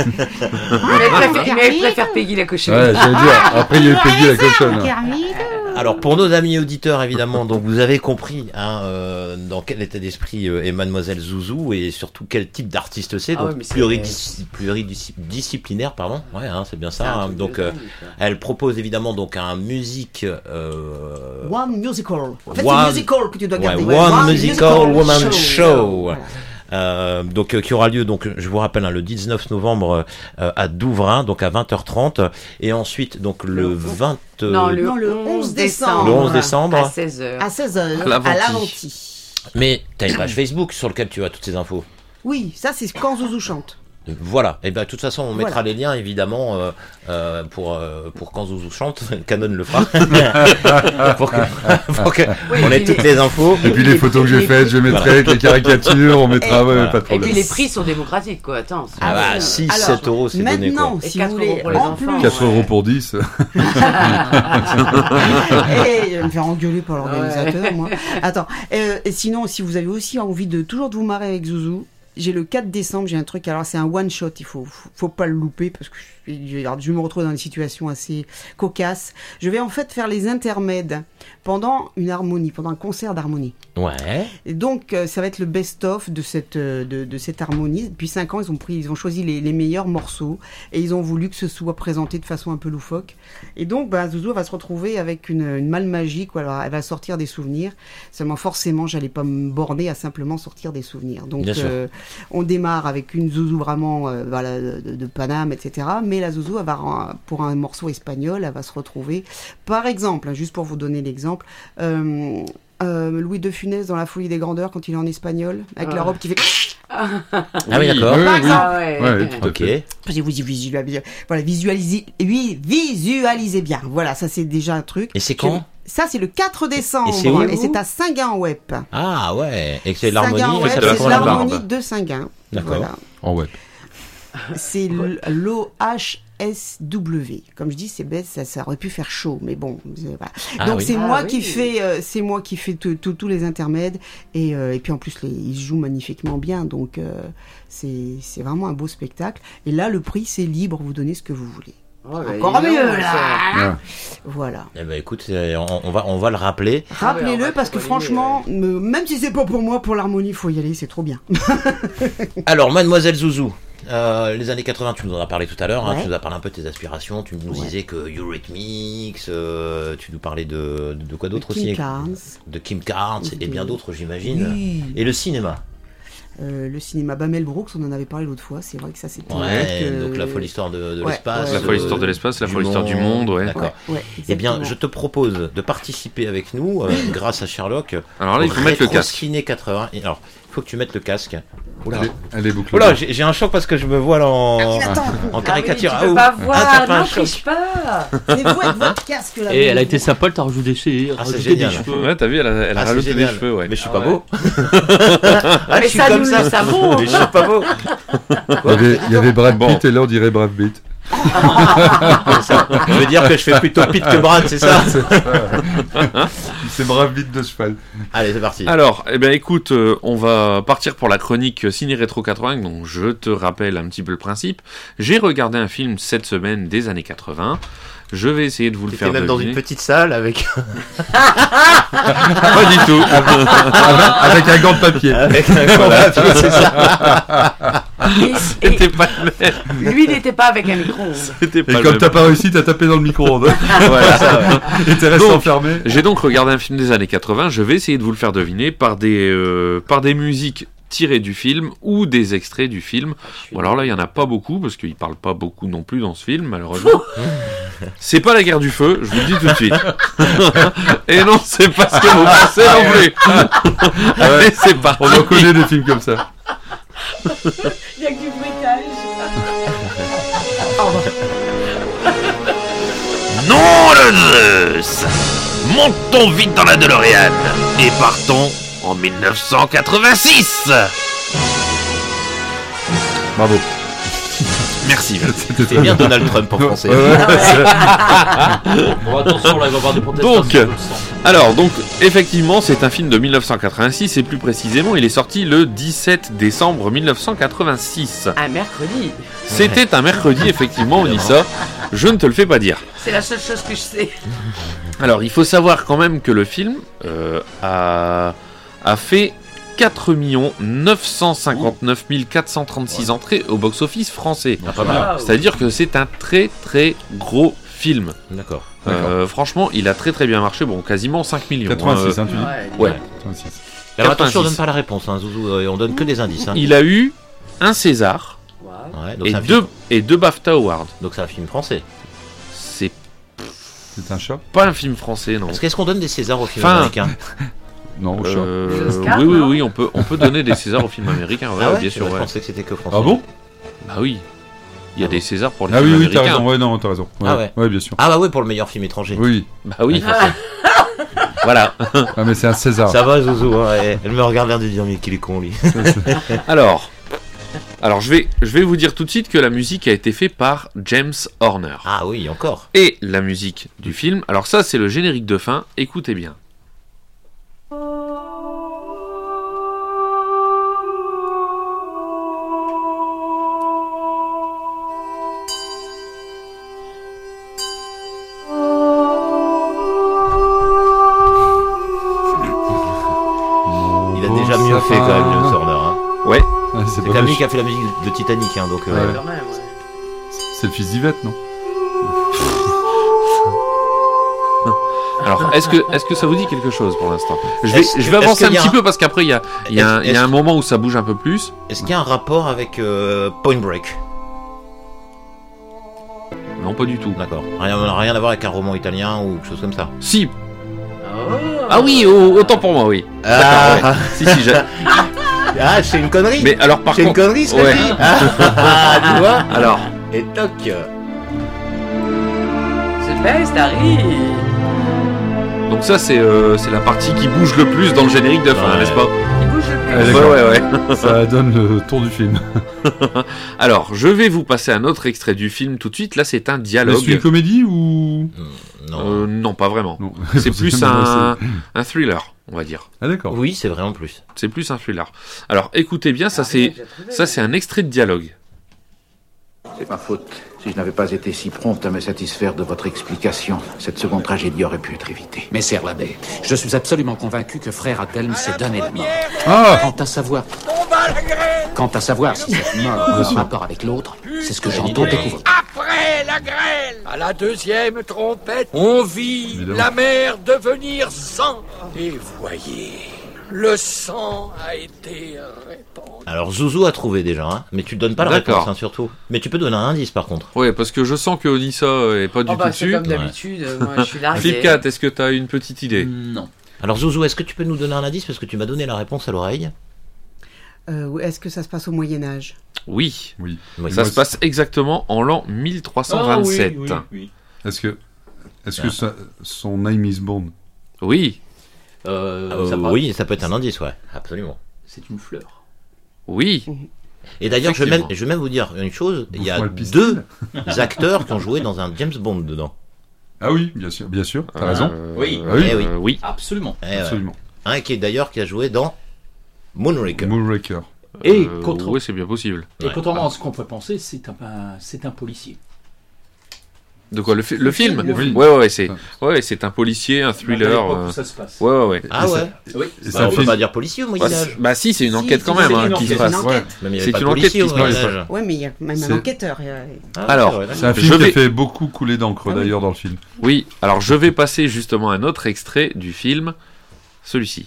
elle préfère, mais elle préfère Peggy la cochonne. Ouais, j'allais dire, après il y a eu Peggy la cochonne. Kermitou. Alors pour nos amis auditeurs évidemment, donc vous avez compris hein, euh, dans quel état d'esprit euh, est Mademoiselle Zouzou et surtout quel type d'artiste c'est, Ah donc ouais, mais c'est- pluridis- pluridisciplinaire pardon, ouais hein, c'est bien C'est ça. un hein. truc Donc de euh, dingue, ça. elle propose évidemment donc un musique euh, One Musical. En fait, One- c'est Musical que tu dois ouais, garder. One, Ouais, Musical Woman Show. Show. Voilà. Euh, donc euh, qui aura lieu donc je vous rappelle hein, le dix-neuf novembre euh, à Douvrin donc à vingt heures trente et ensuite donc le vingt euh, Non, le, Non, le onze décembre. le onze décembre À seize heures. À seize heures, À l'Aventie. à l'Aventie. mais t'as une page Facebook sur laquelle tu as toutes ces infos. Oui, ça c'est quand Zouzou chante. Voilà, et ben de toute façon on mettra Voilà. les liens évidemment euh, euh, pour euh, pour quand Zouzou chante, Canon le fera pour que, pour que Oui, on et ait puis toutes les- les infos. Et puis les photos que j'ai faites, je mettrai avec les caricatures, on mettra, ouais, Voilà. pas de Et problème. puis les prix sont démocratiques, quoi. Attends. c'est- Ah bah Alors, six sept euros c'est donné quoi. Maintenant, Et si quatre vous voulez, euros pour les en enfants. plus, quatre euros pour dix. Et je vais me faire engueuler par l'organisateur, Ouais. moi. Attends, euh, et sinon, si vous avez aussi envie de toujours de vous marrer avec Zouzou, j'ai le quatre décembre, j'ai un truc, alors c'est un one shot, il faut, faut, faut pas le louper parce que je, je, je me retrouve dans une situation assez cocasse. Je vais en fait faire les intermèdes pendant une harmonie, pendant un concert d'harmonie. Ouais. Et donc, euh, ça va être le best-of de cette, euh, de, de cette harmonie. Depuis cinq ans, ils ont pris, ils ont choisi les, les meilleurs morceaux et ils ont voulu que ce soit présenté de façon un peu loufoque. Et donc, bah, Zouzou va se retrouver avec une, une malle magique où elle va, elle va sortir des souvenirs. Seulement, forcément, j'allais pas me borner à simplement sortir des souvenirs. Donc, Bien sûr. euh, on démarre avec une Zouzou vraiment, euh, voilà, de, de Paname, et cetera. Mais la Zouzou, elle va, pour un morceau espagnol, elle va se retrouver, par exemple, hein, juste pour vous donner l'exemple, euh, Euh, Louis de Funès dans La Folie des Grandeurs quand il est en espagnol avec Ah. la robe qui fait Ah oui d'accord. Oui, oui, oui. Ah ouais. Ouais, tout à Ok. fait. Parce que vous visualisez, voilà, visualisez, oui, visualisez bien. Voilà, ça c'est déjà un truc. Et c'est quand? Ça c'est le quatre décembre Et c'est où? et c'est à Saint-Guin-Web. Ah ouais, et que c'est l'harmonie, Saint-Guin-en-Web, ça de la doit c'est fond prendre la l'harmonie barbe. de Saint-Guin. D'accord. Voilà. En web. C'est l'O H S W. Comme je dis, c'est bête, ça, ça aurait pu faire chaud, mais bon. c'est- Voilà. Ah Donc oui. c'est Ah moi oui. qui fais, euh, c'est moi qui fais tout- tout- tous les intermèdes et, euh, et puis en plus les, ils jouent magnifiquement bien, donc euh, c'est c'est vraiment un beau spectacle. Et là, le prix c'est libre, vous donnez ce que vous voulez. Oh, bah, Encore mieux évidemment, là. Ouais. Voilà. Eh ben écoute, c'est- on, on va on va le rappeler. Ah ouais, on Rappelez-le va parce que pas franchement, me- même si c'est pas pour moi, pour l'harmonie, il faut y aller, c'est trop bien. Alors Mademoiselle Zouzou. Euh, les années quatre-vingts, tu nous en as parlé tout à l'heure, hein, Ouais. tu nous as parlé un peu de tes aspirations, tu nous Ouais. disais que Eurythmics, euh, tu nous parlais de, de quoi d'autre Kim aussi Carnes. De Kim Carnes et De- bien d'autres j'imagine. Oui. Et le cinéma. Euh, le cinéma Bamel Brooks, on en avait parlé l'autre fois, c'est vrai que ça c'était. Ouais, un truc, euh, donc la folle histoire de, de ouais, l'espace. ouais, La folle euh, histoire de l'espace, la du folle histoire du monde, ouais. D'accord. Ouais, ouais, Eh bien, exactement. je te propose de participer avec nous, euh, grâce à Sherlock. Alors là, il au faut mettre le casque. Rétrociné quatre-vingts. Et alors, il faut que tu mettes le casque. Oula. Elle est- Elle est bouclée. Oula, j'ai j'ai un choc parce que je me vois là en, en caricature. Ah Ah, oui, tu oh. peux pas Ah, voir, t'as pas un non, choc. triche pas. C'est vous avec votre casque là. Et vous- elle a été sympa, t'as rajouté, ses- Ah, c'est rajouté des génial. cheveux. Ouais, t'as vu, elle a, elle a Ah, c'est rajouté des génial. cheveux, ouais. Mais je suis Ah pas ouais. beau. Ah, Mais je suis ça, comme nous ça. le savons. Mais je suis pas beau. Il y avait, il y avait Brad Pitt et là on dirait Brad Pitt. Ça veut dire que je fais plutôt Pete que Brad, c'est ça? C'est Brad Pitt de cheval. Allez, c'est parti. Alors, eh ben écoute, euh, on va partir pour la chronique Ciné Rétro quatre-vingts, donc je te rappelle un petit peu le principe. J'ai regardé un film cette semaine des années quatre-vingts. Je vais essayer de vous le T'étais faire même dans deviner. une petite salle avec, Pas du tout. Avec, avec un gant de papier. avec un grand papier, c'est ça. Et, et C'était pas le même. lui, il n'était pas avec un micro-ondes. C'était Et pas le comme même. t'as pas réussi, t'as tapé dans le micro-ondes. Voilà, ça, ouais. Et t'es resté Donc, enfermé. J'ai donc regardé un film des années quatre-vingts. Je vais essayer de vous le faire deviner par des, euh, par des musiques tirées du film ou des extraits du film. Bon, alors là, il y en a pas beaucoup parce qu'il parle pas beaucoup non plus dans ce film, malheureusement. C'est pas la guerre du feu, je vous le dis tout de suite. Et non, c'est pas ce que vous pensez non plus. Allez, c'est parti. On en connaît des films comme ça. Il y a que du bruitage. Nom de Zeus! Montons vite dans la DeLorean et partons en mille neuf cent quatre-vingt-six! Bravo. Merci. C'est bien Donald Trump en français. Ouais, ouais, Bon, attention, là, il va y avoir des protestations. Donc, je le sens. alors, donc, effectivement, c'est un film de mille neuf cent quatre-vingt-six et plus précisément, il est sorti le dix-sept décembre mille neuf cent quatre-vingt-six. Un mercredi. C'était un mercredi, effectivement, Onissa. Je ne te le fais pas dire. C'est la seule chose que je sais. Alors, il faut savoir quand même que le film euh, a, a fait quatre millions neuf cent cinquante-neuf mille quatre cent trente-six entrées au box-office français. Ah, pas mal. C'est-à-dire que c'est un très très gros film. D'accord. Euh, franchement, il a très très bien marché. Bon, quasiment cinq millions. quatre-vingt-six, hein, hein, tu dis Ouais. quatre-vingt-six. Alors attention, on quatre-vingt-six. donne pas la réponse, hein, Zouzou, euh, on donne que des indices. Hein. Il a eu un César Ouais, donc et c'est un deux, film- et deux BAFTA Awards. Donc c'est un film français. C'est C'est un chat pas un film français, non. Est-ce qu'est-ce qu'on donne des Césars aux films Enfin, américains? Non, au chat. Euh, Les Oscars, oui, oui, non oui, on peut, on peut donner des Césars aux films américains, ouais, Ah ouais, bien sûr. Je Ouais. pensais que c'était que français. Ah bon Bah oui, il y a Ah des bon. Césars pour les Ah oui, films oui, t'as américains. raison. Ouais, non, t'as raison. Ouais, Ah ouais. ouais, bien sûr. Ah bah oui, pour le meilleur film étranger. Oui. Bah oui, Ah, voilà. Ah, mais c'est un César. ça va, Zouzou, hein, elle elle me regarde l'air de dire mais qu'il est con lui. Alors, alors je vais, je vais vous dire tout de suite que la musique a été faite par James Horner. Ah oui, encore. Et la musique du film, alors ça c'est le générique de fin, écoutez bien. Il a déjà mieux fait quand même, James Horner. Hein. Ouais, Ah, c'est C'est pas quand même lui méchant. qui a fait la musique de Titanic, hein, donc. euh, Ouais. Quand même, ouais. C'est le fils d'Yvette, non alors est-ce que, est-ce que ça vous dit quelque chose pour l'instant? Je vais, Est-ce je que- vais est-ce avancer un qu'il y a petit un- peu parce qu'après il y a, il y a, un, Est-ce- il y a un est-ce- moment où ça bouge un peu plus. Est-ce qu'il y a un rapport avec euh, Point Break? Non, pas du tout. D'accord. Rien, rien à voir avec un roman italien ou quelque chose comme ça. Si. Oh. Ah oui, au- autant pour moi, oui. Ah. D'accord, ouais. Si, si, j'ai- Ah, c'est une connerie. Mais alors par C'est une contre. connerie ce que Ouais. je dis. Ah, tu vois. Alors, Et toc. C'est best, Harry. donc ça c'est euh, c'est la partie qui bouge le plus dans le générique de fin, Ouais. n'est-ce pas? Il bouge le plus. Ah, Ouais, d'accord. ouais, ouais. Ça donne le tour du film. Alors, je vais vous passer un autre extrait du film tout de suite. Là, c'est un C'est dialogue. une comédie ou Non. Euh, non, pas vraiment. Non. C'est plus un, un thriller, on va dire. Ah d'accord. Oui, c'est vrai en plus. C'est plus un thriller. Alors, écoutez bien, ça c'est ça c'est un extrait de dialogue. C'est ma faute. Si je n'avais pas été si prompt à me satisfaire de votre explication, cette seconde tragédie aurait pu être évitée. Mais Sir l'abbé, je suis absolument convaincu que frère Adelme s'est donné la mort. Ah Quant à savoir... Quant à savoir si cette mort a un rapport avec l'autre, c'est ce que j'entends découvrir. Après la grêle, à la deuxième trompette, on vit Évidemment. la mer devenir sang. Et voyez, le sang a été répandu. Alors Zouzou a trouvé déjà, hein, mais tu donnes pas la D'accord. réponse hein, surtout. Mais tu peux donner un indice par contre. Ouais, parce que je sens que Onissa euh, est pas du Oh bah, tout c'est dessus. comme d'habitude, euh, moi je suis largué. Flipcat, est-ce que tu as une petite idée? Non. Alors Zouzou, est-ce que tu peux nous donner un indice parce que tu m'as donné la réponse à l'oreille? Euh, oui, est-ce que ça se passe au Moyen-Âge? Oui. Oui. Oui. Ça Moi, se passe exactement en l'an mille trois cent vingt-sept. Ah, oui, oui, oui. Est-ce que est-ce Ah. que ça- son name is Bond? Oui. Euh, Euh, ça part- oui, ça peut être un indice, ouais, absolument. C'est une fleur. Oui. Et d'ailleurs, je vais, même, Effectivement. je vais même vous dire une chose, il y a Bouffe-moi le pistolet. deux acteurs qui ont joué dans un James Bond dedans. Ah oui, bien sûr, bien sûr. T'as Euh, raison. Oui. Ah oui. Eh oui. euh, oui. Absolument. Eh ouais. Absolument. Un qui est d'ailleurs qui a joué dans Moonraker. Moonraker. Et Euh, contre- ouais, c'est bien possible. Et Ouais. contrairement à ce qu'on peut penser, c'est un, c'est un policier. De quoi, le, fi- le film? Le film. Ouais, ouais, ouais, c'est ouais, c'est un policier, un thriller. À l'époque euh, où ça se passe. Ouais, ouais, ouais. Ah Et ouais. ça- Oui. Et Bah, ça on fait- peut pas dire policier au Bah, Moyen-Âge. c'est- bah si, c'est une Si, enquête si, quand c'est même hein, une qui se enquête, passe. une enquête. Même il y C'est avait pas une de enquête policier qui au se passe. Moyen-Âge. Ouais, mais il y a même C'est- un enquêteur. il y a- Ah, Alors, c'est vrai, d'accord. C'est un Je film qui vais- a fait beaucoup couler d'encre Ah oui. d'ailleurs dans le film. Oui, alors je vais passer justement un autre extrait du film, celui-ci.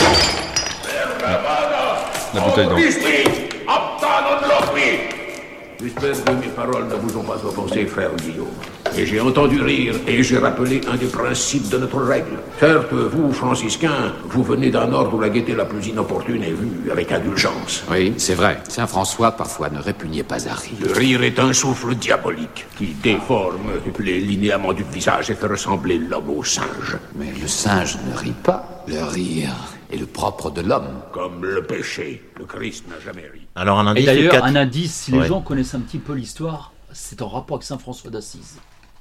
La bouteille d'encre. J'espère que mes paroles ne vous ont pas offensé, frère Guillaume. Et j'ai entendu rire et j'ai rappelé un des principes de notre règle. Certes, vous, franciscains, vous venez d'un ordre où la gaieté la plus inopportune est vue avec indulgence. Oui, c'est vrai. Saint François parfois ne répugnait pas à rire. Le rire est un souffle diabolique qui déforme les linéaments du visage et fait ressembler l'homme au singe. Mais le singe ne rit pas. Le rire est le propre de l'homme. Comme le péché, le Christ n'a jamais ri. Alors un Et indice. d'ailleurs, quatre. un indice, si les Ouais. gens connaissent un petit peu l'histoire, c'est en rapport avec Saint François d'Assise.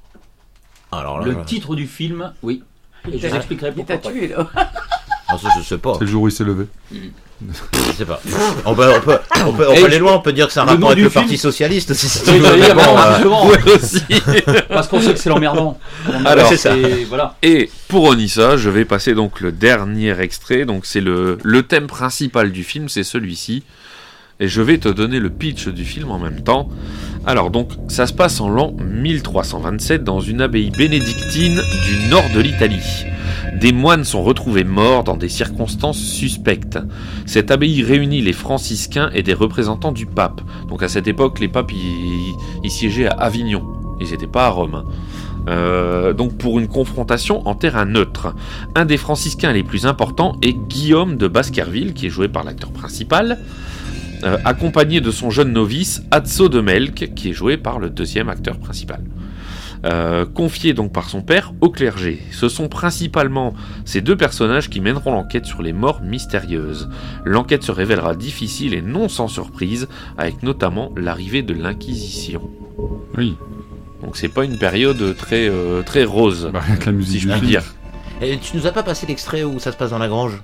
Alors là, Le là. titre du film, oui. Et je t'a- vous expliquerai il pourquoi. t'a tué, là. Ah, ça, je sais pas. C'est le jour où il s'est levé. Je sais pas. On peut, on peut, on peut, on Et peut aller loin. On peut dire que c'est un le rapport nom avec du le film- Parti socialiste. Si, si tu Oui, veux. j'allais dire, Bon, bon, euh, justement. Ouais, aussi. Parce qu'on sait que c'est l'emmerdant. Alors, c'est ça. Et voilà. Et pour Onissa, je vais passer donc le dernier extrait. Donc c'est le, le thème principal du film, c'est celui-ci. Et je vais te donner le pitch du film en même temps. Alors donc, ça se passe en l'an mille trois cent vingt-sept dans une abbaye bénédictine du nord de l'Italie. Des moines sont retrouvés morts dans des circonstances suspectes. Cette abbaye réunit les franciscains et des représentants du pape. Donc à cette époque, les papes ils, ils siégeaient à Avignon. Ils n'étaient pas à Rome. hein. Euh, donc pour une confrontation en terrain neutre. Un des franciscains les plus importants est Guillaume de Baskerville, qui est joué par l'acteur principal, euh, accompagné de son jeune novice Azzo de Melk, qui est joué par le deuxième acteur principal. Euh, confié donc par son père au clergé. Ce sont principalement ces deux personnages qui mèneront l'enquête sur les morts mystérieuses. L'enquête se révélera difficile et non sans surprise, avec notamment l'arrivée de l'Inquisition. Oui. Donc c'est pas une période très, euh, très rose, Bah, avec la musique si je du puis film. dire. Et tu nous as pas passé l'extrait où ça se passe dans la grange?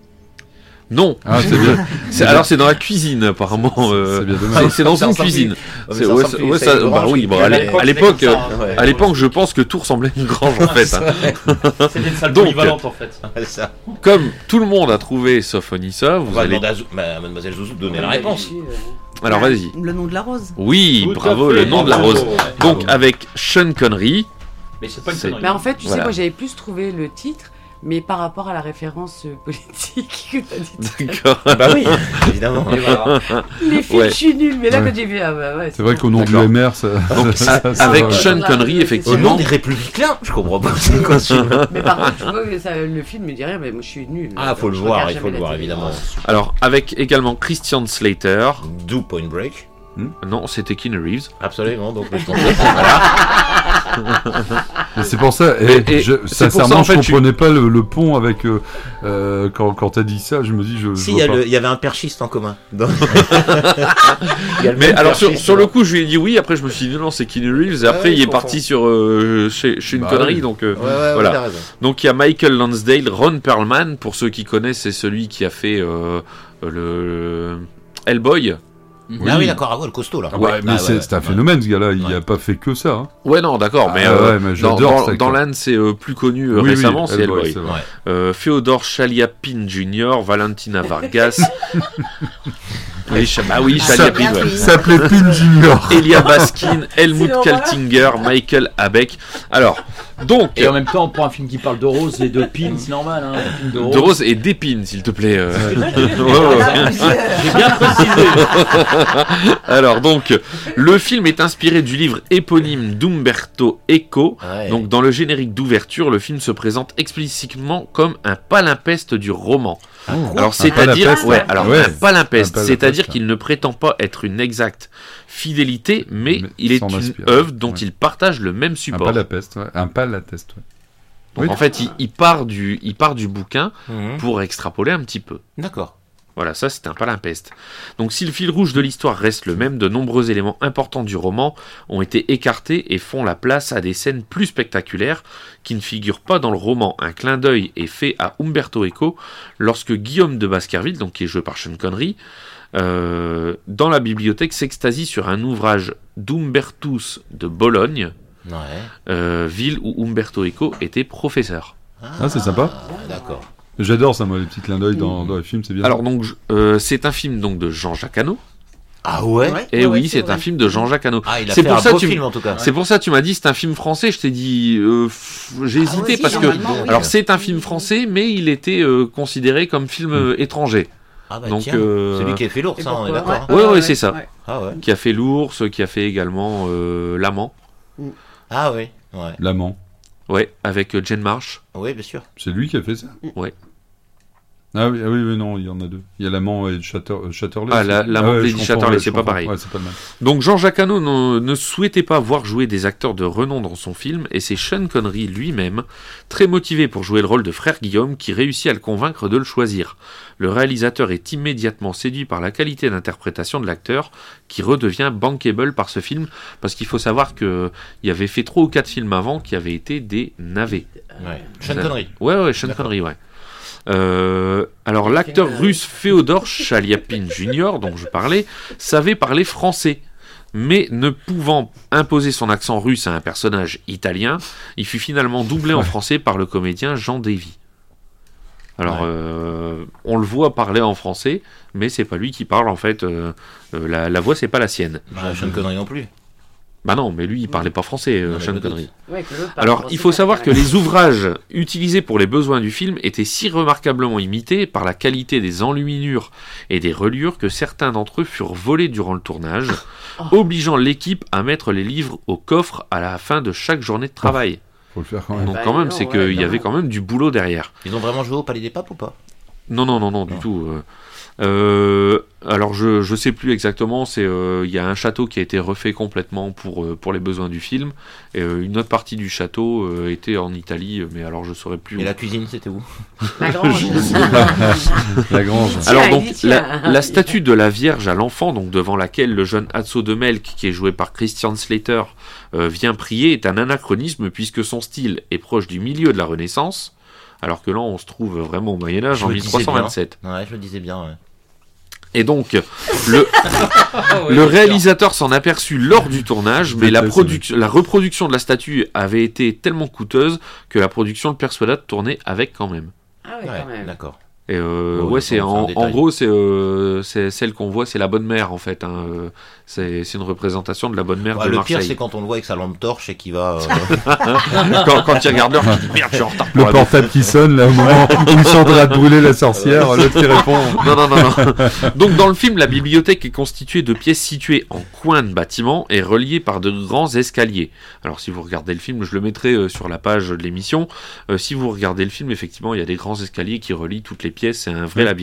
Non. Ah, c'est bien. C'est- alors c'est dans la cuisine apparemment. euh, c'est bien dommage. c'est- c'est dans Ça une ressemble cuisine. plus- C'est- ça ouais, ressemble ça- plus- ouais, c'est ça- une bah grange oui, qui- bon, qui à à l'é- l'époque, à l'époque, c'était comme ça, euh, ouais. à l'époque, je pense que tout ressemblait à une grange en fait. hein. C'était une salle Donc, polyvalente en fait. C'est ça. Comme tout le monde a trouvé sauf Onissa, On vous va allez. demander à Zou- bah, Mademoiselle Zouzou de donner la réponse. Alors vas-y. Le nom de la rose. Oui, Tout à bravo, fait, le nom de la bravo. rose. Donc avec Sean Connery. Mais c'est pas une C'est- connerie. Mais en fait, tu Voilà. sais, moi j'avais plus trouvé le titre, mais par rapport à la référence euh, politique que t'as dit. tout à l'heure. D'accord. Bah oui, évidemment. Et voilà. Les films, Ouais. je suis nul, mais là Ouais. quand j'ai vu, ah bah ouais. C'est vrai qu'au nom du D'accord. M R, ça. Donc, ça- ça- avec ça- Sean Connery, Au nom effectivement. des républicains, je comprends pas. C'est quoi ce film? Mais par contre, tu vois, que ça, le film me dit rien, mais moi je suis nul. Ah, faut Donc, le je voir, regarde il faut jamais le la voir, télé. évidemment. Alors avec également Christian Slater. Do Point Break. Non, c'était Keanu Reeves. Absolument, donc je t'en Mais c'est pour ça, et, Et- et je, c'est pour sincèrement, ça, en je fait, je comprenais pas le, le pont avec. Euh, euh, quand quand t'as dit ça, je me dis, je. je Si, il vois y, a pas. le- il y avait un perchiste en commun. Dans- Il y a le Mais même alors sur, perchiste, sur le là. coup je lui ai dit oui, après je me suis dit non c'est Keanu Reeves et après Ouais, il est je parti comprends. sur euh, chez, chez une Bah connerie oui. donc euh, Ouais, ouais, ouais, voilà. t'as raison. Donc il y a Michael Lansdale, Ron Perlman, pour ceux qui connaissent c'est celui qui a fait euh, le Hellboy. Ah oui, d'accord, ah ouais, le costaud là. Ah bah, mais Ah, c'est ouais, c'est un ouais. phénomène ce gars-là, il Ouais. a pas fait que ça. Hein. Ouais non d'accord mais, Ah euh, ouais, mais dans, j'adore dans, cet dans acteur. l'Inde c'est euh, plus connu euh, Oui, oui, récemment c'est Hellboy, Hellboy. c'est vrai. Ouais. Euh, Féodor Chaliapin Junior, Valentina Vargas. Oui, Cha- bah oui, Ça- Chaliapin, ouais. Il s'appelait Pin Junior. Elia Baskin, Helmut C'est Kaltinger, Michael Habeck. Alors, donc, Et en même temps, pour un film qui parle de rose et de pin, c'est normal. Hein, un film de rose. de rose et d'épines, s'il te plaît. euh. Ouais, ouais, ouais. J'ai bien précisé. Alors, donc, le film est inspiré du livre éponyme d'Umberto Eco. Ouais. Donc, dans le générique d'ouverture, le film se présente explicitement comme un palimpeste du roman. Alors, c'est-à-dire, palimpeste, ouais, hein. alors Ouais. un palimpeste, Un palimpeste, c'est-à-dire hein. qu'il ne prétend pas être une exacte fidélité, mais, Mais il est s'en une inspire. œuvre dont Ouais. il partage le même Un support. palateste, ouais. Un palateste, ouais. Donc Oui. en fait, il, il part du, il part du bouquin Mhm. pour extrapoler un petit peu. D'accord. Voilà, ça c'est un palimpeste. Donc si le fil rouge de l'histoire reste le même, de nombreux éléments importants du roman ont été écartés et font la place à des scènes plus spectaculaires qui ne figurent pas dans le roman. Un clin d'œil est fait à Umberto Eco lorsque Guillaume de Baskerville, donc qui est joué par Sean Connery, euh, dans la bibliothèque s'extasie sur un ouvrage d'Umbertus de Bologne, Ouais. euh, ville où Umberto Eco était professeur. Ah, c'est sympa. Ah, d'accord. J'adore ça, moi, les petits clins d'œil dans, dans les films, c'est bien. Alors donc je- euh, c'est un film donc de Jean-Jacques Hano. Ah ouais, Ouais. Et oui, c'est c'est vrai. un film de Jean-Jacques Hano. Ah, il a C'est fait pour un ça beau tu m- film en tout cas. C'est pour ça que tu m'as dit c'est un film français. Je t'ai dit euh, f- j'ai hésité ouais, si, parce que normalement, oui. alors c'est un film français, mais il était euh, considéré comme film euh, étranger. Ah bah Donc, tiens, euh, c'est lui qui a fait l'ours, Et hein, on est pourquoi d'accord. hein. Ouais, ouais, c'est ça. ouais. Ah ouais. Qui a fait l'ours, qui a fait également euh, l'amant. Ah ouais. Ouais. L'amant. Ouais, avec euh, Jane Marsh. Oui, bien sûr. C'est lui qui a fait ça. Ah oui, ah oui, oui, non, il y en a deux. Il y a l'amant et Chatter, euh, Chatterley. Ah, la- l'amant Ah ouais, de je Lady confonds, Chatterley, ouais, c'est je pas confonds. pareil. Ouais, c'est pas le même. Donc Jean-Jacques Hano ne, ne souhaitait pas voir jouer des acteurs de renom dans son film, et c'est Sean Connery lui-même, très motivé pour jouer le rôle de frère Guillaume, qui réussit à le convaincre de le choisir. Le réalisateur est immédiatement séduit par la qualité d'interprétation de l'acteur, qui redevient bankable par ce film, parce qu'il faut savoir qu'il y avait fait trois ou quatre films avant qui avaient été des navets. Ouais. Sean Connery. Ouais, ouais, Sean Connery, ouais. Euh, alors l'acteur russe Féodor Chaliapin junior, dont je parlais, savait parler français, mais ne pouvant imposer son accent russe à un personnage italien, il fut finalement doublé en français par le comédien Jean Davy. Alors, Ouais. euh, on le voit parler en français, mais c'est pas lui qui parle en fait. euh, euh, la, la voix, c'est pas la sienne. Bah, Sean Connery non plus. Bah non, mais lui, il parlait pas français, euh, Non, mais Sean peut-être. Connery. Ouais, que l'autre parle Alors, français, il faut ça savoir fait que rien. les ouvrages utilisés pour les besoins du film étaient si remarquablement imités par la qualité des enluminures et des reliures que certains d'entre eux furent volés durant le tournage, obligeant l'équipe à mettre les livres au coffre à la fin de chaque journée de travail. Faut le faire quand même. Donc Bah, quand même, non, c'est ouais, qu'il y quand avait même. quand même du boulot derrière. Ils ont vraiment joué au Palais des Papes ou pas? Non, non, non, non, du tout. euh. Euh, alors je je sais plus exactement. C'est euh, il y a un château qui a été refait complètement pour euh, pour les besoins du film. Et euh, une autre partie du château euh, était en Italie, mais alors je saurais plus. Et où. la cuisine, c'était où? La grange. La grange. Alors Tiens, donc il y tient. la, la statue de la Vierge à l'enfant, donc devant laquelle le jeune Atso de Melk, qui est joué par Christian Slater, euh, vient prier, est un anachronisme puisque son style est proche du milieu de la Renaissance, alors que là on se trouve vraiment au Moyen Âge Je en me mille disais trois cent vingt-sept. bien. Ouais, je le disais bien, ouais. Et donc, le, le réalisateur s'en aperçut lors du tournage, mais la, produc- la reproduction de la statue avait été tellement coûteuse que la production le persuada de tourner avec quand même. Ah ouais, quand même. D'accord. Et euh, Bon, ouais, ça, c'est on fait un en, en détail. gros, c'est euh, c'est celle qu'on voit, c'est la bonne mère en fait. Hein. euh, C'est c'est une représentation de la bonne mère Ouais, de le Marseille. pire, c'est quand on le voit avec sa lampe torche et qu'il va. euh, quand, quand il regarde l'heure, il dit merde, je suis en retard. pour Le la portable qui sonne, là, au moment où ils sont en train de brûler la sorcière, l'autre qui répond. Non, non, non, non. Donc, dans le film, la bibliothèque est constituée de pièces situées en coin de bâtiment et reliées par de grands escaliers. Alors, si vous regardez le film, je le mettrai euh, sur la page de l'émission. Euh, si vous regardez le film, effectivement, il y a des grands escaliers qui relient toutes les pièces. C'est un vrai labyrinthe.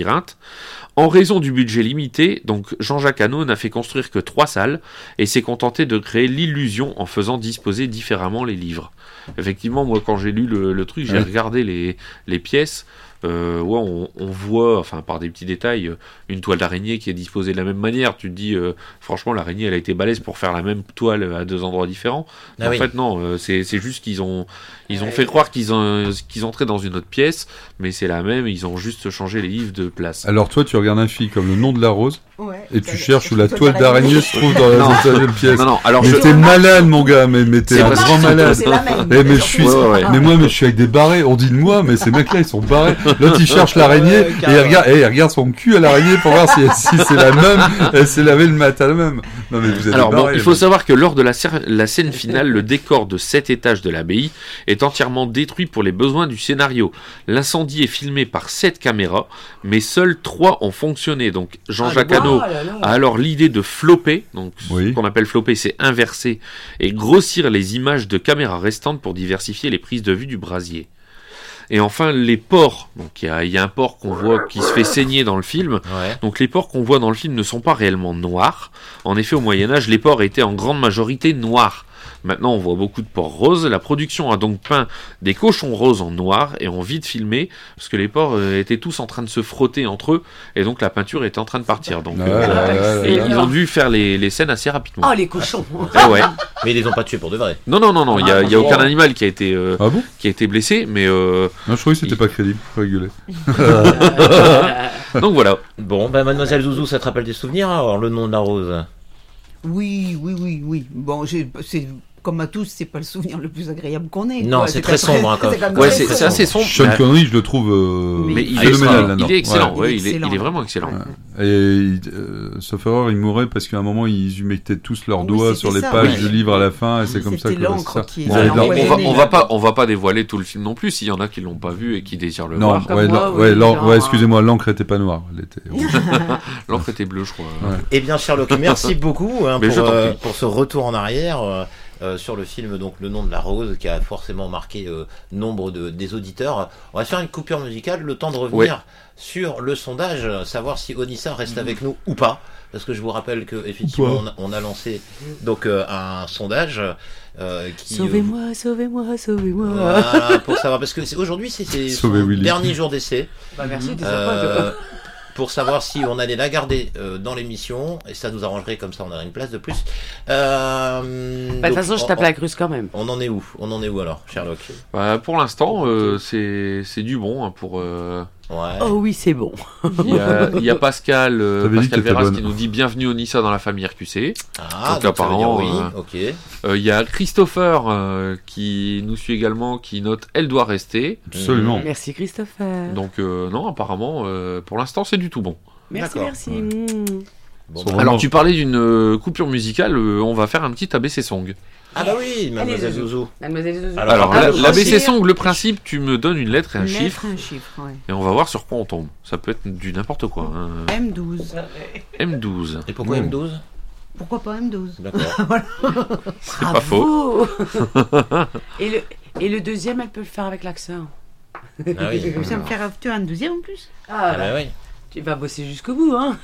En raison du budget limité, donc Jean-Jacques Hano n'a fait construire que trois salles et s'est contenté de créer l'illusion en faisant disposer différemment les livres. Effectivement, moi, quand j'ai lu le, le truc, j'ai Ouais. regardé les, les pièces. Euh, ouais, on, on voit, enfin par des petits détails, euh, une toile d'araignée qui est disposée de la même manière. Tu te dis, euh, franchement, l'araignée, elle a été balèze pour faire la même toile à deux endroits différents. Ah en oui. fait, non, euh, c'est c'est juste qu'ils ont, ils ont fait croire qu'ils ont, qu'ils entraient dans une autre pièce, mais c'est la même. Ils ont juste changé les livres de place. Alors toi, tu regardes un film comme Le Nom de la Rose, Ouais, et ça- tu cherches ça- où la ça- toile ça- d'araignée se trouve dans la Non. deuxième pièce. Non, non, alors mais je- t'es malade, mon gars, mais, mais t'es C'est un parce grand que malade. c'est la même. Eh, mais je suis, Ouais, ouais, ouais. mais moi, mais je suis avec des barrés. On dit de moi, mais ces mecs-là, ils sont barrés. L'autre, il cherche l'araignée et il regarde, eh, il regarde son cul à l'araignée pour voir si, si c'est la même. Elle s'est lavé le matin le même. Non, mais vous êtes Alors des bon, barrés, il les faut mecs. savoir que lors de la, cer- la scène finale, le décor de sept étages de l'abbaye est entièrement détruit pour les besoins du scénario. L'incendie est filmé par sept caméras, mais seules trois ont fonctionné. Donc Jean-Jacques Ah, Hano là, là. a alors l'idée de flopper, donc Oui. ce qu'on appelle flopper, c'est inverser, et grossir les images de caméras restantes pour diversifier les prises de vue du brasier. Et enfin, les porcs. Donc, il y a, il y a un porc qu'on voit qui se fait saigner dans le film. Ouais. Donc, les porcs qu'on voit dans le film ne sont pas réellement noirs. En effet, au Moyen-Âge, les porcs étaient en grande majorité noirs. Maintenant, on voit beaucoup de porcs roses. La production a donc peint des cochons roses en noir et en vide filmé, parce que les porcs euh, étaient tous en train de se frotter entre eux, et donc la peinture était en train de partir. Donc, Ouais, euh, ouais, ouais, ouais, et ouais. ils ont dû faire les, les scènes assez rapidement. Oh, les cochons. Ah ouais. Mais ils les ont pas tués pour de vrai. Non, non, non, non, il n'y a, il y a aucun animal qui a été, euh, Ah bon? qui a été blessé, mais... euh, Non, je trouvais que c'était pas crédible. Faut rigoler. donc voilà. Bon, bah, mademoiselle Zouzou, ça te rappelle des souvenirs, alors, Le Nom de la Rose? Oui, oui, oui, oui. Bon, j'ai- c'est comme à tous, c'est pas le souvenir le plus agréable qu'on ait. Non, quoi. c'est quand très sombre, hein, quand c'est même. quand Ouais, même c'est très c'est assez sombre. Sean mais- Connery, je le trouve euh, Mais il est phénoménal excellent. là-dedans. Il est excellent, Ouais. ouais, Il est il, est, il est excellent. vraiment excellent. Et euh, sauf erreur, ils mouraient parce qu'à un moment ils y mettaient tous leurs Oui, doigts c'était sur les ça, pages ouais. du livre à la fin, et c'est comme ça C'était que l'encre ça. qui Ils était avaient de On, l'encre. on va, empoisonnée. on va pas, on va pas dévoiler tout le film non plus. S'il y en a qui l'ont pas vu et qui désirent le Non, voir. Comme ouais, moi, l'en- oui, ouais, l'en- genre, ouais, hein. excusez-moi, l'encre était pas noire, elle était rouge. L'encre était bleue, je crois. Ouais. Eh bien, Sherlock, merci beaucoup hein, Mais je pour, t'en euh, prie. pour ce retour en arrière. Euh, euh, sur le film, donc Le nom de la rose, qui a forcément marqué euh, nombre de, des auditeurs. On va faire une coupure musicale, le temps de revenir Ouais. sur le sondage, savoir si Onissa reste avec nous ou pas. Parce que je vous rappelle que effectivement on a, on a lancé donc euh, un sondage euh, qui Sauvez-moi, sauvez-moi, sauvez-moi. voilà, pour savoir, parce que c'est, aujourd'hui c'est, c'est son Sauvez Willy. dernier jour d'essai. Bah merci, t'es Euh, sympa. pour savoir si on allait la garder euh, dans l'émission, et ça nous arrangerait, comme ça on aurait une place de plus. Euh, Bah, de toute donc, façon, je on- tape on- la cruce quand même. On en est où On en est où alors, Sherlock? Bah, pour l'instant, euh, c'est c'est du bon hein, pour. euh, Ouais. Oh oui, c'est bon. Il y a, il y a Pascal, euh, T'avais dit Pascal que t'étais Verras bonne. qui nous dit bienvenue Onissa dans la famille R Q C. Ah, donc, donc ça veut dire apparemment, oui, euh, ok. euh, il y a Christopher euh, qui nous suit également, qui note elle doit rester. Absolument. Merci Christopher. Donc euh, non, apparemment, euh, pour l'instant, c'est du tout bon. Merci, D'accord. merci. Mmh. Bon, Sont bah, vraiment- Alors tu parlais d'une euh, coupure musicale, euh, on va faire un petit A B C song. ah bah oui, Mademoiselle Allez, Zouzou. Mademoiselle Zouzou. Alors, Alors après, la- le l'A B C principe- song, le principe, tu me donnes une lettre et un Une chiffre, lettre, un chiffre, ouais. et on va voir sur quoi on tombe. Ça peut être du n'importe quoi. hein. M douze. M douze. Et pourquoi Mmh. M douze? Pourquoi pas M douze? D'accord. C'est pas faux. et, le, et le deuxième, elle peut le faire avec l'accent. Ah oui. Ça me fait rajouter un deuxième en plus. Ah, Ah bah oui. tu vas bosser jusqu'au bout, hein.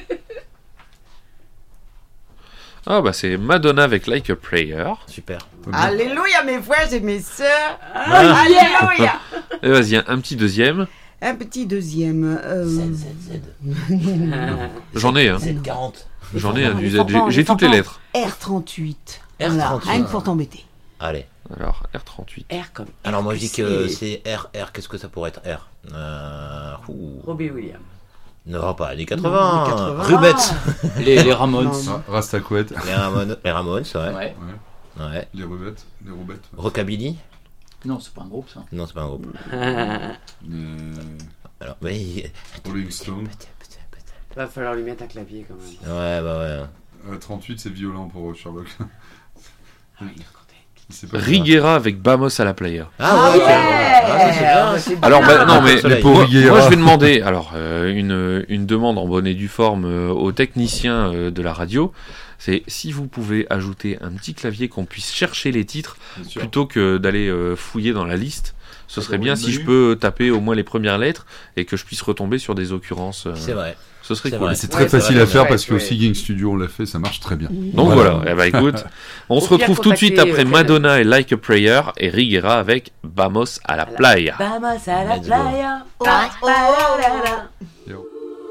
Ah bah c'est Madonna avec Like a Prayer. Super. Alléluia mes frères et mes sœurs. Ah, Alléluia. Et vas-y, un, un petit deuxième. Un petit deuxième. euh, Z, Z, Z. J'en ai un. Z quarante. J'en ai un du Z. fort J'ai- pas, J'ai fort toutes les pas. lettres. R trente-huit. R Voilà, trente-huit. rien que pour t'embêter. Allez. Alors R trente-huit. R comme. Alors moi je dis que c'est c'est R, R, qu'est-ce que ça pourrait être R euh... ouh. Robbie Williams. Non, pas années Non, quatre-vingts. années quatre-vingts. Rubettes. Les, les Ramones. Non. Ah, Rastacouette. Les Ramones, les Ramones, ouais. Ouais. Ouais. Ouais. Les Rubettes. Les Rubettes. Rockabilly. Non, c'est pas un groupe ça. Non, c'est pas un groupe. Les Alors, oui. Rolling Stones. Va falloir lui mettre un clavier quand même. Ouais, bah ouais. Euh, trente-huit, c'est violent pour Sherlock. Il sait pas Riguera avec Bamos à la Playa. Ah ouais, ah, ça, c'est bien. Ah, c'est Alors bien. bah, non mais Soleil. moi, Pour Riguera. moi, je vais demander alors euh, une, une demande en bonne et due forme euh, aux techniciens euh, de la radio, c'est si vous pouvez ajouter un petit clavier qu'on puisse chercher les titres Bien sûr. plutôt que d'aller euh, fouiller dans la liste. Ce serait dans bien le si menu. je peux taper au moins les premières lettres et que je puisse retomber sur des occurrences. euh, C'est vrai. Ce serait C'est cool. vrai. C'est très Ouais, c'est facile vrai, à faire ouais, parce que ouais. aussi Gang Studio on l'a fait, ça marche très bien. Donc voilà, eh ben, écoute, on Au se pire, retrouve tout de suite contactez, après euh, Madonna et Like a Prayer et Riguera avec Vamos a la playa. Vamos a la Let's go. playa. Pa, pa, la, la, la. Yo.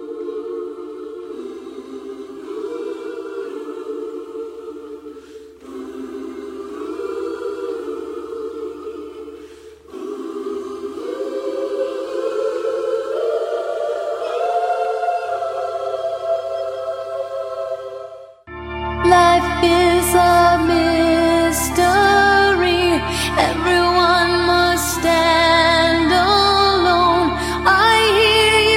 Life is a mystery. Everyone must stand alone. I hear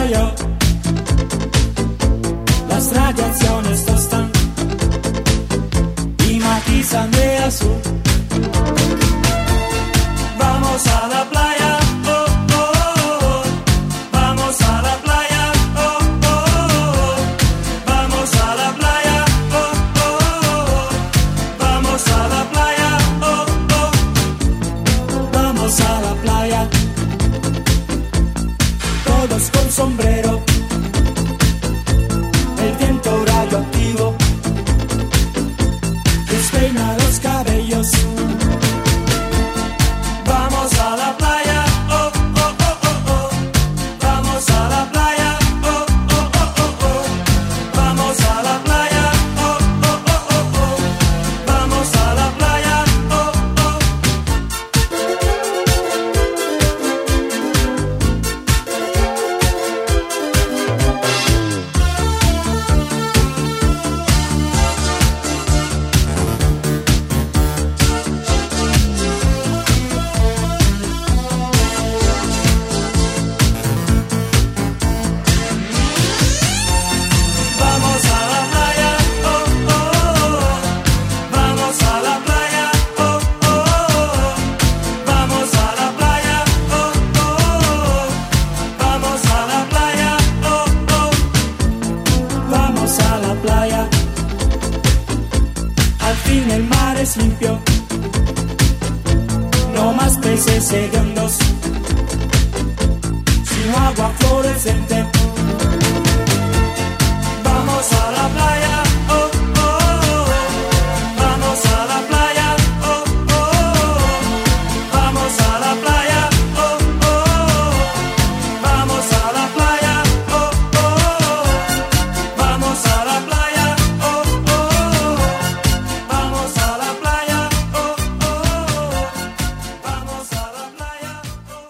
io. Las radiaciones tostan y matizan de azul. Vamos a la playa, oh, oh, oh. Vamos a la playa, oh, oh, oh. Vamos a la playa, oh, oh, oh. Vamos a la playa, oh, oh. Vamos a la playa. Todos con sombrero. El viento radioactivo despeina los cabellos. Vamos a la playa, oh, oh, oh, oh, oh. Vamos a la playa, oh, oh, oh, oh, oh. Vamos a la playa, oh, oh, oh, oh, oh. Vamos a la playa, oh, oh. Vamos a la playa, oh, oh, oh. Vamos a la playa, oh, oh, oh. Vamos a la playa, oh, oh, oh. Vamos a la playa, oh, oh. Vamos a la playa. Al fin el mar es limpio. No más peces hediondos, sino agua fluorescente. Vamos a la playa, oh, oh, oh. Vamos a la playa, oh, oh, oh. Vamos a la playa, oh, oh, oh. Vamos a la playa, oh, oh, oh. Vamos a la playa, oh, oh, oh. Vamos a la playa, oh, oh, oh. Vamos a la playa.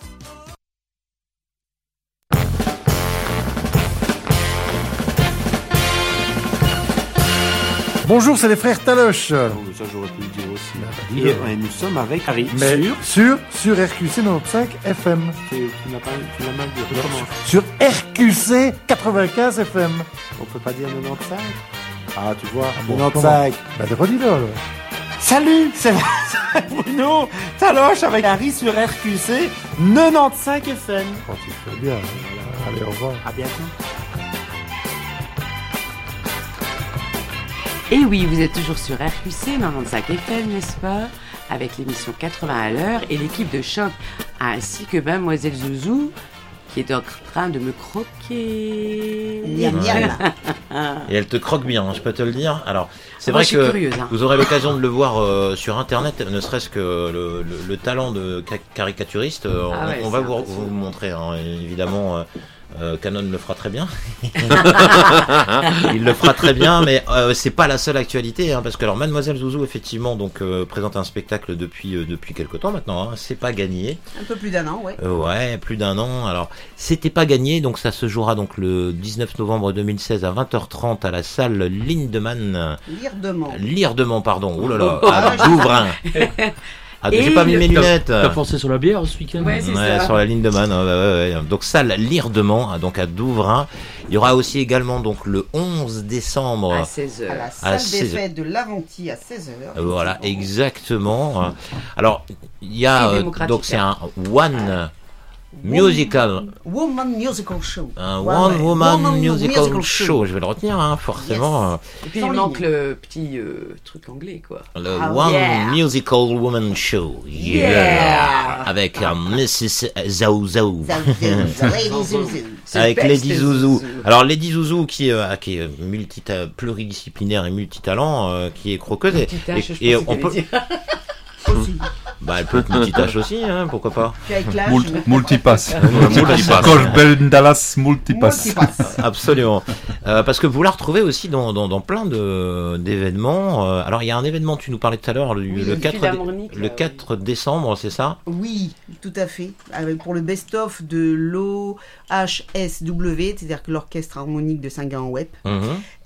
Bonjour, c'est les frères Taloche. Ça, j'aurais pu le dire aussi. Et, et nous sommes avec Harry. Mais Sur sur, sur R Q C quatre-vingt-quinze F M. Tu tu n'as pas, tu l'as mal dit. Recommence. Sur R Q C quatre-vingt-quinze F M. On peut pas dire quatre-vingt-quinze. Ah, tu vois, Bon, quatre-vingt-quinze. comment Bah, redis-le alors. Salut, c'est Bruno Taloche avec Harry sur R Q C quatre-vingt-quinze F M. Oh, tu fais bien. Voilà. Allez, au revoir. À bientôt. Et oui, vous êtes toujours sur R Q C quatre-vingt-quinze F M, n'est-ce pas? Avec l'émission quatre-vingts à l'heure et l'équipe de Choc, ainsi que Mademoiselle Zouzou, qui est en train de me croquer. Miam, miam. Et elle te croque bien, hein, je peux te le dire. Alors, c'est Moi, vrai je suis que curieuse, hein. vous aurez l'occasion de le voir euh, sur Internet, ne serait-ce que le, le- le talent de ca- caricaturiste. euh, Ah on, ouais, on va c'est vous, impressionnant. vous le montrer, hein, évidemment. euh, euh, Canon le fera très bien. Il le fera très bien, mais euh, c'est pas la seule actualité, hein, parce que alors Mademoiselle Zouzou effectivement donc euh, présente un spectacle depuis euh, depuis quelque temps maintenant. Hein, c'est pas gagné. Un peu plus d'un an, ouais. Euh, ouais, plus d'un an. Alors, c'était pas gagné, donc ça se jouera donc le dix-neuf novembre deux mille seize à vingt heures trente à la salle Lindemann. Lirdement. Lirdement, pardon. Oh là là, Ah, à Douvrin. Ah, j'ai pas mis mes lunettes. T'as pensé sur la bière ce week-end? Ouais, c'est Ouais, ça. sur la ligne de Man, ouais, ouais, ouais. Donc salle Lirdement, donc à Douvrin. Il y aura aussi également donc le onze décembre À seize heures. À la à salle des seize heures. fêtes de l'Aventie à seize heures. Voilà, exactement. Alors, il y a Très euh, démocratique, donc c'est hein. un one musical. Woman Musical Show. Un Ouais, One ouais. Woman Musical, Musical Show. Show. Je vais le retenir, hein, forcément. Et puis Sans il manque ligne. le petit euh, truc anglais, quoi. Le Ah, One yeah. Musical Woman Show. Yeah. Yeah. Avec euh, missus Zhao Zhao. Lady Zouzou. Avec Best Lady Zouzou. Zouzou. Alors Lady Zouzou qui, euh, qui est multita- pluridisciplinaire et multitalent, euh, qui est croqueuse. Et, Multitâche, je et, et pensais on qu'elle peut. allait dire. Bah, elle peut être multitâche aussi, hein, pourquoi pas. Puis avec l'âge. Mul- multipass. Multipass. Coach Ben Dallas multipass. Multipass. Absolument. Euh, parce que vous la retrouvez aussi dans, dans, dans plein de, d'événements. Euh, alors, il y a un événement, tu nous parlais tout à l'heure, le, Oui, le le quatre, Philharmonique, le là, quatre décembre, c'est ça? Oui, tout à fait. Avec, pour le best-of de l'O H S W, c'est-à-dire que l'Orchestre Harmonique de Saint-Gain-en-Wep. Mhm.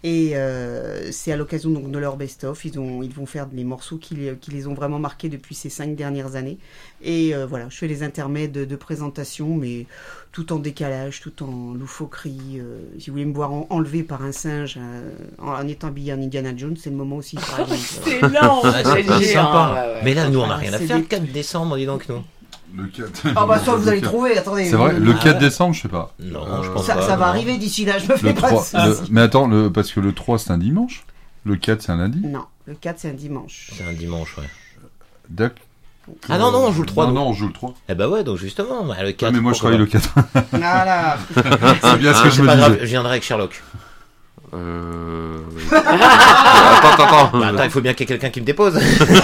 Et euh, c'est à l'occasion donc de leur best-of. Ils, ont, ils vont faire des morceaux qui, les- qui les ont vraiment marqués depuis ces cinq dernières années. Et euh, voilà, je fais les intermèdes de, de présentation, mais tout en décalage, tout en loufoquerie. Euh, si vous voulez me voir en- enlevé par un singe euh, en, en étant habillé en Indiana Jones, c'est le moment aussi. par exemple. C'est lent, Ah, c'est c'est sympa. géant, ouais, ouais. Mais là, nous, on n'a Ah, rien à c'est faire des- le quatre décembre, dis donc, nous. Le quatre. Ah bah ça vous allez trouver, attendez. C'est vrai, le Ah quatre ouais. décembre, je sais pas. Non, je pense Ça, pas. ça va non. arriver d'ici là, je me fais Le pas trois, de le- soucis. mais attends, le, parce que le trois c'est un dimanche. Le quatre c'est un lundi. Non, le quatre c'est un dimanche. C'est un dimanche, ouais. D'accord. Ah non, non, on joue le trois. Non, nous. non, on joue le trois. Eh bah ouais, donc justement, bah, le quatre. Ah, mais moi je pourquoi travaille le quatre. Voilà. C'est bien ce que Ah, je c'est me pas grave, disais. je viendrai avec Sherlock. Euh... attends, attends, attends. Bah, attends, il faut bien qu'il y ait quelqu'un qui me dépose.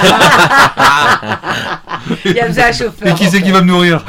Il y a besoin d'un chauffeur. Et qui c'est qui va me nourrir?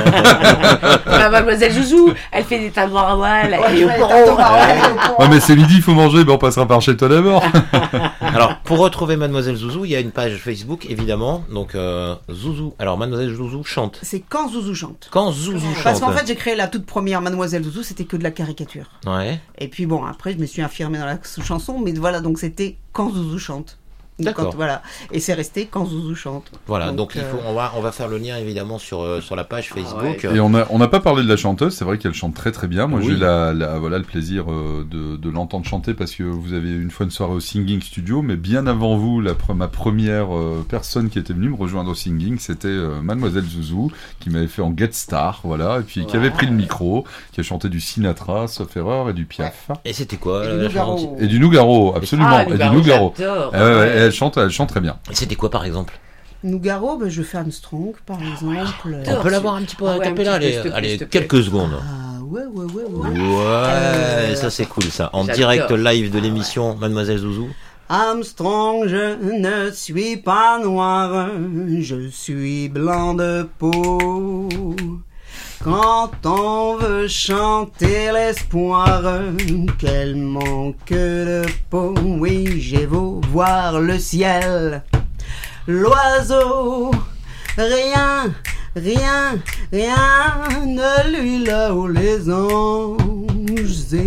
Bah, Mademoiselle Zouzou, elle fait des tas à voile, elle est au poron. Ouais, mais c'est midi, il faut manger, ben on passera par chez toi d'abord. Alors, pour retrouver Mademoiselle Zouzou, il y a une page Facebook, évidemment. Donc, euh, Zouzou. Alors, Mademoiselle Zouzou chante. C'est quand Zouzou chante. Quand Zouzou chante. Parce qu'en fait, j'ai créé la toute première Mademoiselle Zouzou, c'était que de la caricature. Ouais. Et puis bon, après, je me suis affirmée dans la chanson, mais voilà, donc c'était quand Zouzou chante. Donc, D'accord. quand- Voilà. Et c'est resté quand Zouzou chante. Voilà, donc, il euh, faut, on va, on va faire le lien évidemment sur, euh, sur la page Facebook. Et on a, on n'a pas parlé de la chanteuse, c'est vrai qu'elle chante très très bien. Moi Oui. j'ai eu la, la, voilà, le plaisir euh, de, de l'entendre chanter parce que vous avez une fois une soirée au Singing Studio, mais bien avant vous, la, pre- ma première euh, personne qui était venue me rejoindre au Singing, c'était euh, Mademoiselle Zouzou, qui m'avait fait en Get Star, voilà, et puis qui avait pris le micro, qui a chanté du Sinatra, sauf erreur, et du Piaf. Et c'était quoi Et euh, du la Nougaro. chanson Et du Nougaro, absolument, Ah, et du Nougaro, Nougaro. j'adore. Ah ouais, ouais, et elle chante, elle chante très bien. Et c'était quoi par exemple? Nougaro, ben, je fais Armstrong, par exemple. On peut l'avoir un petit peu Ah à ouais, un cappella, petit peu, allez, s'il te plaît, allez s'il te plaît. quelques secondes. Ah ouais, ouais, ouais, ouais. Ouais, Euh, ça c'est cool ça. En j'adore. direct live de l'émission Mademoiselle Zouzou. Armstrong, je ne suis pas noir, je suis blanc de peau. Quand on veut chanter l'espoir, qu'elle manque de peau, oui, j'ai beau voir le ciel, l'oiseau, rien, rien, rien ne lui là-haut les anges,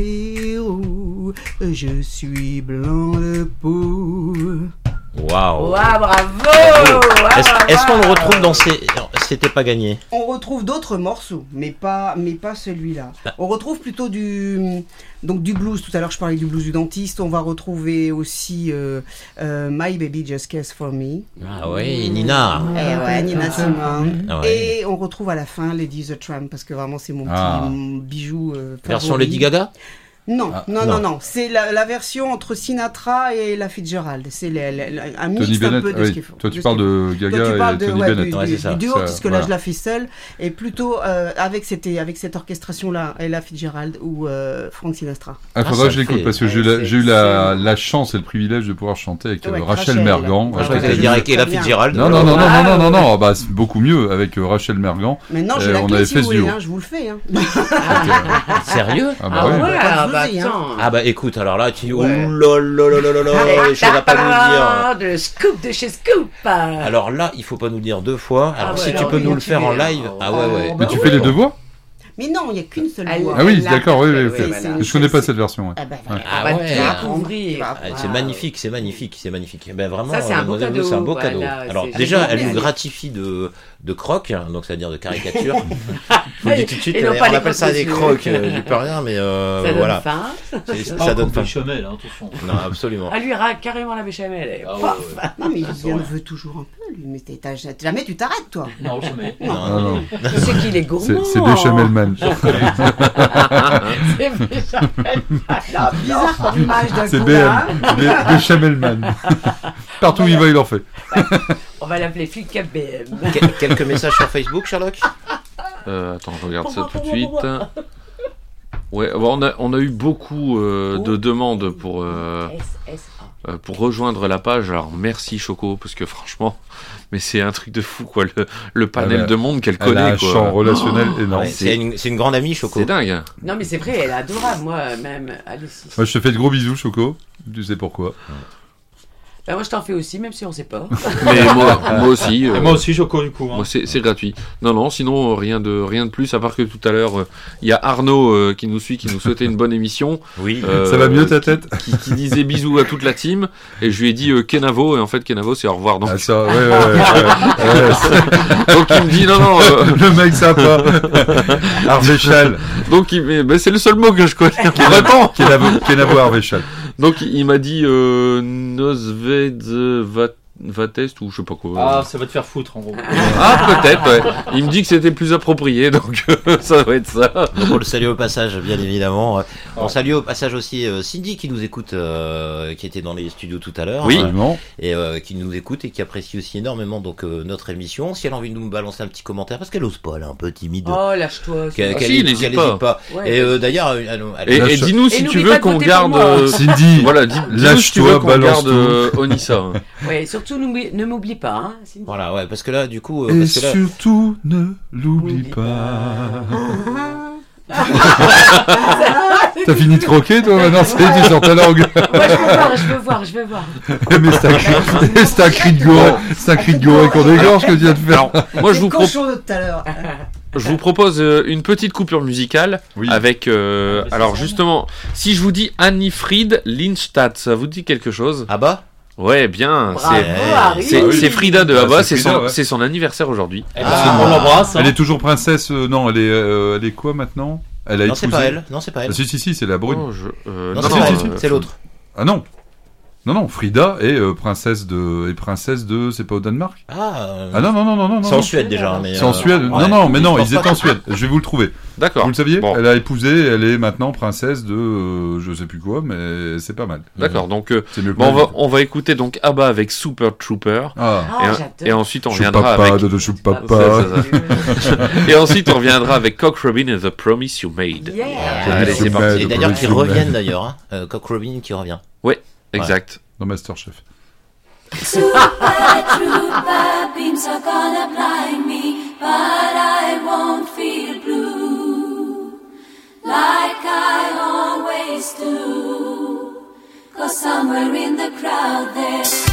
zéro, je suis blanc de peau. Waouh. Waouh, bravo. Est-ce est-ce qu'on le retrouve dans ces... non, c'était pas gagné. On retrouve d'autres morceaux, mais pas, mais pas celui-là. On retrouve plutôt du, donc du blues. Tout à l'heure, je parlais du blues du dentiste. On va retrouver aussi euh, euh, My Baby Just Cares for Me. Ah ouais, Nina. Eh ouais, Nina Simone. Ah ouais. Et on retrouve à la fin Lady the Tramp parce que vraiment c'est mon petit Ah. mon bijou. Euh, Version favori. Lady Gaga. Non, Ah, non, non. non, non. C'est la, la version entre Sinatra et la Fitzgerald. C'est le- le- le- un mix Tony un Bennett, peu de oui. ce qu'il faut. Toi tu de ce parles qu'il faut. de Gaga Toi, tu parles et de, Tony ouais, Bennett. du, Ouais, du- c'est ça. du duo, Ça, parce que voilà. là je la fais seule, et plutôt euh, avec, cette, avec cette orchestration-là, Ella Fitzgerald ou euh, Frank Sinatra. Ah, Ah, faudrait ça que je l'écoute fait- parce que ouais, j'ai eu la- c'est- j'ai eu la, c'est- la chance et le privilège de pouvoir chanter avec euh, Ouais, Rachel, Rachel. Mergan. Ah, Je crois que Rachel- t'allais dire avec Ella Très bien. Fitzgerald. Non, non, non, non, non, non, non, Ah, non, bah, c'est beaucoup mieux avec euh, Rachel Mergan. Maintenant j'ai Euh, la on clé avait si fait vous ce voulez, duo. hein, je vous le fais. Hein. Sérieux? Ah bah Ah ouais. ouais, Pas de ah bah soucis, hein. attends. Ah bah écoute, alors là tu... Oh Ouais. là là là là là là, Allez, les choses à pas nous dire. de scoop de chez Scoop. Alors là, il faut pas nous dire deux fois. Alors Ah si ouais, tu alors peux oui, nous le tu faire en verras. live. Ah ouais, ouais. Mais tu fais les deux voix? Mais non, il n'y a qu'une seule Elle- voix. Ah oui, là, d'accord, oui, oui, oui, ok. voilà. Je connais pas cette version. Ouais. Ah bah, Ouais. Ah Bah, ouais. tu vas Ah, découvrir. Ah, c'est magnifique, c'est magnifique, c'est magnifique. Ben vraiment, Ça, c'est un beau Mademoiselle cadeau, Zouzou, c'est un beau voilà, cadeau. c'est Alors génial. déjà, elle nous Merci. gratifie de de crocs, donc c'est-à-dire de caricature. Je vous le dis tout de suite, Et non on pas les appelle ça des crocs crocs. euh, J'y peux rien, mais euh, Ça donne voilà. faim. C'est- Pas Ça donne comme faim. béchamel, hein, attention. Non, absolument. Ah, lui, il rate carrément la béchamel. et Ah ouais, paf. ouais. Non, mais il en veut toujours un peu, lui. Mais t'es- t'as- jamais tu t'arrêtes, toi. Non, jamais. Non, Non, non. C'est qu'il est C'est gourmand. c'est Béchamelman. C'est béchamel. Bizarre comme image d'un C'est coup, B M. là. Bé- Béchamelman. Partout où il va, il en fait. On va l'appeler Flic B M. Quel- Quelques messages sur Facebook, Sherlock. Euh, attends, je regarde ça tout de suite. Ouais, bon, on, a, on a eu beaucoup euh, de demandes pour, euh, S S A. euh, pour rejoindre la page. Alors merci Choco, parce que franchement, mais c'est un truc de fou quoi, le, le panel Elle a- de monde qu'elle Elle a connaît un quoi. champ relationnel Oh, énorme. Ouais, C'est une, c'est une grande amie, Choco. C'est dingue. Non, mais c'est vrai, elle est adorable, moi, même. Alice. Moi, je te fais de gros bisous, Choco. Tu sais pourquoi. Bah, moi je t'en fais aussi, même si on sait pas. Mais moi, moi aussi. Et moi aussi, Choco, du coup. Hein. Moi, c'est, c'est gratuit. Non, non, sinon, rien de, rien de plus, à part que tout à l'heure, il euh, y a Arnaud euh, qui nous suit, qui nous souhaitait une bonne émission. Oui, euh, ça va mieux ta tête qui, qui disait bisous à toute la team, et je lui ai dit euh, Kenavo, et en fait, Kenavo, c'est au revoir. Donc, ah, ça, ouais, ouais, ouais, ouais, ouais. Donc, il me dit non, non. Euh... Le mec sympa. Arvéchal. Donc, il, mais, mais c'est le seul mot que je connais. Vraiment. Kenavo, Kenavo Arvéchal. Donc, il m'a dit euh, Nosved va Vatest ou je sais pas quoi. Ah, ça va te faire foutre en gros. Ah, peut-être, ouais. Il me dit que c'était plus approprié, donc ça va être ça. Donc on le salue au passage, bien évidemment. On salue au passage aussi euh, Cindy qui nous écoute, euh, qui était dans les studios tout à l'heure. Oui. Euh, et euh, qui nous écoute et qui apprécie aussi énormément donc euh, notre émission. Si elle a envie de nous balancer un petit commentaire, parce qu'elle ose pas, elle est un peu timide. Oh, lâche-toi. Qu'elle, ah, qu'elle, si, qu'elle n'hésite n'hésite pas. pas. Ouais, et euh, d'ailleurs, elle, elle, et, elle, et dis-nous si et tu veux qu'on garde. Euh, Cindy. Voilà, dis, dis-nous si tu veux qu'on garde euh, Onissa. Ouais, surtout ne m'oublie pas. Hein, voilà, ouais, parce que là, du coup. Et parce que là... surtout, ne l'oublie pas. T'as fini de croquer, toi, maintenant? C'est du sur ta langue. Moi, je veux voir, je veux voir, je veux voir. Mais c'est un cri, c'est un cri de goré, c'est un cri de goré qu'on dégorge que tu viens de faire. Alors, moi, je vous propose. Cochon de tout à l'heure. Je vous propose euh, une petite coupure musicale oui. avec. Euh, ah, alors, justement, si je vous dis Annie Fried Lindstadt, ça vous dit quelque chose? Ah bah? Ouais, bien. Bravo, c'est, c'est, oui. c'est Frida de ah, Abba, c'est, c'est, Frida, son, ouais. c'est son anniversaire aujourd'hui. Eh ben, ah, on l'embrasse. Hein. Elle est toujours princesse. Euh, non, elle est, euh, elle est quoi maintenant? Elle a non, épousé... c'est pas elle. Non, c'est pas elle. Ah, si, si, si, c'est la brune. Oh, je... euh, non, non, c'est, non, pas euh, elle, c'est l'autre. Ah non. Non, non, Frida est euh, princesse de, est princesse de, c'est pas au Danemark? Ah, euh... ah non, non, non, non, non. C'est en Suède déjà, mais. C'est en Suède. Euh... Non, ouais. non, mais non, je ils étaient en Suède. Je vais vous le trouver. D'accord. Vous le saviez? Bon. Elle a épousé, elle est maintenant princesse de, euh, je sais plus quoi, mais c'est pas mal. D'accord. Donc, euh, c'est mieux bon, on va, on va écouter donc Abba avec Super Trooper. Ah. Et, et ensuite on Chou reviendra papa, avec. De chou papa. Et ensuite on reviendra avec Cock Robin and the Promise You Made. Yeah. Allez, c'est parti. Et d'ailleurs, qui reviennent d'ailleurs, hein. euh, Cock Robin qui revient. Ouais, exact. Ouais. Dans Masterchef. Super trooper beams are gonna blind me, but I won't feel blue like I always do, 'cause somewhere in the crowd there's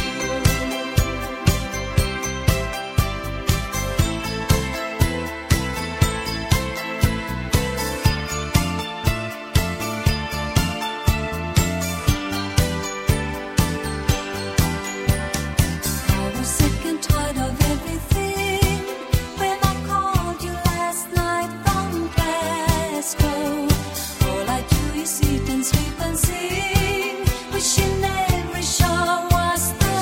Wishing every show was the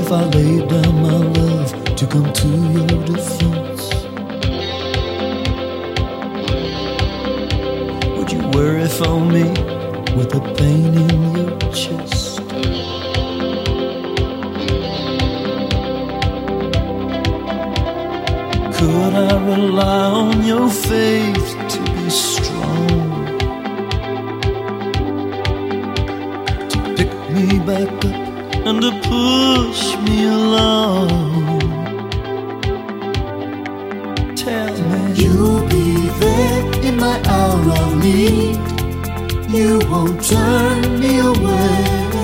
if I laid down my love to come to your defense? Would you worry for me with the pain in your chest? Could I rely on your faith to be strong, to pick me back up and to push me along? Tell me you'll be there in my hour of need. You won't turn me away.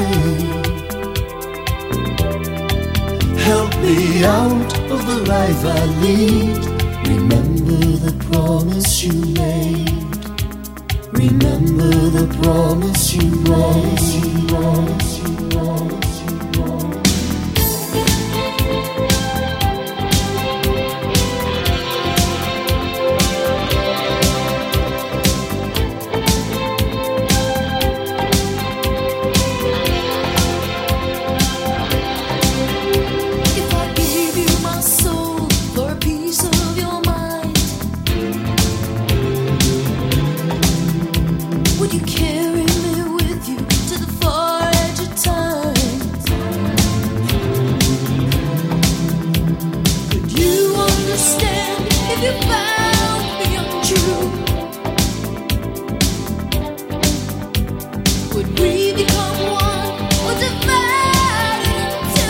Help me out of the life I lead. Remember the promise you made. Remember the promise you made. Promise you promise you promise. If I gave you my soul for a piece of your mind, would you carry me with you to the far edge of time? Could you understand if you found me untrue? Would we become one or divide into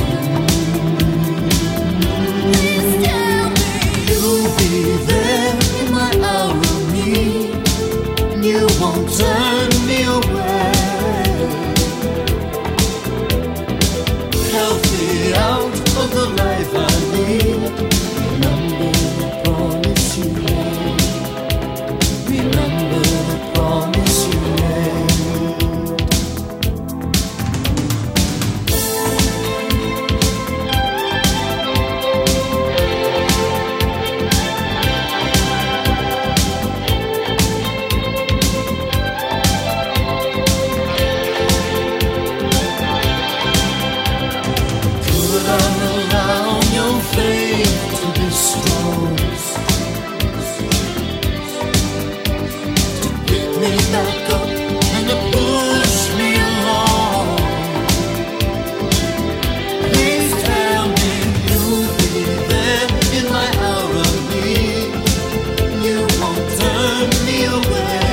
two? Please tell me You'll be there in my hour of need. You won't turn me away. Help me out of the life I lead. Remember the promise you made. Remember the promise you made. Could I rely on your faith to be strong, to pick me back up and to push me along? Please tell me you'll be there in my hour of need. You won't turn me away.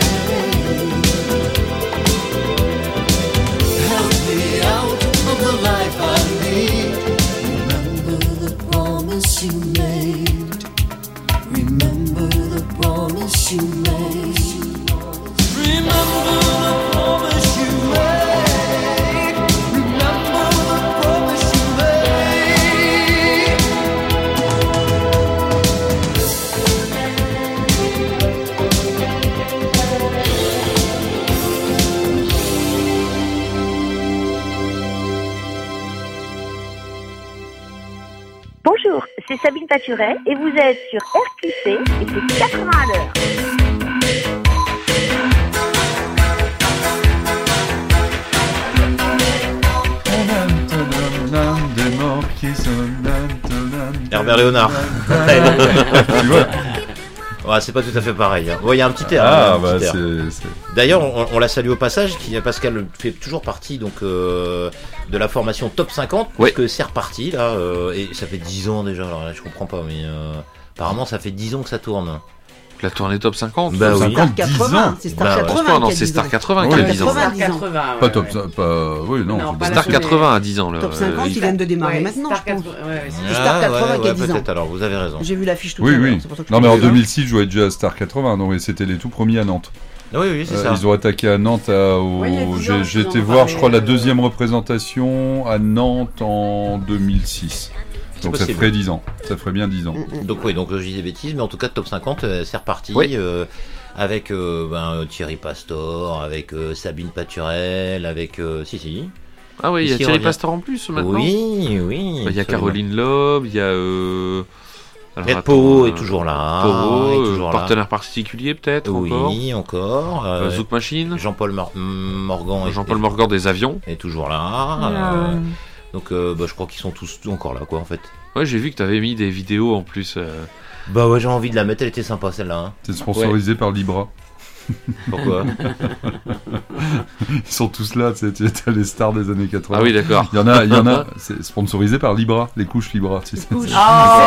Help me out of the life I lead. Remember the promise you made. Remember the promise you made. Remember the promise you made. Remember the promise you made. Bonjour, c'est Sabine Paturet et vous êtes sur R Q C et c'est quatre-vingts à l'heure. Des morts qui sont Herbert Léonard. Tu vois. Ouais, c'est pas tout à fait pareil. hein. Ouais, il y a un petit air. Ah, hein, un bah, petit air. c'est- c'est- D'ailleurs, on, on la salue au passage, qui, parce qu'elle fait toujours partie donc euh, de la formation Top cinquante, parce que c'est reparti là, euh, et ça fait dix ans déjà. Alors là, je comprends pas, mais euh, apparemment, ça fait dix ans que ça tourne. La tournée Top cinquante. Bah oui. Star quatre-vingts, c'est Star Bah ouais. quatre-vingts Non, qui a c'est dix Star ans. quatre-vingts Ouais, qui a dix ans. quatre-vingts, dix ans. Pas top, pas, oui, non. Non, c'est pas pas- Star quatre-vingts à dix ans. Là. Top cinquante, Euh, ils viennent de démarrer Ouais, maintenant, Star je pense. quatre-vingts, ouais, ouais, c'est- C'est Star Ah, quatre-vingts ouais, qui a ouais, dix ans. peut-être, alors, vous avez raison. J'ai vu l'affiche tout Oui, à l'heure, oui. c'est pour ça que je Non, te mais en disais. deux mille six, je jouais déjà à Star quatre-vingts, donc et c'était les tout premiers à Nantes. Oui, oui, c'est Euh, ça. Ils ont attaqué à Nantes. à- au... Ouais, il y a dix ans, J'ai j'ai ils en été ont voir, parlé, je crois, la euh, deuxième représentation à Nantes en deux mille six. Donc ça possible. ferait dix ans. Ça ferait bien dix ans. Donc oui, donc je dis des bêtises, mais en tout cas Top cinquante, euh, c'est reparti Oui. euh, avec euh, ben, Thierry Pastor, avec euh, Sabine Paturel, avec euh, si si. Ah oui, il y a Ici, on Thierry revient- Pastor en plus maintenant. Oui, oui. Bah, il y a absolument. Caroline Loeb, il y a. Euh... alors, Red attends, Poe euh, est toujours là. Poe, est euh, toujours là. partenaire particulier peut-être encore. Oui, encore. Euh, Zouk Machine. Jean-Paul Mor- Morgan. est- Jean-Paul est- Morgan des avions. est toujours là. Ah. Euh, Donc euh, bah, je crois qu'ils sont tous encore là, quoi, en fait. Ouais, j'ai vu que t'avais mis des vidéos en plus. Euh... Bah ouais, j'ai envie de la mettre, elle était sympa celle-là. Hein. C'est sponsorisé ouais. par Libra. Pourquoi? Ils sont tous là, tu sais, t'as les stars des années quatre-vingts. Ah oui, d'accord. Il y en a, il y en a, c'est sponsorisé par Libra, les couches Libra. Tu sais. Ah,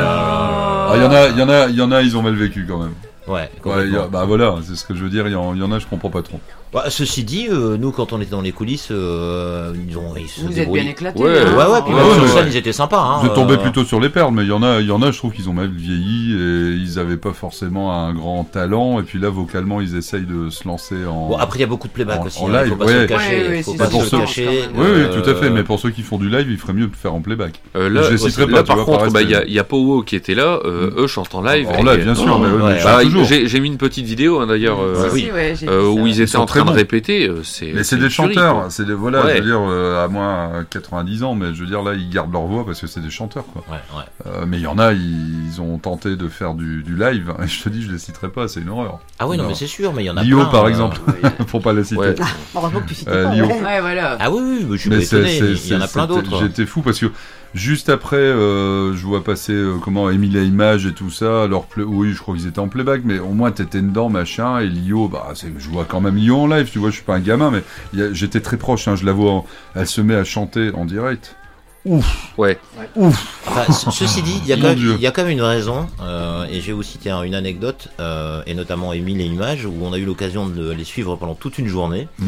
ah, il y en a, il y en a, il y en a, ils ont mal vécu quand même. Ouais. ouais y a, bah voilà, c'est ce que je veux dire. Il y, en, il y en a, je comprends pas trop. Bah, ceci dit, euh, nous quand on était dans les coulisses, euh, ils ont, ils se Vous débrouillent. êtes bien éclatés. Ouais, hein. ouais, ouais. Puis ouais, même ouais, sur ouais. scène, ils étaient sympas. Hein, je tombais euh... plutôt sur les perles, mais il y en a, il y en a, je trouve qu'ils ont mal vieilli et ils avaient pas forcément un grand talent. Et puis là, vocalement, ils essayent de se lancer en. Bon, après, il y a beaucoup de playback en, aussi. En hein, live, faut pas ouais. se le cacher. Ouais, ouais, faut c'est pas pour se ceux... le cacher. Oui, euh... oui, tout à fait. Mais pour ceux qui font du live, il ferait mieux de faire en playback. Euh, là, je les citerai là, pas. Par contre, il bah, y a, y a Powo qui était là. Euh, mm. Eux chantent en live. En live, bien sûr. Mais eux, bah, j'ai, j'ai mis une petite vidéo hein, d'ailleurs, euh, oui. ouais, euh, où ils étaient en train de répéter. C'est mais c'est des chanteurs, c'est des, voilà, ouais. je veux dire, euh, à moins quatre-vingt-dix ans, mais je veux dire, là, ils gardent leur voix parce que c'est des chanteurs, quoi. Ouais, ouais. Euh, mais il y en a, ils, ils ont tenté de faire du, du live, et je te dis, je les citerai pas, c'est une horreur. Ah oui, non, non mais c'est sûr, mais il y en a Lio, plein. par euh... exemple, pour pas les citer. Ouais. Heureusement que tu cites euh, pas. Lio. Ouais, voilà. Ah oui, oui, je suis mais pas étonné, c'est, il c'est, y en a plein d'autres. J'étais fou parce que juste après, euh, je vois passer euh, comment Émile et Image et tout ça. Alors play... oui, je crois qu'ils étaient en playback, mais au moins t'étais dedans, machin. Et Lio, bah, c'est... je vois quand même Lio en live. Tu vois, je suis pas un gamin, mais y a... j'étais très proche. Hein, je la vois, en... elle se met à chanter en direct. Ouf. Ouais. Ouf. Enfin, c- ceci dit, il y a quand même, il y a quand même une raison, euh, et j'ai aussi tiens, une anecdote, euh, et notamment Émile et Images, où on a eu l'occasion de les suivre pendant toute une journée. Mmh.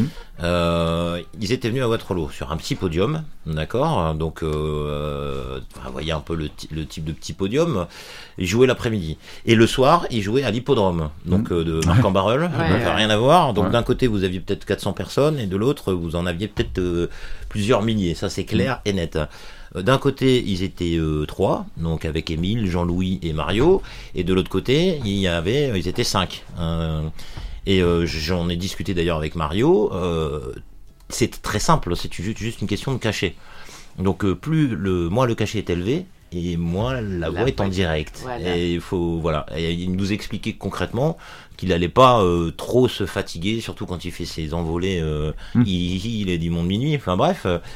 Euh, ils étaient venus à Waterloo sur un petit podium, d'accord. Donc, euh, vous voyez un peu le, t- le type de petit podium. Ils jouaient l'après-midi, et le soir, ils jouaient à l'hippodrome, donc mmh. euh, de Marc-en-Barœul. Ouais. Donc, ouais. rien à voir. Donc, ouais. d'un côté, vous aviez peut-être quatre cents personnes, et de l'autre, vous en aviez peut-être euh, plusieurs milliers. Ça, c'est clair mmh. et net. D'un côté, ils étaient euh, trois, donc avec Émile, Jean-Louis et Mario, et de l'autre côté, il y avait, ils étaient cinq. Euh, et euh, j'en ai discuté d'ailleurs avec Mario. Euh, c'est très simple, c'est juste une question de cachet. Donc euh, plus le, moins le cachet est élevé, et moins la, la voix est en direct. Voilà. Et il faut, voilà, et il nous expliquait concrètement qu'il n'allait pas euh, trop se fatiguer, surtout quand il fait ses envolées. Euh, mmh. il, il est du monde minuit. Enfin bref. Euh,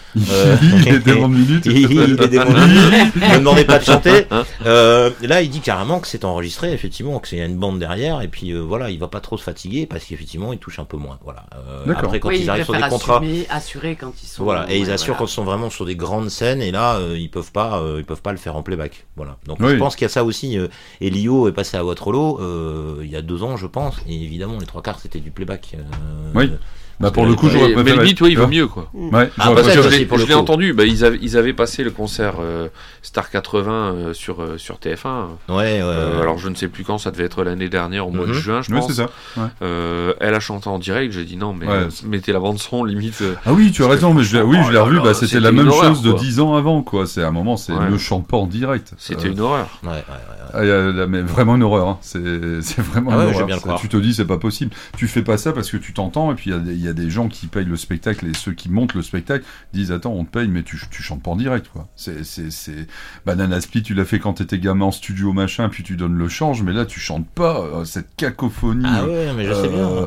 il est des mondes minutes. il, il est des mondes minutes. Ne me demandez pas de chanter. Euh, là, il dit carrément que c'est enregistré, effectivement, que c'est une bande derrière, et puis euh, voilà, il va pas trop se fatiguer parce qu'effectivement, il touche un peu moins. Voilà. Euh, après, quand oui, ils arrivent sur des assumer, contrats, assurer quand ils sont. Voilà, et ouais, ils assurent voilà. quand ils sont vraiment sur des grandes scènes, et là, euh, ils peuvent pas, euh, ils peuvent pas le faire en playback. Voilà. Donc oui. je pense qu'il y a ça aussi. Euh, et Lio est passé à Waterloo euh, il y a deux ans, je pense, et évidemment. Les trois quarts c'était du playback. Euh, oui. Bah pour le coup, j'aurais préféré. Mais limite, oui, il vaut mieux quoi. Ouais. Ah, parce que je l'ai, je l'ai entendu. Bah ils avaient, ils avaient passé le concert euh, Star quatre-vingts euh, sur euh, sur T F un. Ouais. ouais, euh, ouais. Alors je ne sais plus quand. Ça devait être l'année dernière au mois mm-hmm. de juin, je oui, pense. C'est ça. Ouais. Euh, elle a chanté en direct. J'ai dit non, mais ouais. euh, mettez la bande son limite. Euh, ah oui, tu as raison. Mais je l'ai, oui, je l'ai revu. Bah c'était, c'était la même horreur, chose de dix ans avant quoi. C'est à un moment, c'est ouais. ne chante pas en direct. C'était euh, une horreur. Ouais. ouais, ouais. Ah, y a, là, mais vraiment une horreur. Hein. C'est c'est vraiment ah une ouais, horreur. Bien le tu te dis c'est pas possible. Tu fais pas ça parce que tu t'entends et puis il y, y a des gens qui payent le spectacle et ceux qui montent le spectacle disent attends on te paye mais tu tu chantes pas en direct quoi. C'est c'est c'est Banana Split tu l'as fait quand t'étais gamin en studio machin puis tu donnes le change mais là tu chantes pas euh, cette cacophonie. Ah ouais mais je euh, sais bien.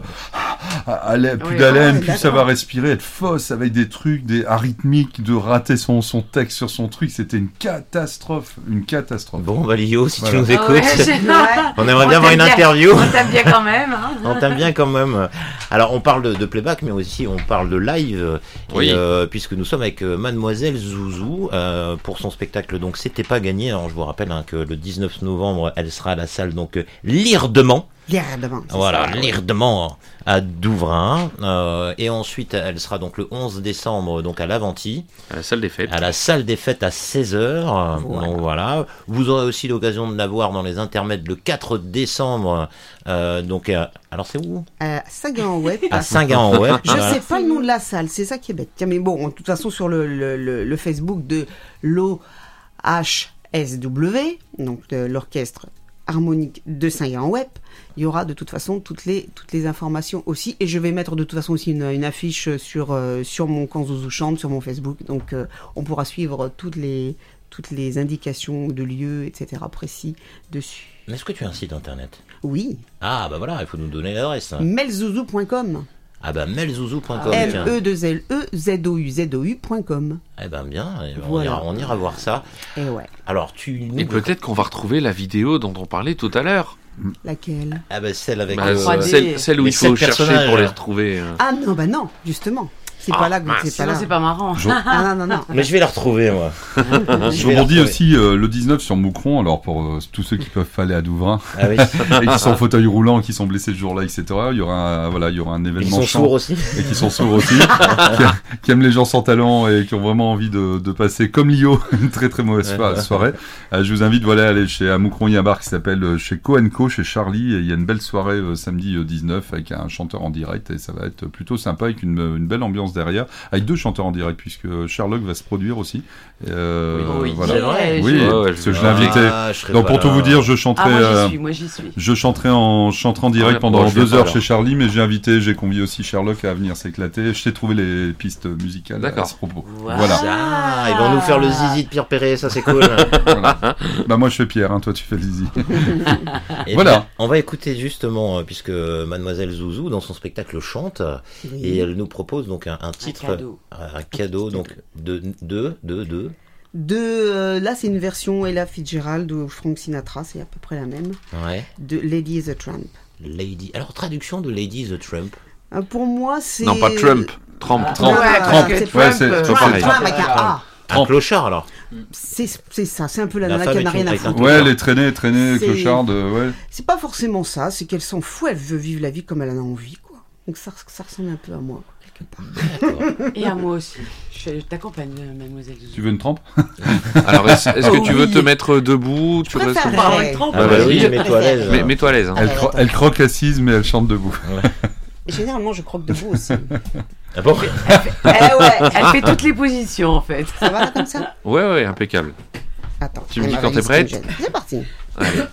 À, à plus oui, d'haleine, ouais, plus ça va respirer, être fausse avec des trucs, des arythmiques, de rater son son texte sur son truc, c'était une catastrophe, une catastrophe. Bon bah Lio si voilà. tu nous écoutes, oh ouais, on aimerait on bien avoir une bien, interview. On t'aime bien quand même. Hein. On t'aime bien quand même. Alors on parle de, de playback mais aussi on parle de live. Oui. Et, euh, puisque nous sommes avec euh, Mademoiselle Zouzou euh, pour son spectacle donc c'était pas gagné. Alors je vous rappelle hein, que le dix-neuf novembre elle sera à la salle donc euh, Lirdement. Lirdement. Voilà, ça, Lirdement à Douvrin euh, et ensuite elle sera donc le onze décembre donc à l'Aventie. À la salle des fêtes. À la salle des fêtes à seize heures. Voilà. Donc voilà. Vous aurez aussi l'occasion de la voir dans les intermèdes le quatre décembre. Euh, donc euh, alors c'est où? À Saint-Guin-en-Ouette. À Saint-Guin-en-Ouette. Je voilà. sais pas le nom de la salle, c'est ça qui est bête. Tiens, mais bon, de toute façon sur le, le, le, le Facebook de l'O H S W, donc de l'orchestre harmonique de Saint-Guin-en-Ouette, il y aura de toute façon toutes les, toutes les informations aussi. Et je vais mettre de toute façon aussi une, une affiche sur, euh, sur mon Quand Zouzou chante, sur mon Facebook. Donc euh, on pourra suivre toutes les, toutes les indications de lieux, et cetera précis dessus. Est-ce que tu as un site internet? Oui. Ah bah voilà, il faut nous donner l'adresse. melzouzou point com. Ah bah melzouzou point com. M E deux L E Z O U Z O U point com. Eh ben bien, on, Voilà. ira, on ira voir ça. Et ouais. Alors tu Et peut-être qu'on va retrouver la vidéo dont on parlait tout à l'heure. Laquelle? Ah bah celle avec Bah, euh, euh, celle, celle où les il faut sept chercher personnages. pour les retrouver. euh. Ah non, bah non, justement. C'est Ah, pas là que mince. c'est pas Sinon, là. c'est pas marrant. Je- Ah non, non, non. Mais je vais la retrouver moi. Je vais la rebondis retrouver. aussi euh, le dix-neuf sur Moucron, alors pour euh, tous ceux qui peuvent pas aller à Douvrin Ah oui. et qui sont en fauteuil roulant, qui sont blessés ce jour-là, et cetera. Il y aura un, voilà, il y aura un événement. sont chant, sourds aussi. Et qui sont sourds aussi, qui, qui aiment les gens sans talent et qui ont vraiment envie de, de passer comme Lio une très très mauvaise Ouais. soirée. Euh, je vous invite voilà à aller chez à Moucron, il y a un bar qui s'appelle euh, chez Co and Co, chez Charlie, et il y a une belle soirée euh, samedi euh, dix-neuf avec un chanteur en direct et ça va être plutôt sympa avec une, une belle ambiance derrière, avec deux chanteurs en direct puisque Sherlock va se produire aussi. Euh, Oui, oui, voilà. c'est vrai, Oui, je- Ouais, ouais, parce que je- je l'ai invité. Ah, je serai Donc pas pour tout là. vous dire, je chanterai, Ah, moi, j'y euh, suis, moi, j'y suis. je chanterai en chanterai en direct Ah, pendant bon, je vais deux pas, heures alors. chez Charlie, mais j'ai invité, j'ai convié aussi Sherlock à venir s'éclater. Je t'ai trouvé les pistes musicales D'accord. à ce propos. Voilà. Voilà. Ah, ils vont nous faire le zizi de Pierre Perret, ça c'est cool. Voilà. Bah moi je fais Pierre, hein, toi tu fais le zizi. Et Voilà. bien, on va écouter justement, euh, puisque Mademoiselle Zouzou, dans son spectacle, chante, Oui. et elle nous propose donc un, un titre, cadeau. un, un cadeau, donc de, de, de, de, De, euh, là, c'est une version Ella Fitzgerald ou Frank Sinatra, c'est à peu près la même. ouais, De Lady is a Tramp. Lady. Alors traduction de Lady the Trump. Euh, pour moi, c'est. Non, pas Trump. Trump. Ah, Trump. ouais, Trump. parce que Ouais, Trump, c'est- euh, c'est Trump, pareil. Trump avec un A. Un clochard alors. C'est c'est ça, c'est un peu la La nana femme qui n'a est rien à avec un foutre. Ouais, les traînées, traînées, C'est- clochardes, euh, ouais. C'est pas forcément ça, c'est qu'elle s'en fout, elle veut vivre la vie comme elle en a envie, quoi. Donc ça, ça ressemble un peu à moi, quoi, quelque part. Et à moi aussi. Je t'accompagne, euh, mademoiselle Zouzou. Tu veux une trempe? Alors, est-ce est-ce que Oh, tu veux oui. te mettre debout tu restes préfère- comme Pas ça avoir une trempe. Ah bah oui, vas-y. mets-toi à l'aise. Mais- Mets-toi à l'aise. hein. Elle, cro- elle croque assise, mais elle chante debout. Et généralement, je croque debout aussi. Ah bon Eh ouais, Elle fait toutes les positions en fait. ça va là comme ça? Ouais, ouais, impeccable. Attends. Tu me j'ai dis ma quand t'es valise qui me prête gêne. C'est parti. Allez.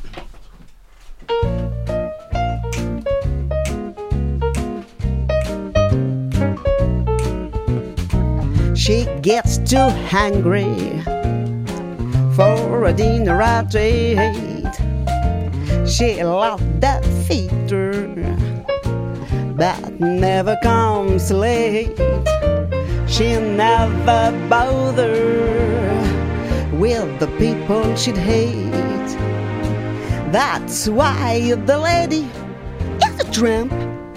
She gets too hungry for a dinner at eight. She loved that theater, but never comes late. She never bothers with the people she'd hate. That's why the lady is a tramp.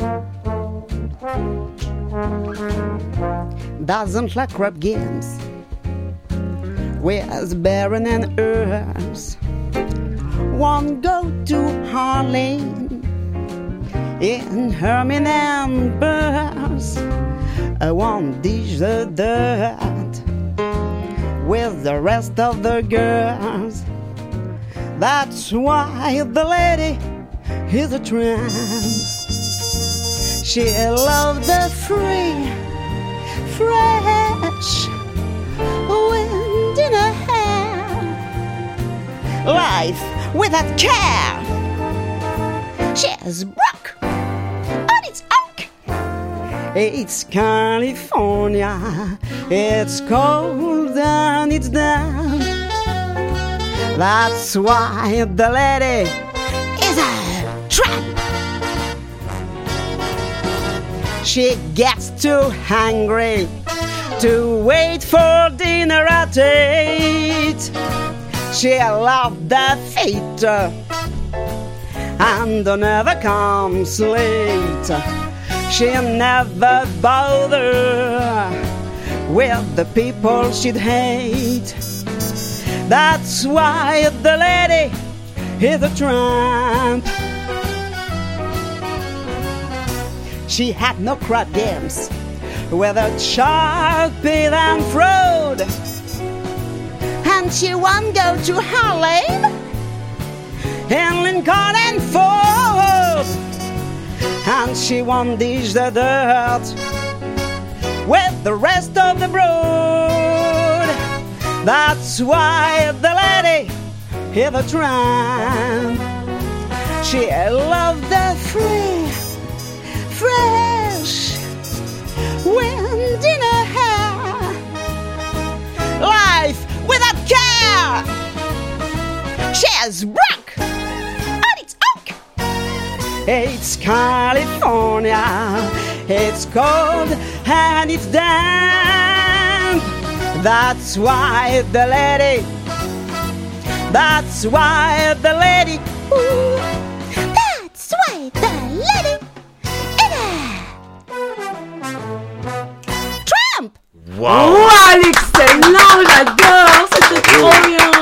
Doesn't like crap games, wears barren and earth. Won't go to Harlem in Herman and Burrs. I won't dish the dirt with the rest of the girls. That's why the lady is a tramp. She loved the free, fresh wind in her hair, life without care. She's broke on its oak. It's California, it's cold and it's damp. That's why the lady is a tramp. She gets too hungry to wait for dinner at eight. She loved the theater and never comes late. She never bothered with the people she'd hate. That's why the lady is a tramp. She had no crap games with a Sharpie and fraud, and she won't go to Harlem and Lincoln and Ford, and she won't dish the dirt with the rest of the brood. That's why the lady is a tramp. She loved the free, fresh wind in her hair, life without care. She's broke on its oak. It's California, It's cold and it's damp. That's why the lady, that's why the lady, ooh, that's why the lady Trump. Waouh. Wow, l'excellent, j'adore, c'était trop bien.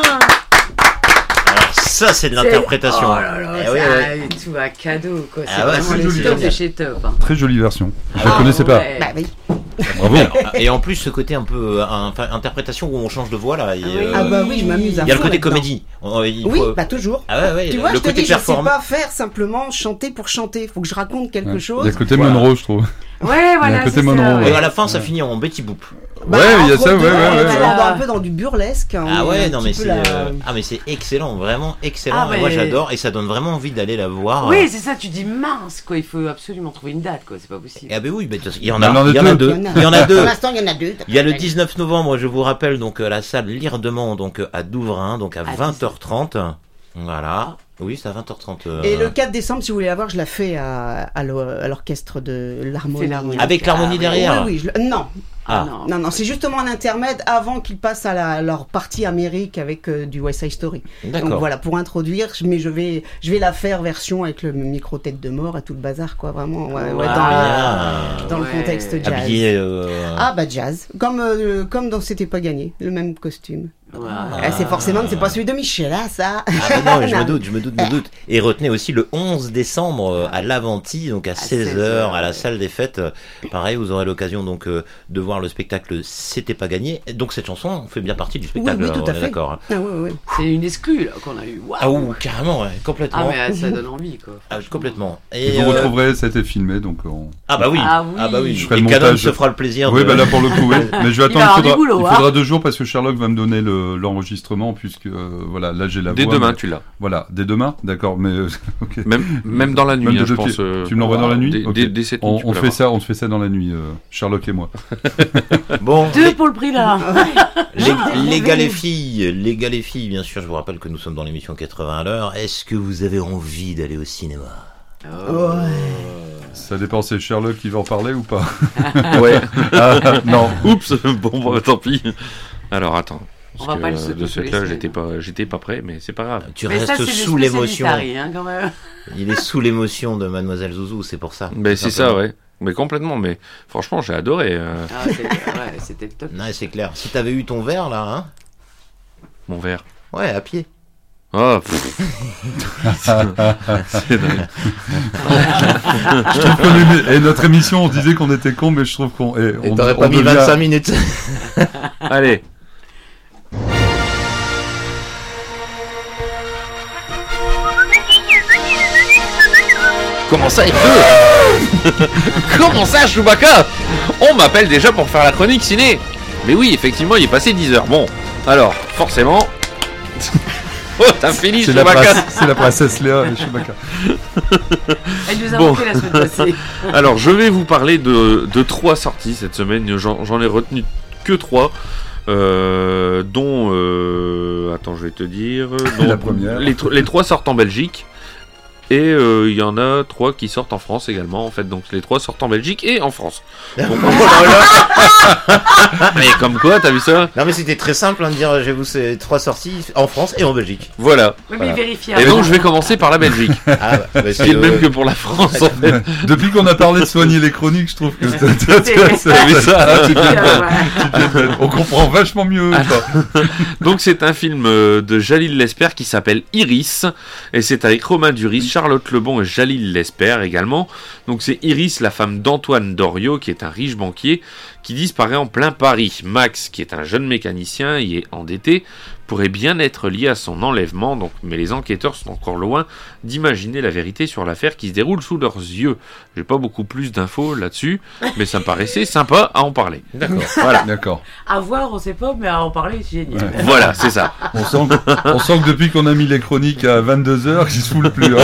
Alors ça c'est de l'interprétation. Oh là là, Eh c'est oui, un- oui. tout un cadeau quoi. C'est Ah ouais, vraiment c'est les joli, top joli. de chez top. hein. Très jolie version. Je la Ah, connaissais pas. ouais. Bah oui. Bravo. Et en plus ce côté un peu euh, enfin, interprétation où on change de voix là. et, euh, Ah bah oui, je m'amuse à Il y a le fond côté là-dedans. comédie. On- il Oui, faut- bah toujours. Ah ouais, ouais, tu vois, le je te côté dis, je sais perform- pas faire simplement chanter pour chanter. Faut que je raconte quelque Ouais. chose. Il y a le côté Voilà. Monroe, je trouve. Ouais, Il y a voilà. un côté c'est ça, Monroe. ouais. Et à la fin ça finit en Betty Boop. Bah, Ouais, il y a entre ça, deux, ouais, ouais, on ouais, est ouais. dans un peu dans du burlesque. hein, Ah on est ouais, un non petit mais peu c'est là- euh, ah mais c'est excellent, vraiment excellent. Ah, Et mais- moi j'adore et ça donne vraiment envie d'aller la voir. Oui, c'est ça, tu dis mince quoi, il faut absolument trouver une date quoi, c'est pas possible. Ah ben oui, ben, il y en a, Il y en a il y en a deux. deux. Il y en a deux. Pour l'instant, il y en a deux. Il y a le dix-neuf novembre, je vous rappelle, donc euh, la salle Lirdement, donc euh, à Douvrin, donc à vingt heures trente. Voilà. Oui, c'est à vingt heures trente. euh, Et le quatre décembre, si vous voulez la voir, je la fais à, à l'o- à l'orchestre de l'harmonie. l'harmonie. Avec l'harmonie Ah, derrière. Oui, oui. Je, le- non. Ah. non. Non, non, c'est justement un intermède avant qu'ils passent à la, leur partie Amérique avec euh, du West Side Story. D'accord. Donc voilà, pour introduire, mais je vais, je vais la faire version avec le micro tête de mort et tout le bazar, quoi, vraiment, ouais, ouais, dans, Ah. le, dans le Ouais. contexte jazz. Habillé. euh, Ah bah jazz, comme, euh, comme dans C'était pas gagné, le même costume. Ouais. Ah, c'est forcément, c'est pas celui de Michel, hein, ça. Ah bah non, mais je me doute, je me doute, je me doute. Et retenez aussi le onze décembre euh, à l'Aventie, donc à, seize heures, à la salle des fêtes. Euh, Pareil, vous aurez l'occasion donc euh, de voir le spectacle C'était pas gagné. Donc cette chanson fait bien partie du Oui, spectacle. oui, tout on à est fait. D'accord. Ah oui, oui. C'est une exclue là qu'on a eu. Waouh. Ah ouh, carrément, ouais, complètement. Ah mais ça donne envie quoi. Ah, complètement. Et Et vous euh, retrouverez, ça a été filmé, donc on... Ah bah oui. Ah oui. bah oui. Je ferai le Et Canon montage. se fera le plaisir. Oui, de... bah là pour le coup, oui. Mais je vais Il va attendre, il avoir faudra, du boulot, il hein. faudra deux jours parce que Sherlock va me donner le- l'enregistrement puisque euh, voilà, là j'ai la Dès voix. demain, mais- tu l'as. Voilà, dès demain, d'accord, mais euh, ok. Même, même dans la nuit, Même hein, de je depuis- pense. euh, Tu me l'envoies dans la nuit Dès, Ok. dès- dès cette nuit, On, tu on peux fait l'avoir. ça, on te fait ça dans la nuit, euh, Sherlock et moi. Bon, Deux pour le prix là. les, les gars, les filles, les gars, les filles, bien sûr, je vous rappelle que nous sommes dans l'émission quatre-vingts à l'heure. Est-ce que vous avez envie d'aller au cinéma? Ça dépend, c'est Sherlock qui va en parler ou pas? Ouais. Ah, non. Oups, bon, bah, tant pis. Alors, attends. On Parce va pas que, le sauter de ce tous les fait-là, semaines. j'étais pas, j'étais pas prêt, mais c'est pas grave. Tu Mais ça, restes c'est sous des l'émotion. spécialistes, Harry, hein, quand même. Il est sous l'émotion de Mademoiselle Zouzou, c'est pour ça. Ben, tout c'est ça, simplement. ouais. Mais complètement, mais franchement, j'ai adoré. euh, Ah, c'est- ouais, c'était le top. Non, c'est clair. Si t'avais eu ton verre là, hein? Mon verre. Ouais, à pied. Oh, pff. C'est dingue. Je trouve qu'on est- et notre émission, on disait qu'on était con, mais je trouve qu'on. Et Et on, t'aurais on pas mis devient- vingt-cinq minutes. Allez. Comment ça, il peut Comment ça, Chewbacca? On m'appelle déjà pour faire la chronique ciné. Mais oui, effectivement, il est passé dix heures. Bon, alors, forcément... Oh, t'as fini, C'est la, Chewbacca. princesse- c'est la princesse Léa et Chewbacca. Elle nous a Bon. manqué la semaine passée. Alors, je vais vous parler de, de trois sorties cette semaine. J'en, j'en ai retenu que trois. Euh, dont... euh, attends, je vais te dire... dont- La première. Les, tr- les trois sortent en Belgique. Et euh, il y en a trois qui sortent en France également, en fait. Donc les trois sortent en Belgique et en France. Donc, mais comme quoi, t'as vu ça? Non mais c'était très simple hein, de dire j'ai vous ces trois sorties en France et en Belgique. Voilà. Oui, mais Voilà. vérifiez Et avant. donc je vais commencer par la Belgique. Ah, bah, bah, Ce c'est qui est le le- même que pour la France, en fait. Depuis qu'on a parlé de soigner les chroniques, je trouve que c'est- c'est- c'est- c'est- T'as vu ça, hein? c'est bien fait. C'est bien fait. On comprend vachement mieux. quoi. Donc c'est un film euh, de Jalil Lesper qui s'appelle Iris, et c'est avec Romain Duris, Charlotte Lebon et Jalil Lesper également. Donc c'est Iris, la femme d'Antoine Doriot, qui est un riche banquier, qui disparaît en plein Paris. Max, qui est un jeune mécanicien, y est endetté, pourrait bien être lié à son enlèvement, donc, mais les enquêteurs sont encore loin d'imaginer la vérité sur l'affaire qui se déroule sous leurs yeux. J'ai pas beaucoup plus d'infos là-dessus, mais ça me paraissait sympa à en parler. D'accord. Voilà. D'accord. À voir, on sait pas, mais à en parler, c'est génial. Ouais. Voilà, c'est ça. On sent, que, on sent que depuis qu'on a mis les chroniques à vingt-deux heures, ils se foulent plus. Hein.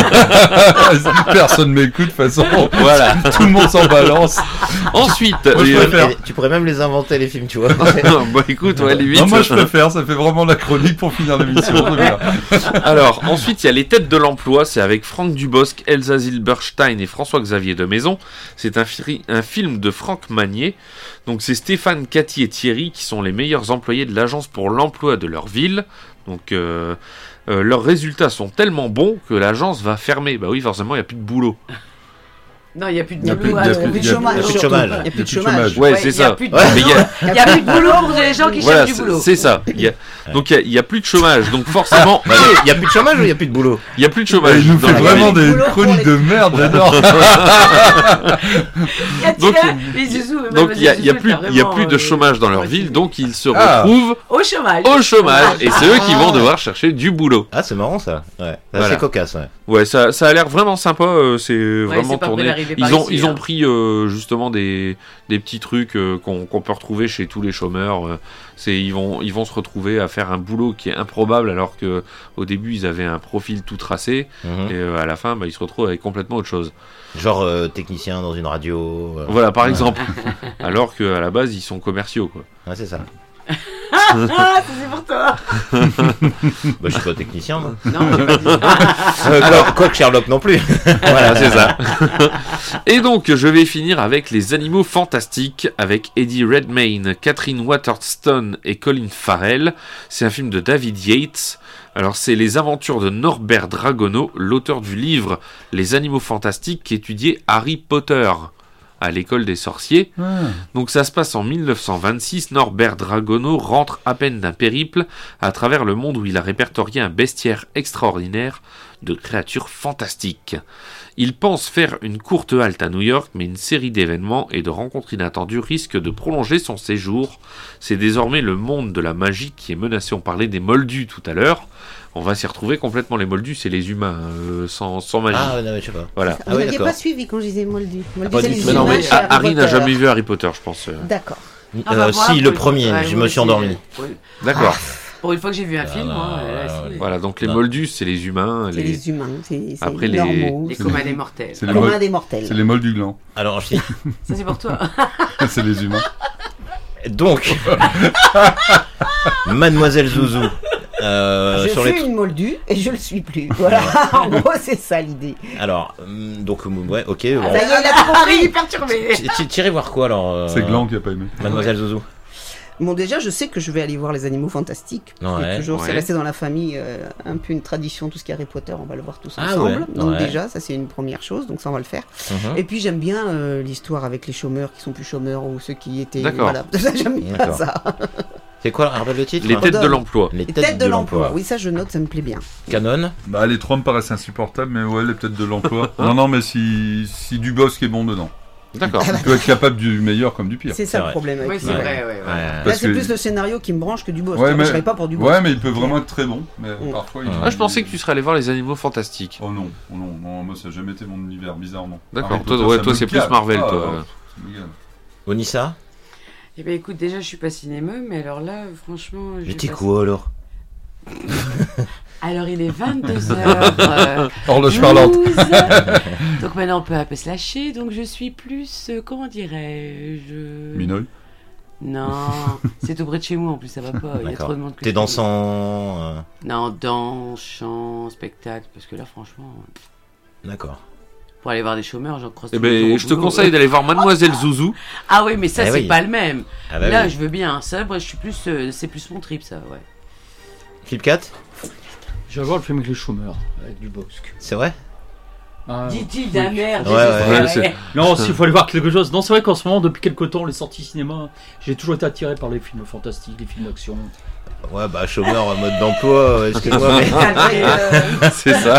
Personne m'écoute, de toute façon. Voilà. Tout le monde s'en balance. Ensuite, Moi, je euh, préfère. Tu pourrais même les inventer, les films, tu vois. Bah écoute, ouais, limite. Non, moi je préfère, ça fait vraiment la chronique pour finir l'émission. Alors, ensuite, il y a Les Têtes de l'Emploi, c'est avec Franck Dubosc, Elsa Zilberstein et François-Xavier de Maison. C'est un, fi- un film de Franck Magnier. Donc, c'est Stéphane, Cathy et Thierry qui sont les meilleurs employés de l'agence pour l'emploi de leur ville. Donc, euh, euh, leurs résultats sont tellement bons que l'agence va fermer. Bah oui, forcément, il n'y a plus de boulot. Non, il n'y a plus de Il y a plus boulot. de- il y a alors, plus il y de a chômage. Il n'y a plus de chômage. Il y a plus de chômage. Ouais, Ouais, c'est il y a ça. plus de- Ouais, mais il y a- Il n'y a plus de boulot pour les gens qui Voilà, cherchent du c'est- boulot. c'est ça. Il y a- Donc il n'y a, a plus de chômage. Donc forcément. Bah, il y a plus de chômage ou il y a plus de boulot? Il n'y a plus de chômage. Il nous dans fait la vraiment ville. des chroniques de merde, j'adore. Donc, Les zouzous, même donc il n'y a, il y a les plus, zouzous, il y a t'as plus de vraiment, chômage dans leur ville, donc ils se Ah. retrouvent Au chômage. au chômage. Et c'est eux qui vont devoir chercher du boulot. Ah, c'est marrant ça. Ouais. C'est Voilà. assez cocasse, ouais. Ouais, ça, ça a l'air vraiment sympa. euh, c'est vraiment c'est pas près tourné. d'arriver par Ils ont, ici, ils ont hein. pris euh, justement des, des petits trucs euh, qu'on qu'on peut retrouver chez tous les chômeurs. euh, c'est ils vont, ils vont se retrouver à faire un boulot qui est improbable alors que au début ils avaient un profil tout tracé Mhm. et euh, à la fin bah, ils se retrouvent avec complètement autre chose. Genre euh, technicien dans une radio. euh. Voilà, par Ouais. exemple. Alors qu'à la base ils sont commerciaux quoi. Ouais, c'est ça. Ah, c'est pour toi. Bah, je suis pas technicien, moi. Non, j'ai pas dit ça. Euh, quoi, quoi que Sherlock non plus. Voilà, c'est ça. Et donc, je vais finir avec Les Animaux Fantastiques, avec Eddie Redmayne, Catherine Waterston et Colin Farrell. C'est un film de David Yates. Alors, c'est les aventures de Norbert Dragono, l'auteur du livre Les Animaux Fantastiques, qui étudiait Harry Potter à l'école des sorciers. Donc ça se passe en mille neuf cent vingt-six, Norbert Dragono rentre à peine d'un périple à travers le monde où il a répertorié un bestiaire extraordinaire de créatures fantastiques. Il pense faire une courte halte à New York, mais une série d'événements et de rencontres inattendues risque de prolonger son séjour. C'est désormais le monde de la magie qui est menacé. On parlait des moldus tout à l'heure. On va s'y retrouver complètement. Les moldus, c'est les humains, euh, sans, sans magie. Ah, non, mais je sais pas. Voilà. Vous Ah oui, n'aviez d'accord. pas suivi quand je disais Moldu. Moldu, Pas c'est du les tout. Mais non, humains mais chez Harry Harry n'a Potter. jamais vu Harry Potter, je pense. D'accord. Euh, Ah, bah, voilà, si, le pour- premier, ouais, je moi me suis aussi, endormi. euh, ouais. D'accord. Pour une fois que j'ai vu un film, moi, euh, là, si. Voilà, donc les Non. moldus, c'est les humains. C'est les humains, c'est c'est Après, les les- normaux. Les C'est communs les- des mortels. C'est les, Commun molles- des mortels. c'est les molles du gland. Alors, je- Ça, c'est pour toi. C'est les humains. donc, Mademoiselle Zouzou. Euh, je sur suis les... une moldue et je le suis plus. Voilà, en gros, c'est ça l'idée. Alors, hum, donc, hum, ouais, ok. Ah, bon. ça y est, il a compris. hyper perturbé. Ti- ti- Tirez voir quoi alors euh, C'est Gland qui a pas aimé. Mademoiselle Zouzou. Bon, déjà, je sais que je vais aller voir les animaux fantastiques. Ouais, c'est toujours, ouais. c'est resté dans la famille, euh, un peu une tradition, tout ce qui est Harry Potter, on va le voir tous Ah ensemble. ouais, Donc ouais. déjà, ça c'est une première chose, donc ça on va le faire. Mhm. Et puis j'aime bien euh, l'histoire avec les chômeurs qui sont plus chômeurs ou ceux qui étaient. D'accord. Voilà, ça j'aime bien D'accord. ça. C'est quoi, rappelle le titre Les hein têtes de l'emploi. Les Les têtes de l'emploi. Oui, ça je note, ça me plaît bien. Canon. Bah, les trois me paraissent insupportables, mais ouais, les têtes de l'emploi. non, non, mais si, si Dubosc est bon dedans. D'accord. Il peut être capable du meilleur comme du pire. C'est ça vrai. le problème avec Oui, c'est lui. vrai, ouais, ouais. Ouais. Là, Parce c'est que- plus le scénario qui me branche que du boss. Ouais, Moi, mais... je serais pas pour du boss. ouais, mais il peut vraiment être très bon. Mais Mm. parfois, il... Ah, je pensais que tu serais allé voir les animaux fantastiques. Oh non, oh non, non, moi ça n'a jamais été mon univers, bizarrement. D'accord. Harry Toi, Potter, ouais, ça toi, me c'est plus gave. Marvel, Ah, toi. ouais, ça me gave. Onissa. Eh ben écoute, déjà, je suis pas cinéma, mais alors là, franchement. Mais j'ai t'es passé- quoi alors? Alors, il est vingt-deux heures. Euh, Horloge parlante. douze. Donc maintenant, on peut un peu se lâcher. Donc, je suis plus. euh, comment dirais-je Minoï. Non, c'est tout près de chez moi en plus, ça va pas. Il y a D'accord. trop de monde que T'es je dansant. euh, connais. Non, danse, chant, spectacle. Parce que là, franchement, D'accord. pour aller voir des chômeurs, j'en croise Eh tous les jours ben, au je te boulot. conseille d'aller voir Mademoiselle Zouzou. Ah oui, mais ça, Eh c'est oui. pas le même. Ah bah là, oui. je veux bien. Ça, moi, je suis plus. euh, c'est plus mon trip, ça, ouais. Flipcat. Je vais voir le film avec les chômeurs, avec du Bosc. C'est vrai. Ah, Dit-il d'un merde. Ouais, ouais, ouais, c'est- non, s'il faut aller voir quelque chose. Non, c'est vrai qu'en ce moment, depuis quelques temps, les sorties cinéma, j'ai toujours été attiré par les films fantastiques, les films d'action. Ouais, bah chômeur en mode d'emploi, euh, excuse-moi, mais C'est ça.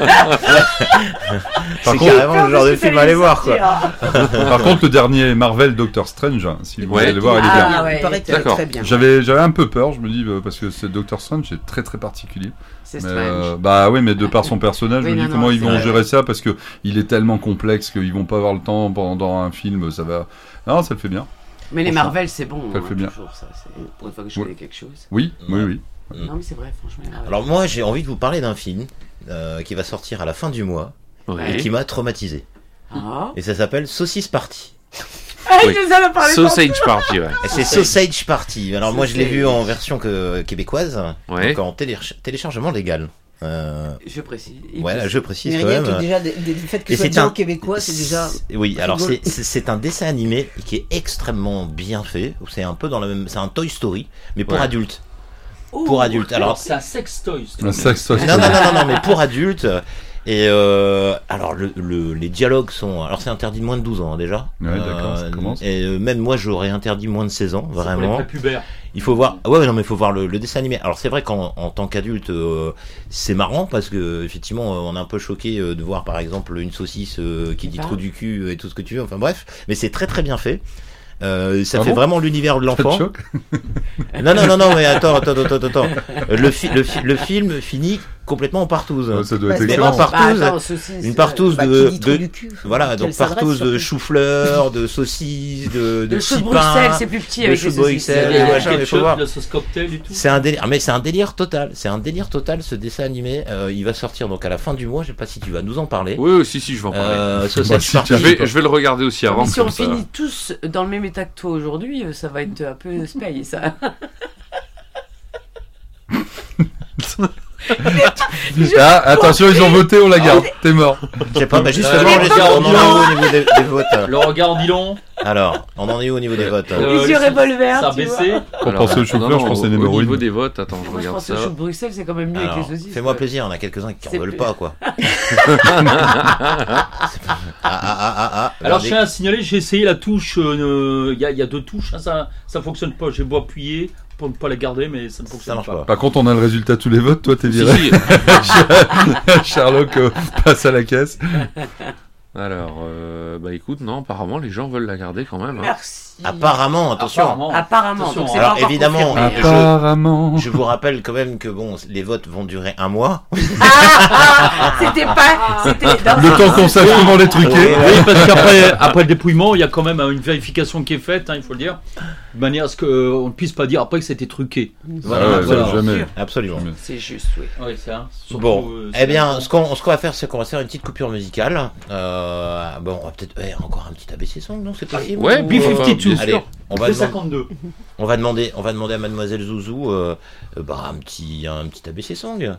Par c'est contre- carrément le genre de film à aller voir quoi. Par contre, le dernier Marvel Doctor Strange, hein, si vous Ouais. allez le voir, il est bien. Ah, ouais, il paraît que D'accord. très bien. J'avais, j'avais un peu peur, je me dis, euh, parce que c'est Doctor Strange, c'est très très particulier. C'est Mais, strange. euh, bah oui, mais de par son personnage, Oui, je me dis non, comment non, ils c'est vont vrai. gérer ça, parce que il est tellement complexe qu'ils vont pas avoir le temps pendant un film, ça va. Non, ça le fait bien. Mais les franchement, Marvel, c'est bon. ça le hein, fait bien. toujours, ça, c'est- pour une fois que je Ouais. connais quelque chose. Oui, oui, oui. Non, mais c'est vrai, franchement. les Marvel. Alors moi j'ai envie de vous parler d'un film euh, qui va sortir à la fin du mois Ouais. et qui m'a traumatisé. Ah. Et ça s'appelle Saucisse Party. Ah, Oui. je les en ai parlé Sausage tantôt. Party, ouais. Et c'est Sausage Party. Alors moi je l'ai vu en version que, québécoise, Ouais. donc en télé- téléchargement légal. Euh, Je précise. Et Voilà, puis- je précise Mais quand rien même. que déjà, des- des- le fait que Et ce soit c'est dit un- en québécois, c'est déjà. Oui, alors rigolo. c'est c'est c'est un dessin animé qui est extrêmement bien fait. C'est un peu dans la même, c'est un Toy Story, mais pour Ouais. adultes. Oh, Pour adultes. Alors c'est un sex toy. Un sex toy. non, non, non, non, non, mais pour adultes. Et euh, alors le, le, les dialogues sont, alors c'est interdit de moins de douze ans hein, déjà. Ouais, d'accord, ça commence. Et euh, même moi j'aurais interdit moins de seize ans, C'est pour les vraiment. prépubères. Il faut voir, ouais, ouais, non, mais il faut voir le, le dessin animé. Alors c'est vrai qu'en en tant qu'adulte, euh, c'est marrant parce que effectivement, euh, on est un peu choqué euh, de voir par exemple une saucisse euh, qui dit Bah. trop du cul euh, et tout ce que tu veux. Enfin bref, mais c'est très très bien fait. Euh, ça Ah fait bon vraiment l'univers de Ça te l'enfant. choque? Non, non, non, non, mais attends, attends, attends, attends, attends. Le, fi- le, fi- le film finit complètement en partouze. Ouais, ça doit être Ouais, Mais excellent. en partouze, Bah, attends, saucisse, une partouze bah, de, qui dit trop de- du cul, voilà, qu'elle donc s'adresse partouze de surtout. chou-fleur, de saucisses, de, de Le chou de petits Bruxelles, pains, c'est plus petit de avec chou les de saucisses. Bruxelles, Il y a et le machin, mais faut ketchup, voir. la sauce cocktail et tout. C'est un délire, mais c'est un délire total. C'est un délire total ce dessin animé. Euh, il va sortir donc à la fin du mois. Je sais pas si tu vas nous en parler. Oui, oui, si, si, je vais en parler. Euh, Sausage Bah, si, Party. tiens, je, vais, je vais le regarder aussi avant. Mais si on comme ça. finit tous dans le même état que toi aujourd'hui, euh, ça va être un peu space, ça. Ah, attention, ils ont voté, on la garde. T'es mort. Je sais pas, bah justement, Euh, les- regarde, on en est où au niveau des, des votes Le regard en dit long. Alors, on en est où au niveau des votes Euh, Les yeux revolver, Ça a tu baissé. Pour Alors, penser au chou-fleur, non, je non, pense que c'est au- une Au niveau hémorroïde. des votes, attends, je Moi, je regarde pense que ça. le chou de Bruxelles, c'est quand même mieux Alors, avec les saucisses. fais-moi ouais. plaisir, on a quelques-uns qui C'est en veulent plus- pas, quoi. ah, ah, ah, ah, ah. Alors, je Regardez. tiens à signaler, j'ai essayé la touche. euh, Il y, a- il y a deux touches, hein, ça ça fonctionne pas. J'ai beau appuyer pour ne pas la garder, mais ça ne fonctionne marche pas. pas. Par contre, on a le résultat de tous les votes. Toi, t'es Si, viré. si. Sherlock euh, passe à la caisse. Alors, euh, bah écoute, non, apparemment, les gens veulent la garder quand même. hein. Merci. Apparemment, attention. Apparemment. Apparemment, Attention, donc c'est alors, pas encore évidemment, confirmé. Ah, je- Apparemment. Je vous rappelle quand même que bon, les votes vont durer un mois. Ah, c'était pas. C'était. non, Le temps qu'on sache comment les truquer. Oui, parce qu'après après le dépouillement, il y a quand même une vérification qui est faite, hein, il faut le dire, de manière à ce qu'on ne puisse pas dire après que c'était truqué. Voilà, Ah ouais, absolument. ça, jamais. Absolument. C'est juste, oui. Oui, c'est un. surtout, Bon, euh, eh c'est bien, un- ce qu'on ce qu'on va faire, c'est qu'on va faire une petite coupure musicale. Euh, bon, on va peut-être eh, encore un petit A B C song, non? C'est possible? Ouais, ou, B euh, cinquante-deux, allez, sûr. on va P demander, cinquante-deux. on va demander, on va demander à Mademoiselle Zouzou, euh, euh, bah, un petit, un petit A B C song.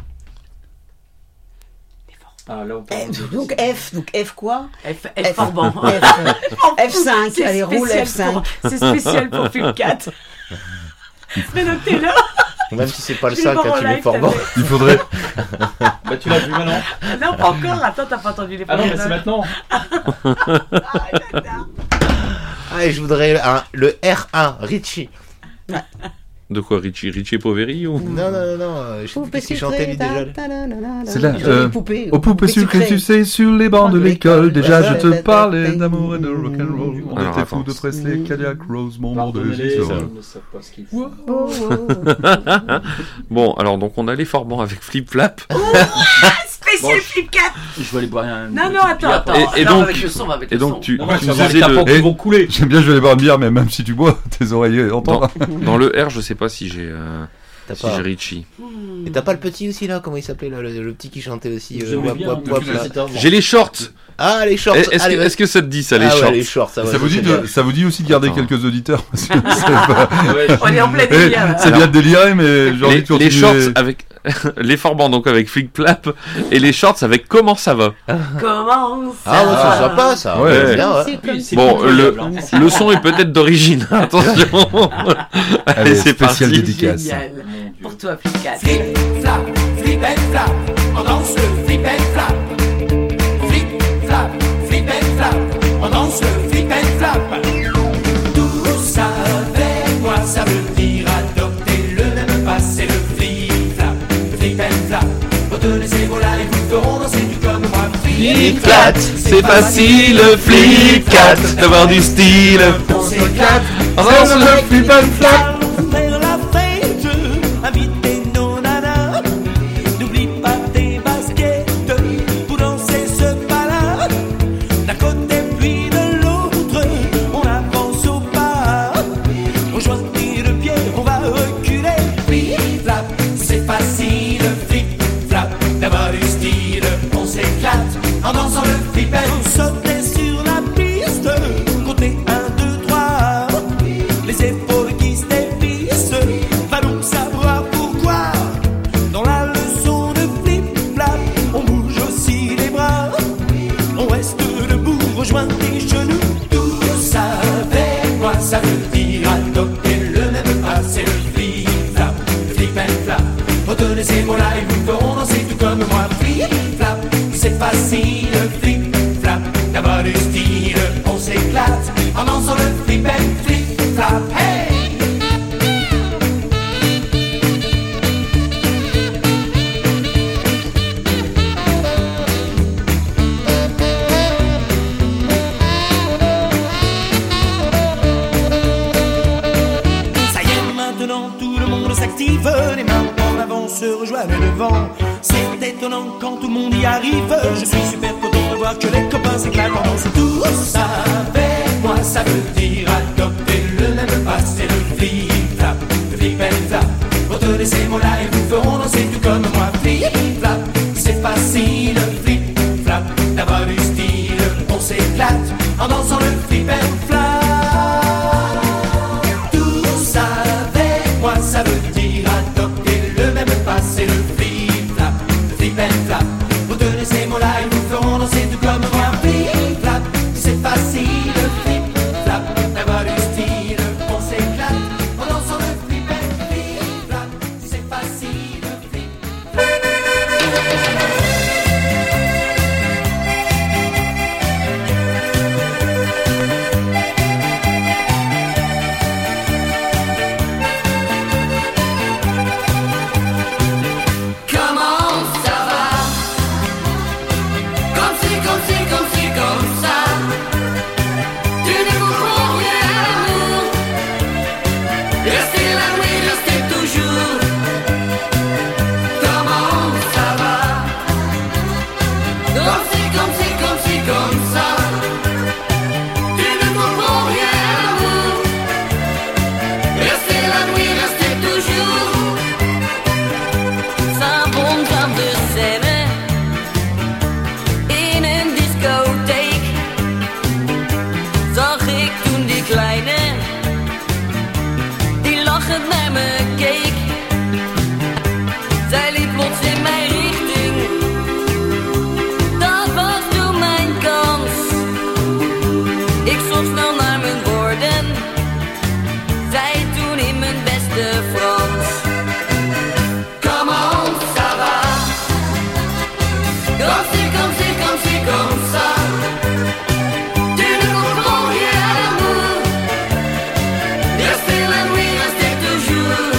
Ah, là, on parle F, de- donc F, donc F quoi F, F Forban. F, F cinq, C'est allez, roule spécial F cinq. pour- C'est spécial pour Film quatre. Mais notez-le. Même si c'est pas le Je l'ai cinq, pas hein, en tu mets live, fort t'as bon. vu. Il faudrait. Bah, tu l'as vu maintenant. Non, pas encore. Attends, t'as pas entendu les Ah non, premières mais c'est notes. maintenant. Ah, et je voudrais un- le R un, Richie. De quoi, Richie Richie Poveri ou... Non, non, non, non, euh, je sais plus qui chantait lui déjà. C'est là. Ils ont euh, des poupées. Aux poupées sucrées, tu sais, sur les bancs de l'école. Déjà, je te parlais d'amour et de rock'n'roll. On Alors, était attends. fous de Presley, Cadillac, Rose, mon monde Pardonnez-les, de ils ne savent pas ce qu'ils font. Bon, alors donc on a les Forbans avec Flip Flap. Spécial Film quatre. Je vais aller boire un. Non, non, attends, attends. Et, et Non, donc, avec le son, avec et le donc son. tu, Non, mais tu tu vas nous voir les disais tapots le, qui vont couler. J'aime bien, je vais aller boire une bière, mais même si tu bois, tes oreilles dans, entendent. dans le R, je sais pas si j'ai euh, T'as si pas. j'ai Richie. Et t'as pas le petit aussi là? Comment il s'appelait là, le, le petit qui chantait aussi euh, J'aimais wap, bien, wap, mais wap, tu là. l'as cité avant. J'ai les shorts. Ah, les shorts. Est-ce Allez, que, vas-y. est-ce que ça te dit ça, les Ah ouais, shorts les shorts, ça, Ça ouais, vous, dit c'est de, bien. ça vous dit aussi de garder Attends. quelques auditeurs parce que c'est pas- On est en plein Eh, délire. là. C'est bien de délirer, mais j'ai envie les, de continuer. les shorts avec les Forbans donc avec Flip Flap et les shorts avec Comment ça va. Comment ça Ah ouais, va? c'est sympa ça. Ouais. C'est bien, ouais. Oui, c'est Bon, plus le, agréable, hein. le son est peut-être d'origine. Attention. Allez, Allez, c'est spécial parti. dédicace. Génial. Pour toi, Film quatre. Flip, flap, flip and flap, on danse le flip and flap. Flip, flap, flip and flap, on danse le flip and flap. Tout ça avec moi, ça veut dire adopter le même passé, le flip, flap, flip and flap. Retenez ces mots-là et vous feront danser du comme moi. Flip Flat, c'est facile, Flip Cat, d'avoir du style. On s'éclate, On danse le Flip and Flap. Faire la fête, inviter nos nanas. N'oublie pas tes baskets pour danser ce pas-là. D'un côté puis de l'autre, on avance au pas. Rejoins tes deux pieds, on va reculer. flip, flap, c'est facile, flip, flap, d'avoir du style. On s'éclate en dansant le flip and Sauter sur la piste, compter un, en dansant le flip and flip flap. Hey! Ça y est, maintenant tout le monde s'active, les mains en avant se rejoignent devant. C'est étonnant quand tout le monde y arrive. Je suis super content de voir que les copains s'éclatent en dansant tous. Vous savez, moi ça veut dire adopter le même pas, c'est le flip flap, le flip and flap. Retenez ces mots-là et vous feront danser tout comme moi. Flip flap, c'est facile, flip flap, d'avoir du style, on s'éclate en dansant le flip and flap. Vous savez, moi ça veut dire adopter le même pas, c'est le flip flap, le flip and flap. Retenez ces mots-là et vous feront danser tout comme moi. Flip flap, c'est facile, flip flap, d'avoir du style, on s'éclate en dansant le flip and flip flap, c'est facile, flip Comment ça va? Comme si, comme si, comme si, comme ça. Tu ne comprends rien à l'amour. Restez la nuit, restez toujours. Comment ça va? Comme si, comme si, comme si, comme ça. Tu ne comprends rien à l'amour. Restez la nuit, restez toujours. S'avond van de scène in een discotheek zag ik toen die kleine die lachend naar me keek. Zij liep plots in mijn richting, dat was toen mijn kans. Ik zocht snel naar mijn woorden, zei toen in mijn beste Frans. Comment ça va? Comme si, comme si, comme si, comme ça. Tu ne comprends rien à l'amour. Restez la nuit, restez toujours.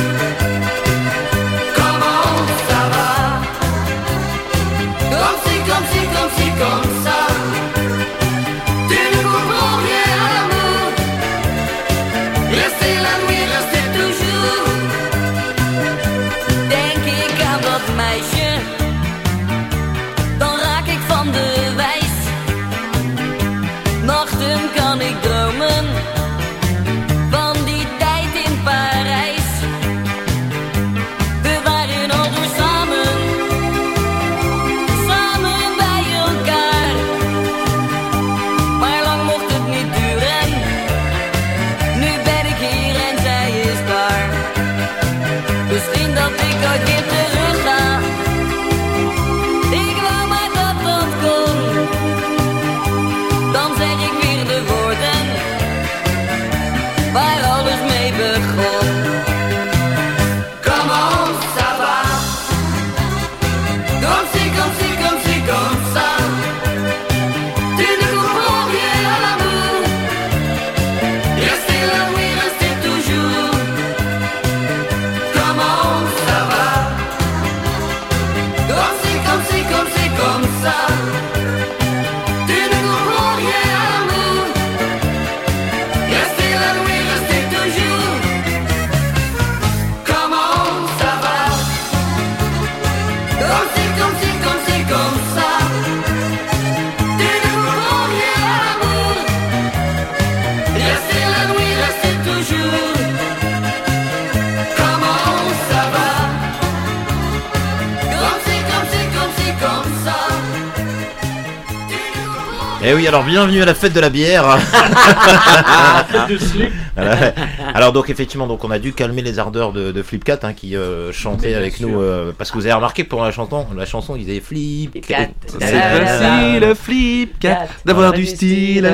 Comment ça va? Comme si, comme si, comme si, comme ça. Tu ne comprends rien à l'amour. Restez la nuit, restez toujours. Denk ik aan dat meisje, dan raak ik van de wijs. Nachten kan ik dromen van die tijd in Parijs. We waren aldoor samen, samen bij elkaar. Maar lang mocht het niet duren, nu ben ik hier en zij is daar. Misschien dat ik ooit weer terug ga. Ik wou maar dat dat kon. Dan zeg ik weer de woorden waar alles mee begon. Comment ça va? Comme si, comme si, comme si, comme ça. Tu ne comprends rien à l'amour. Restez la nuit, restez toujours. Comment ça va? Comme si, comme si, comme si, comme ça. Tu ne comprends rien à l'amour. Restez la nuit, restez toujours. Comment ça va? Comme si, comme si, comme si, comme ça. Tu ne comprends rien à l'amour. Restez la nuit, restez toujours. Comment ça va? Comme si, comme si, comme si, comme ça. Eh oui, alors bienvenue à la fête de la bière. Fête de slip. Voilà. Alors donc effectivement, donc on a dû calmer les ardeurs de, de Flipcat hein, qui euh, chantait Bien avec sûr. nous euh, parce que vous avez remarqué que pour la chanson, la chanson ils disaient Flipcat. C'est facile, Flipcat, d'avoir du style.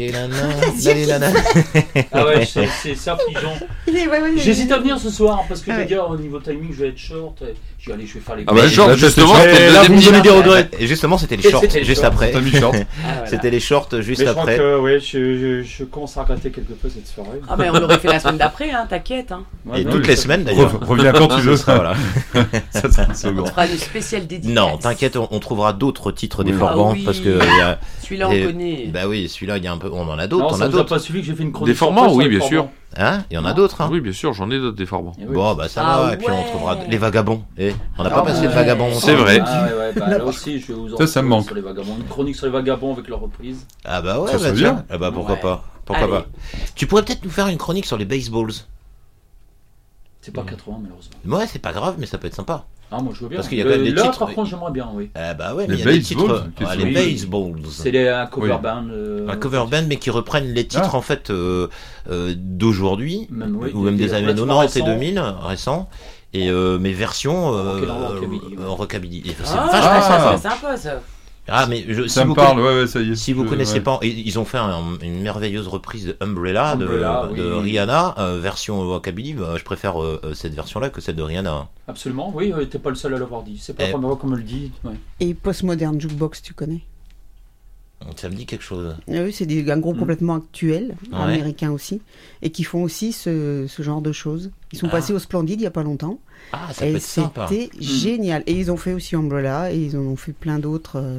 Ah ouais, c'est, c'est, c'est affligeant. J'hésite à venir ce soir parce que Ah les ouais. gars, au niveau timing, je vais être short. Et je vais aller, je vais faire les. Ah bah, Mais short, là, justement, c'était- c'était le là, vous deuxième me donnez des titre. regrets. Et justement, c'était les Et shorts c'était les juste shorts. après. T'as mis short. Ah, voilà. C'était les shorts juste Mais je crois après. que ouais, je, je, je commence à regretter quelque peu cette soirée. Ah, mais on l'aurait fait la semaine d'après, hein, t'inquiète. Hein. Ouais, Et ouais, toutes mais les ça- semaines d'ailleurs. Re- Reviens quand tu veux. Ce sera, voilà. Ça sera un On second. fera une spéciale dédicace. Non, t'inquiète, on, on trouvera d'autres titres Oui. déformants Ah oui. parce que il y a- Celui-là, on et- connaît. Bah oui, celui-là, il y a un peu, on en a d'autres, Non, on ça a vous a d'autres. pas suivi que j'ai fait une chronique. Déformants, sur toi oui, sur les bien sûr. formants. Hein, il y en a d'autres. Hein. Oui, bien sûr, j'en ai d'autres déformants. Eh oui. Bon, bah ça Ah va, et puis on ouais. trouvera les vagabonds. Eh, on n'a Ah pas passé ouais. de vagabonds. C'est ensemble. vrai. Ah ouais, ouais, bah, là aussi, je vais vous en Ça, ça me parler manque. sur les vagabonds. Une chronique sur les vagabonds avec leur reprise. Ah bah ouais, Ça bah serait tiens. bien. Ah bah pourquoi Ouais. pas. Pourquoi Allez. pas. Tu pourrais peut-être nous faire une chronique sur les baseballs. C'est pas quatre-vingts, malheureusement. Ouais, c'est pas grave, mais ça peut être sympa. Ah, moi, je veux bien. Parce qu'il y a quand même Le- des là, titres- par contre, j'aimerais bien, oui. Ah bah ouais, Les mais il y a des baseballs, titres. qu'est-ce Ah, que les c'est baseballs. C'est les, un cover Oui. band. euh, Un cover band, mais qui reprennent les titres Ah. en fait euh, euh, d'aujourd'hui, Même, oui, ou même des- des années relativement quatre-vingt-dix et récents. deux mille, récents, et euh, mes versions euh, Rock and roll, rockabilly, ouais. euh, rockabilly. Et c'est Ah, vachement Ah. sympa. c'est sympa ça. Ah mais je, si Ça vous me parle, conna- ouais, ouais, ça y est. Si vous Je- connaissez ouais. pas, et ils ont fait un- une merveilleuse reprise de Umbrella, de- Umbrella, de, oui. Rihanna, euh, version rockabilly. Bah, je préfère euh, euh, cette version-là que celle de Rihanna. Absolument, oui, euh, t'es pas le seul à l'avoir dit. C'est pas Eh. la première fois qu'on me le dit. Ouais. Et Postmodern Jukebox, tu connais? Ça me dit quelque chose. Ah oui, c'est des, un groupe Mm. complètement actuel, Ouais. américain aussi, et qui font aussi ce, ce genre de choses. Ils sont Ah. passés au Splendide il y a pas longtemps. Ah, ça peut Et être sympa. c'était génial. Et ils ont fait aussi Umbrella, et ils en ont fait plein d'autres. euh,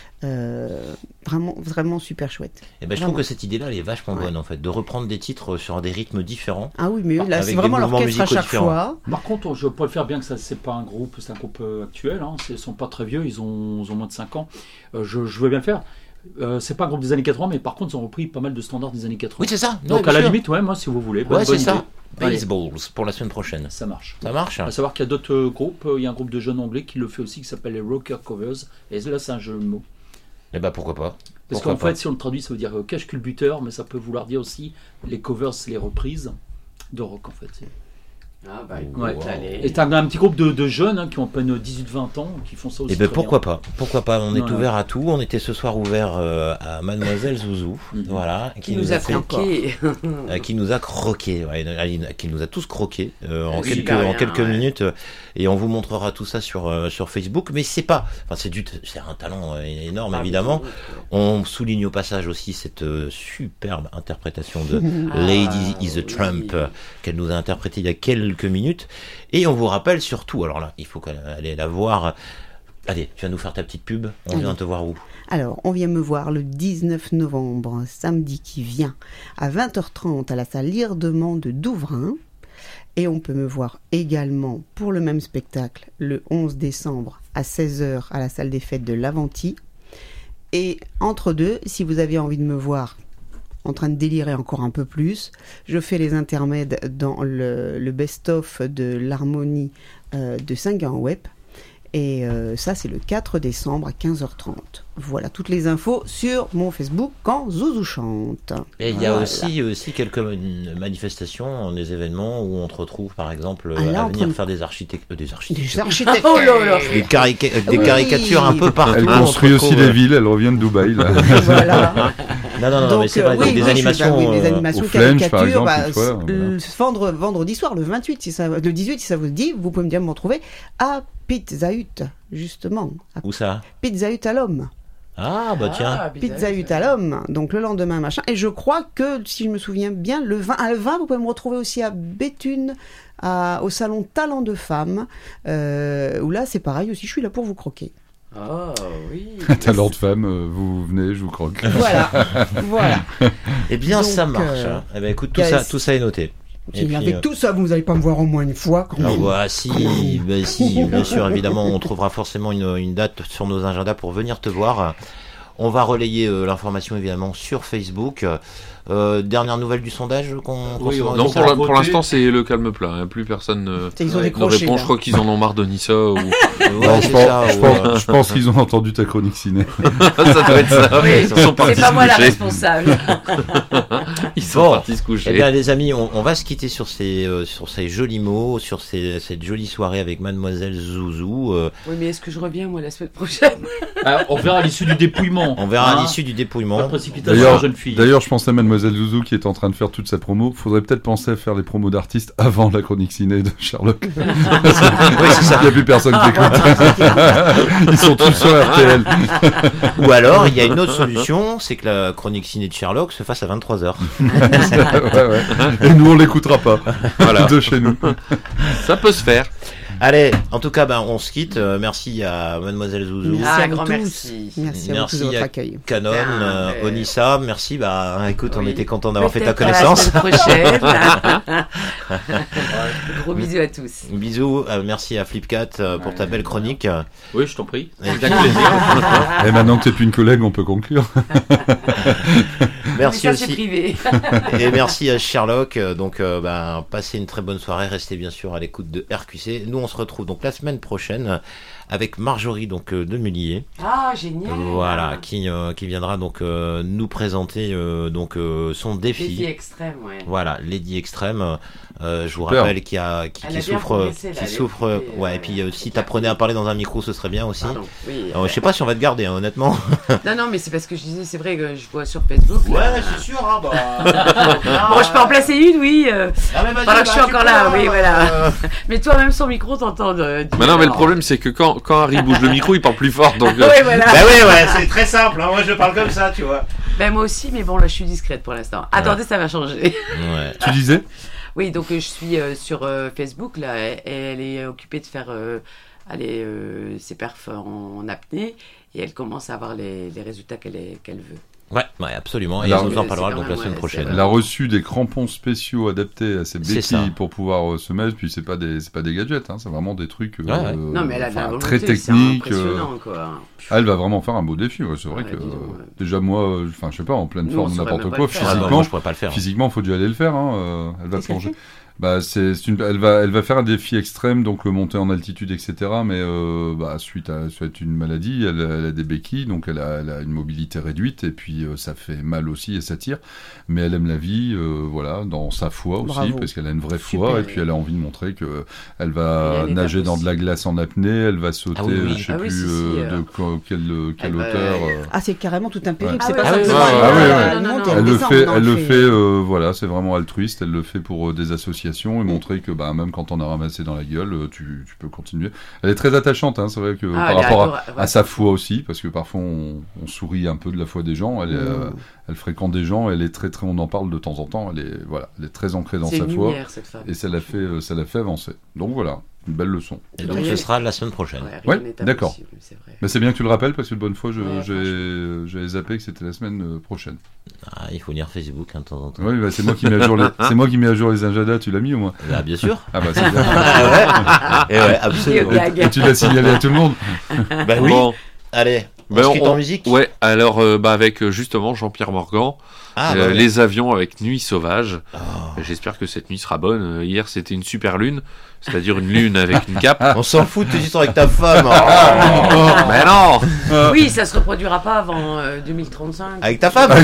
euh, vraiment, vraiment super chouette. Et ben je Vraiment. trouve que cette idée-là, elle est vachement Ouais. bonne en fait, de reprendre des titres sur des rythmes différents. Ah oui, mais eux, là, Avec c'est des vraiment mouvements l'orchestre à musicaux chaque différents. fois. Par contre, je préfère bien que ça, c'est pas un groupe, c'est un groupe euh, actuel. Hein, ils sont pas très vieux, ils ont, ils ont moins de cinq ans. Euh, je, je veux bien le faire. Euh, c'est pas un groupe des années quatre-vingts, mais par contre, ils ont repris pas mal de standards des années quatre-vingts. Oui, c'est ça. Donc Ouais, à la bien sûr. limite, ouais, moi, si vous voulez. bonne- Ouais, c'est bonne ça. idée. Allez, Baseballs pour la semaine prochaine. ça marche. Ça marche. À savoir qu'il y a d'autres euh, groupes. euh, Il y a un groupe de jeunes anglais qui le fait aussi, qui s'appelle les Rocker Covers. Et là, c'est un jeu de mots. Et bah pourquoi pas. Parce Pourquoi qu'en pas. fait, si on le traduit, ça veut dire euh, cache-culbuteur, mais ça peut vouloir dire aussi les covers, c'est les reprises de rock, en fait. C'est- Ah bah Ouais. écoute, allez. Et t'as un petit groupe de, de jeunes hein, qui ont à peine dix-huit vingt ans qui font ça aussi. Et ben très pourquoi bien. pas, pourquoi pas. On est Ouais, ouvert à tout. On était ce soir ouvert euh, à Mademoiselle Zouzou, Mhm. voilà, Qui nous a fait- croqué. euh, qui nous a croqué, ouais, elle- qui nous a tous croqué euh, en Oui, quelques super en bien, quelques ouais. minutes, euh, et on vous montrera tout ça sur euh, sur Facebook. Mais c'est pas, enfin c'est du, c'est un talent euh, énorme Ah, évidemment. oui, On souligne au passage aussi cette euh, superbe interprétation de Ah, Lady is a oui. Trump euh, qu'elle nous a interprétée il y a quelques minutes. Et on vous rappelle surtout, alors là, il faut aller la voir. Allez, tu vas nous faire ta petite pub. On vient Allez. te voir où? Alors, on vient me voir le dix-neuf novembre, samedi qui vient, à vingt heures trente à la salle Lirdement de Douvrin. Et on peut me voir également pour le même spectacle le onze décembre à seize heures à la salle des fêtes de l'Aventie. Et entre deux, si vous avez envie de me voir en train de délirer encore un peu plus, je fais les intermèdes dans le, le best-of de l'harmonie euh, de Saint-Gain-Web. Et euh, ça, c'est le quatre décembre à quinze heures trente. Voilà toutes les infos sur mon Facebook quand Zouzou chante. Et il y a Voilà. aussi, aussi quelques manifestations, des événements où on te retrouve, par exemple, Ah, là, à on venir peut- faire des architectes, des architectes, Des architectes. Oh là là. des, carica- des Oui. caricatures un peu partout. Elle on construit te aussi retrouve, des euh, villes, elle revient de Dubaï. Là. Voilà. Non, non, non, Donc, mais c'est euh, vrai, oui, des, des oui, animations. je- bah oui, des euh, animations au Flench, par caricatures. exemple, bah, une fois, c- voilà. le vendre- vendredi soir, le vingt-huit, si ça, le dix-huit, si ça vous dit, vous pouvez me dire me retrouver à Pizza Hut, justement. À Où ça? Pizza Hut à l'homme. Ah, bah tiens. Ah, Pizza Hut à l'homme, donc le lendemain, machin. Et je crois que, si je me souviens bien, le vingt, ah, le vingt vous pouvez me retrouver aussi à Béthune, à- au salon Talent de Femmes, euh, où là, c'est pareil aussi, je suis là pour vous croquer. Oh oui. Talent de femme, euh, vous venez, je vous croque. Voilà, voilà. Eh bien, Donc, ça marche. euh, hein. Eh ben, écoute, tout y a- ça, tout ça est noté. Et puis, avec euh, tout ça, vous n'allez pas me voir au moins une fois quand Ah même. bah si, bah si, bien sûr, évidemment, on trouvera forcément une, une date sur nos agendas pour venir te voir. On va relayer euh, l'information évidemment sur Facebook. Euh, dernière nouvelle du sondage qu'on Oui, qu'on- Non, qu'on- pour, la- pour l'instant, c'est le calme plat. hein. Plus personne ne, C'est qu'ils ont ne décroché, répond. là. Je crois qu'ils en ont marre de Nissa. Ou... Ouais, Non, je c'est pense, ça, je ou, pense- euh, je pense qu'ils ont entendu ta chronique ciné. ça doit être ça. Oui, Ils sont partis c'est pas se moi la coucher. responsable. Ils sont Bon. partis se coucher. Eh bien, les amis, on, on va se quitter sur ces, euh, sur ces jolis mots, sur ces, cette jolie soirée avec Mademoiselle Zouzou. euh, Oui, mais est-ce que je reviens moi la semaine prochaine? Ah, on verra à l'issue du dépouillement. on verra à Hein l'issue du dépouillement. Pas de précipitation, D'ailleurs, jeune fille. d'ailleurs, je pensais à Mademoiselle Zouzou qui est en train de faire toute sa promo. Faudrait peut-être penser à faire les promos d'artistes avant la chronique ciné de Sherlock. Oui, c'est ça. Il n'y a plus personne qui écoute. Ils sont tous sur R T L. Ou alors, il y a une autre solution, c'est que la chronique ciné de Sherlock se fasse à vingt-trois heures. Ouais, ouais. Et nous, on l'écoutera pas. Voilà. De chez nous. Ça peut se faire. Allez, en tout cas, ben, on se quitte. Euh, merci à Mademoiselle Zouzou. Merci Ah, à vous grand tous. merci. Merci à vous tous de votre à accueil. Canon, Ah, euh, mais- Onissa, merci. Bah, hein, écoute, on Oui. était content d'avoir fait ta Peut-être à la connaissance. semaine prochaine. Gros bisous à tous. Bisous, euh, merci à Flipcat euh, pour ta belle chronique. Oui, je t'en prie. Et- Avec plaisir. Et maintenant que t'es plus une collègue, on peut conclure. Merci Mais ça, c'est aussi. privé. Et merci à Sherlock. Euh, Donc, euh, ben, passez une très bonne soirée. Restez bien sûr à l'écoute de R Q C. Nous, on se retrouve donc la semaine prochaine avec Marjorie donc euh, de Mullier. Ah, génial. Voilà, qui euh, qui viendra donc euh, nous présenter euh, donc euh, son défi. Défi extrême, ouais. Voilà, Lady Extrême. Euh, je vous Super. rappelle qu'il y a qui, Elle qui a bien souffre, progressé, là, qui elle est souffre. occupée, Ouais, euh, et puis euh, si t'apprenais à parler dans un micro, ce serait bien aussi. Pardon, oui. Euh, je sais pas si on va te garder, hein, honnêtement. Non, non, mais c'est parce que je disais, c'est vrai que je vois sur Facebook. là. c'est sûr. Hein, bah... Bon, je peux en placer une, oui. euh, Ah, mais vas-y, pendant que bah, je suis tu encore peux, là, hein, oui, euh, voilà. Mais toi, même son micro, t'entends. euh, Mais non, mais le alors. problème, c'est que quand, quand Harry bouge le micro, il parle plus fort. Donc, euh, Oui, voilà. Bah ouais, ouais, c'est très simple. Hein, moi, je parle comme ça, tu vois. Ben, moi aussi, mais bon, là, je suis discrète pour l'instant. Attendez, ça va changer. Ouais. Tu disais? Oui, donc euh, je suis euh, sur euh, Facebook, là, et, et elle est occupée de faire euh, aller, euh, ses perfs en, en apnée, et elle commence à avoir les, les résultats qu'elle est- qu'elle veut. Ouais, ouais, absolument. Et Alors, on nous en c'est parlera quand donc même, la semaine ouais, prochaine. Elle a reçu des crampons spéciaux adaptés à ses C'est ça. béquilles pour pouvoir euh, se mettre. Puis c'est pas des, c'est pas des gadgets, hein, c'est vraiment des trucs euh, Ouais, ouais. Non, mais elle a de la enfin, volonté, très c'est techniques. euh, impressionnant, quoi. ah, elle va vraiment faire un beau défi. Ouais, c'est vrai Ouais, que dis donc, euh, ouais. déjà moi, euh, enfin je sais pas, en pleine Nous, on forme saurait n'importe même pas quoi, le faire. Ah, bah, physiquement, moi, je pourrais pas le faire. physiquement, faut déjà aller le faire. Hein, euh, elle va Qu'est-ce qu'elle plonger. fait Bah, c'est, c'est une, elle va, elle va faire un défi extrême, donc euh, monter en altitude, et cetera. Mais euh, bah, suite à, suite à une maladie, elle, elle a des béquilles, donc elle a, elle a une mobilité réduite, et puis euh, ça fait mal aussi et ça tire. Mais elle aime la vie, euh, voilà, dans sa foi aussi, Bravo. parce qu'elle a une vraie Super. foi, et puis elle a envie de montrer que elle Il y va a un état nager dans de la possible. glace en apnée, elle va sauter, Ah oui, oui. euh, je sais Ah oui, plus si, si, euh, euh, de quoi- quelle, quelle elle va- hauteur. euh, Ah, c'est carrément tout un périple. Ouais. C'est Ah pas oui, simplement. oui, oui, Ah oui, euh, oui. une Non, non, montée, non. une Elle le descente, fait, non, elle le c'est- fait, euh, voilà, c'est vraiment altruiste. Elle le fait pour euh, des associations et montrer que, bah, même quand on a ramassé dans la gueule, euh, tu, tu peux continuer. Elle est très attachante, hein, c'est vrai que Ah, par elle est rapport à, adorable, ouais. à sa foi aussi, parce que parfois on, on sourit un peu de la foi des gens. Elle, est, euh, Mmh. elle fréquente des gens, elle est très, très, on en parle de temps en temps. Elle est, voilà, elle est très ancrée dans C'est sa une foi lumière, cette femme. et ça l'a fait, euh, ça l'a fait avancer. Donc voilà, une belle leçon. Et donc, Rien ce n'est- sera la semaine prochaine. Ouais, rien Ouais, n'est d'accord. impossible, c'est vrai. Mais c'est bien que tu le rappelles parce que de bonne fois, je, Ouais, j'ai, j'avais zappé que c'était la semaine euh, prochaine. Ah, il faut lire Facebook hein, de temps en temps. Oui, bah, c'est moi qui mets à jour les, c'est moi qui mets à jour les agendas. Tu l'as mis au moins? Ah, bien sûr. Ah bah c'est bien. Ah ouais. Et ouais, absolument. Et au gag. Et tu l'as signalé à tout le monde. Bah oui. Bon. Allez, on Ben, se quitte on- en musique. Ouais, alors euh, bah, avec euh, justement Jean-Pierre Morgan, Ah, euh, bah ouais. les avions avec Nuit sauvage. Oh. J'espère que cette nuit sera bonne. Euh, Hier c'était une super lune, c'est-à-dire une lune avec une cape. On s'en fout de tes histoires avec ta femme. Oh. Mais non. Oui, ça se reproduira pas avant euh, deux mille trente-cinq. Avec ta femme.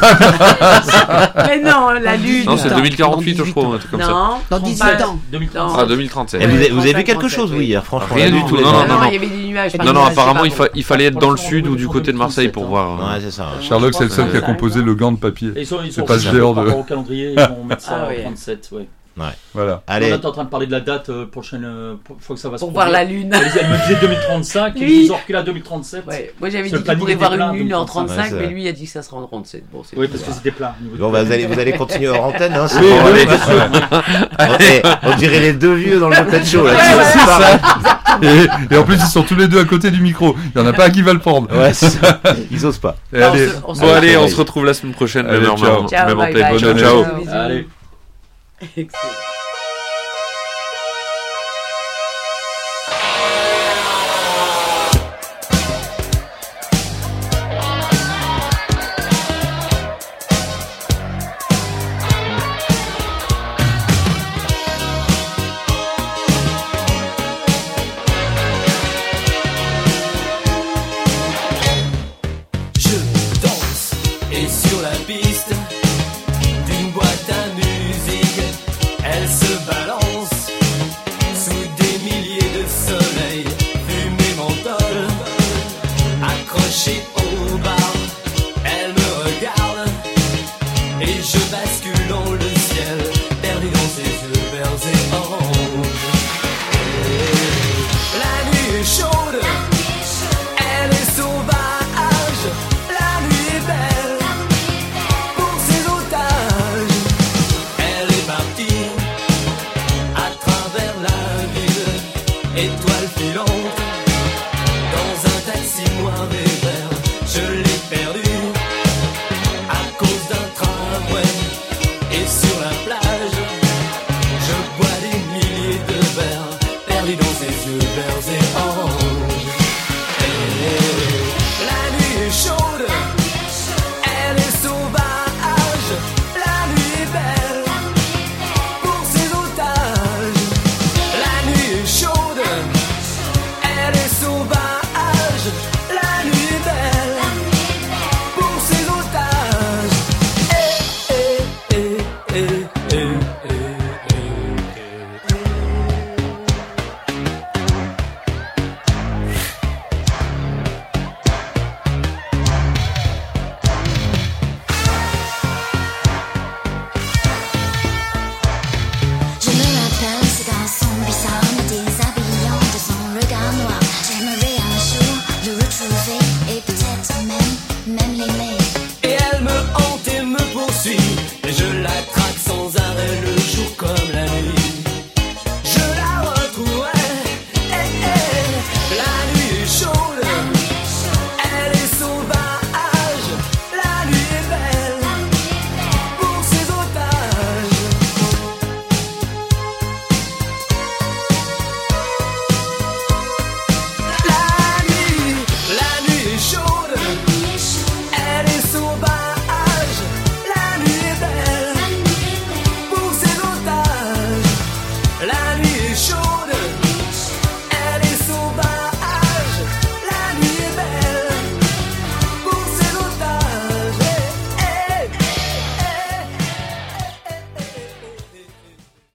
Mais non, la lune. Non, c'est Dans deux mille quarante-huit, je dix-huit crois, un truc comme ça. Non, Dans dix-huit trente-cinq. ans. deux mille trente. Non. Ah, deux mille trente-sept. Et vous avez, vous avez vu trente-cinq, quelque chose, trente-sept, oui, hier, franchement. Rien là, du non, tout, les non, gars. non, non, non. il y avait des nuages. pas Non, de non, nuages, apparemment c'est il, pas fa- il fallait être dans le sud ou du côté de Marseille pour voir. euh, Ouais, c'est ça. Sherlock, c'est le seul qui a Ouais. composé le gant de papier. Et ils sont, ils C'est sont pas aussi ce géant par de- rapport au calendrier, ils vont mettre ça Ah en oui. trente-sept, ouais. Voilà. Allez. On est en train de parler de la date euh, prochaine, euh, pour- fois que ça va se Pour voir produire. la lune. Elle, elle me disait deux mille trente-cinq, ils Lui- ils ont reculé à deux mille trente-sept. Ouais. Moi j'avais C'est dit le qu'il planning pourrait était voir plein, une lune en deux mille trente-cinq. trente-cinq, Ouais, mais c'est- lui il a dit que ça sera en trente-sept. Bon, c'est Oui, parce que c'était plein. au niveau Bon, de- bah, vous allez, vous allez continuer hors antenne, hein. c'est Oui, bon, oui, allez. bien sûr. Allez, on dirait les deux vieux dans le Muppet Show, là. Ouais, qui ouais, se ouais. parlent. Et, et en plus, ils sont tous les deux à côté du micro. Il y en a pas un qui va le prendre. Ouais, c'est ça. Ils osent pas. Et Non, on allez. se- on se- Bon, allez, on Allez. se retrouve la semaine prochaine, Allez, même heure, ciao. même- Ciao, même bye antenne. bye. Bonne Ciao, année. ciao. Bisous. Allez. Excellent. bells in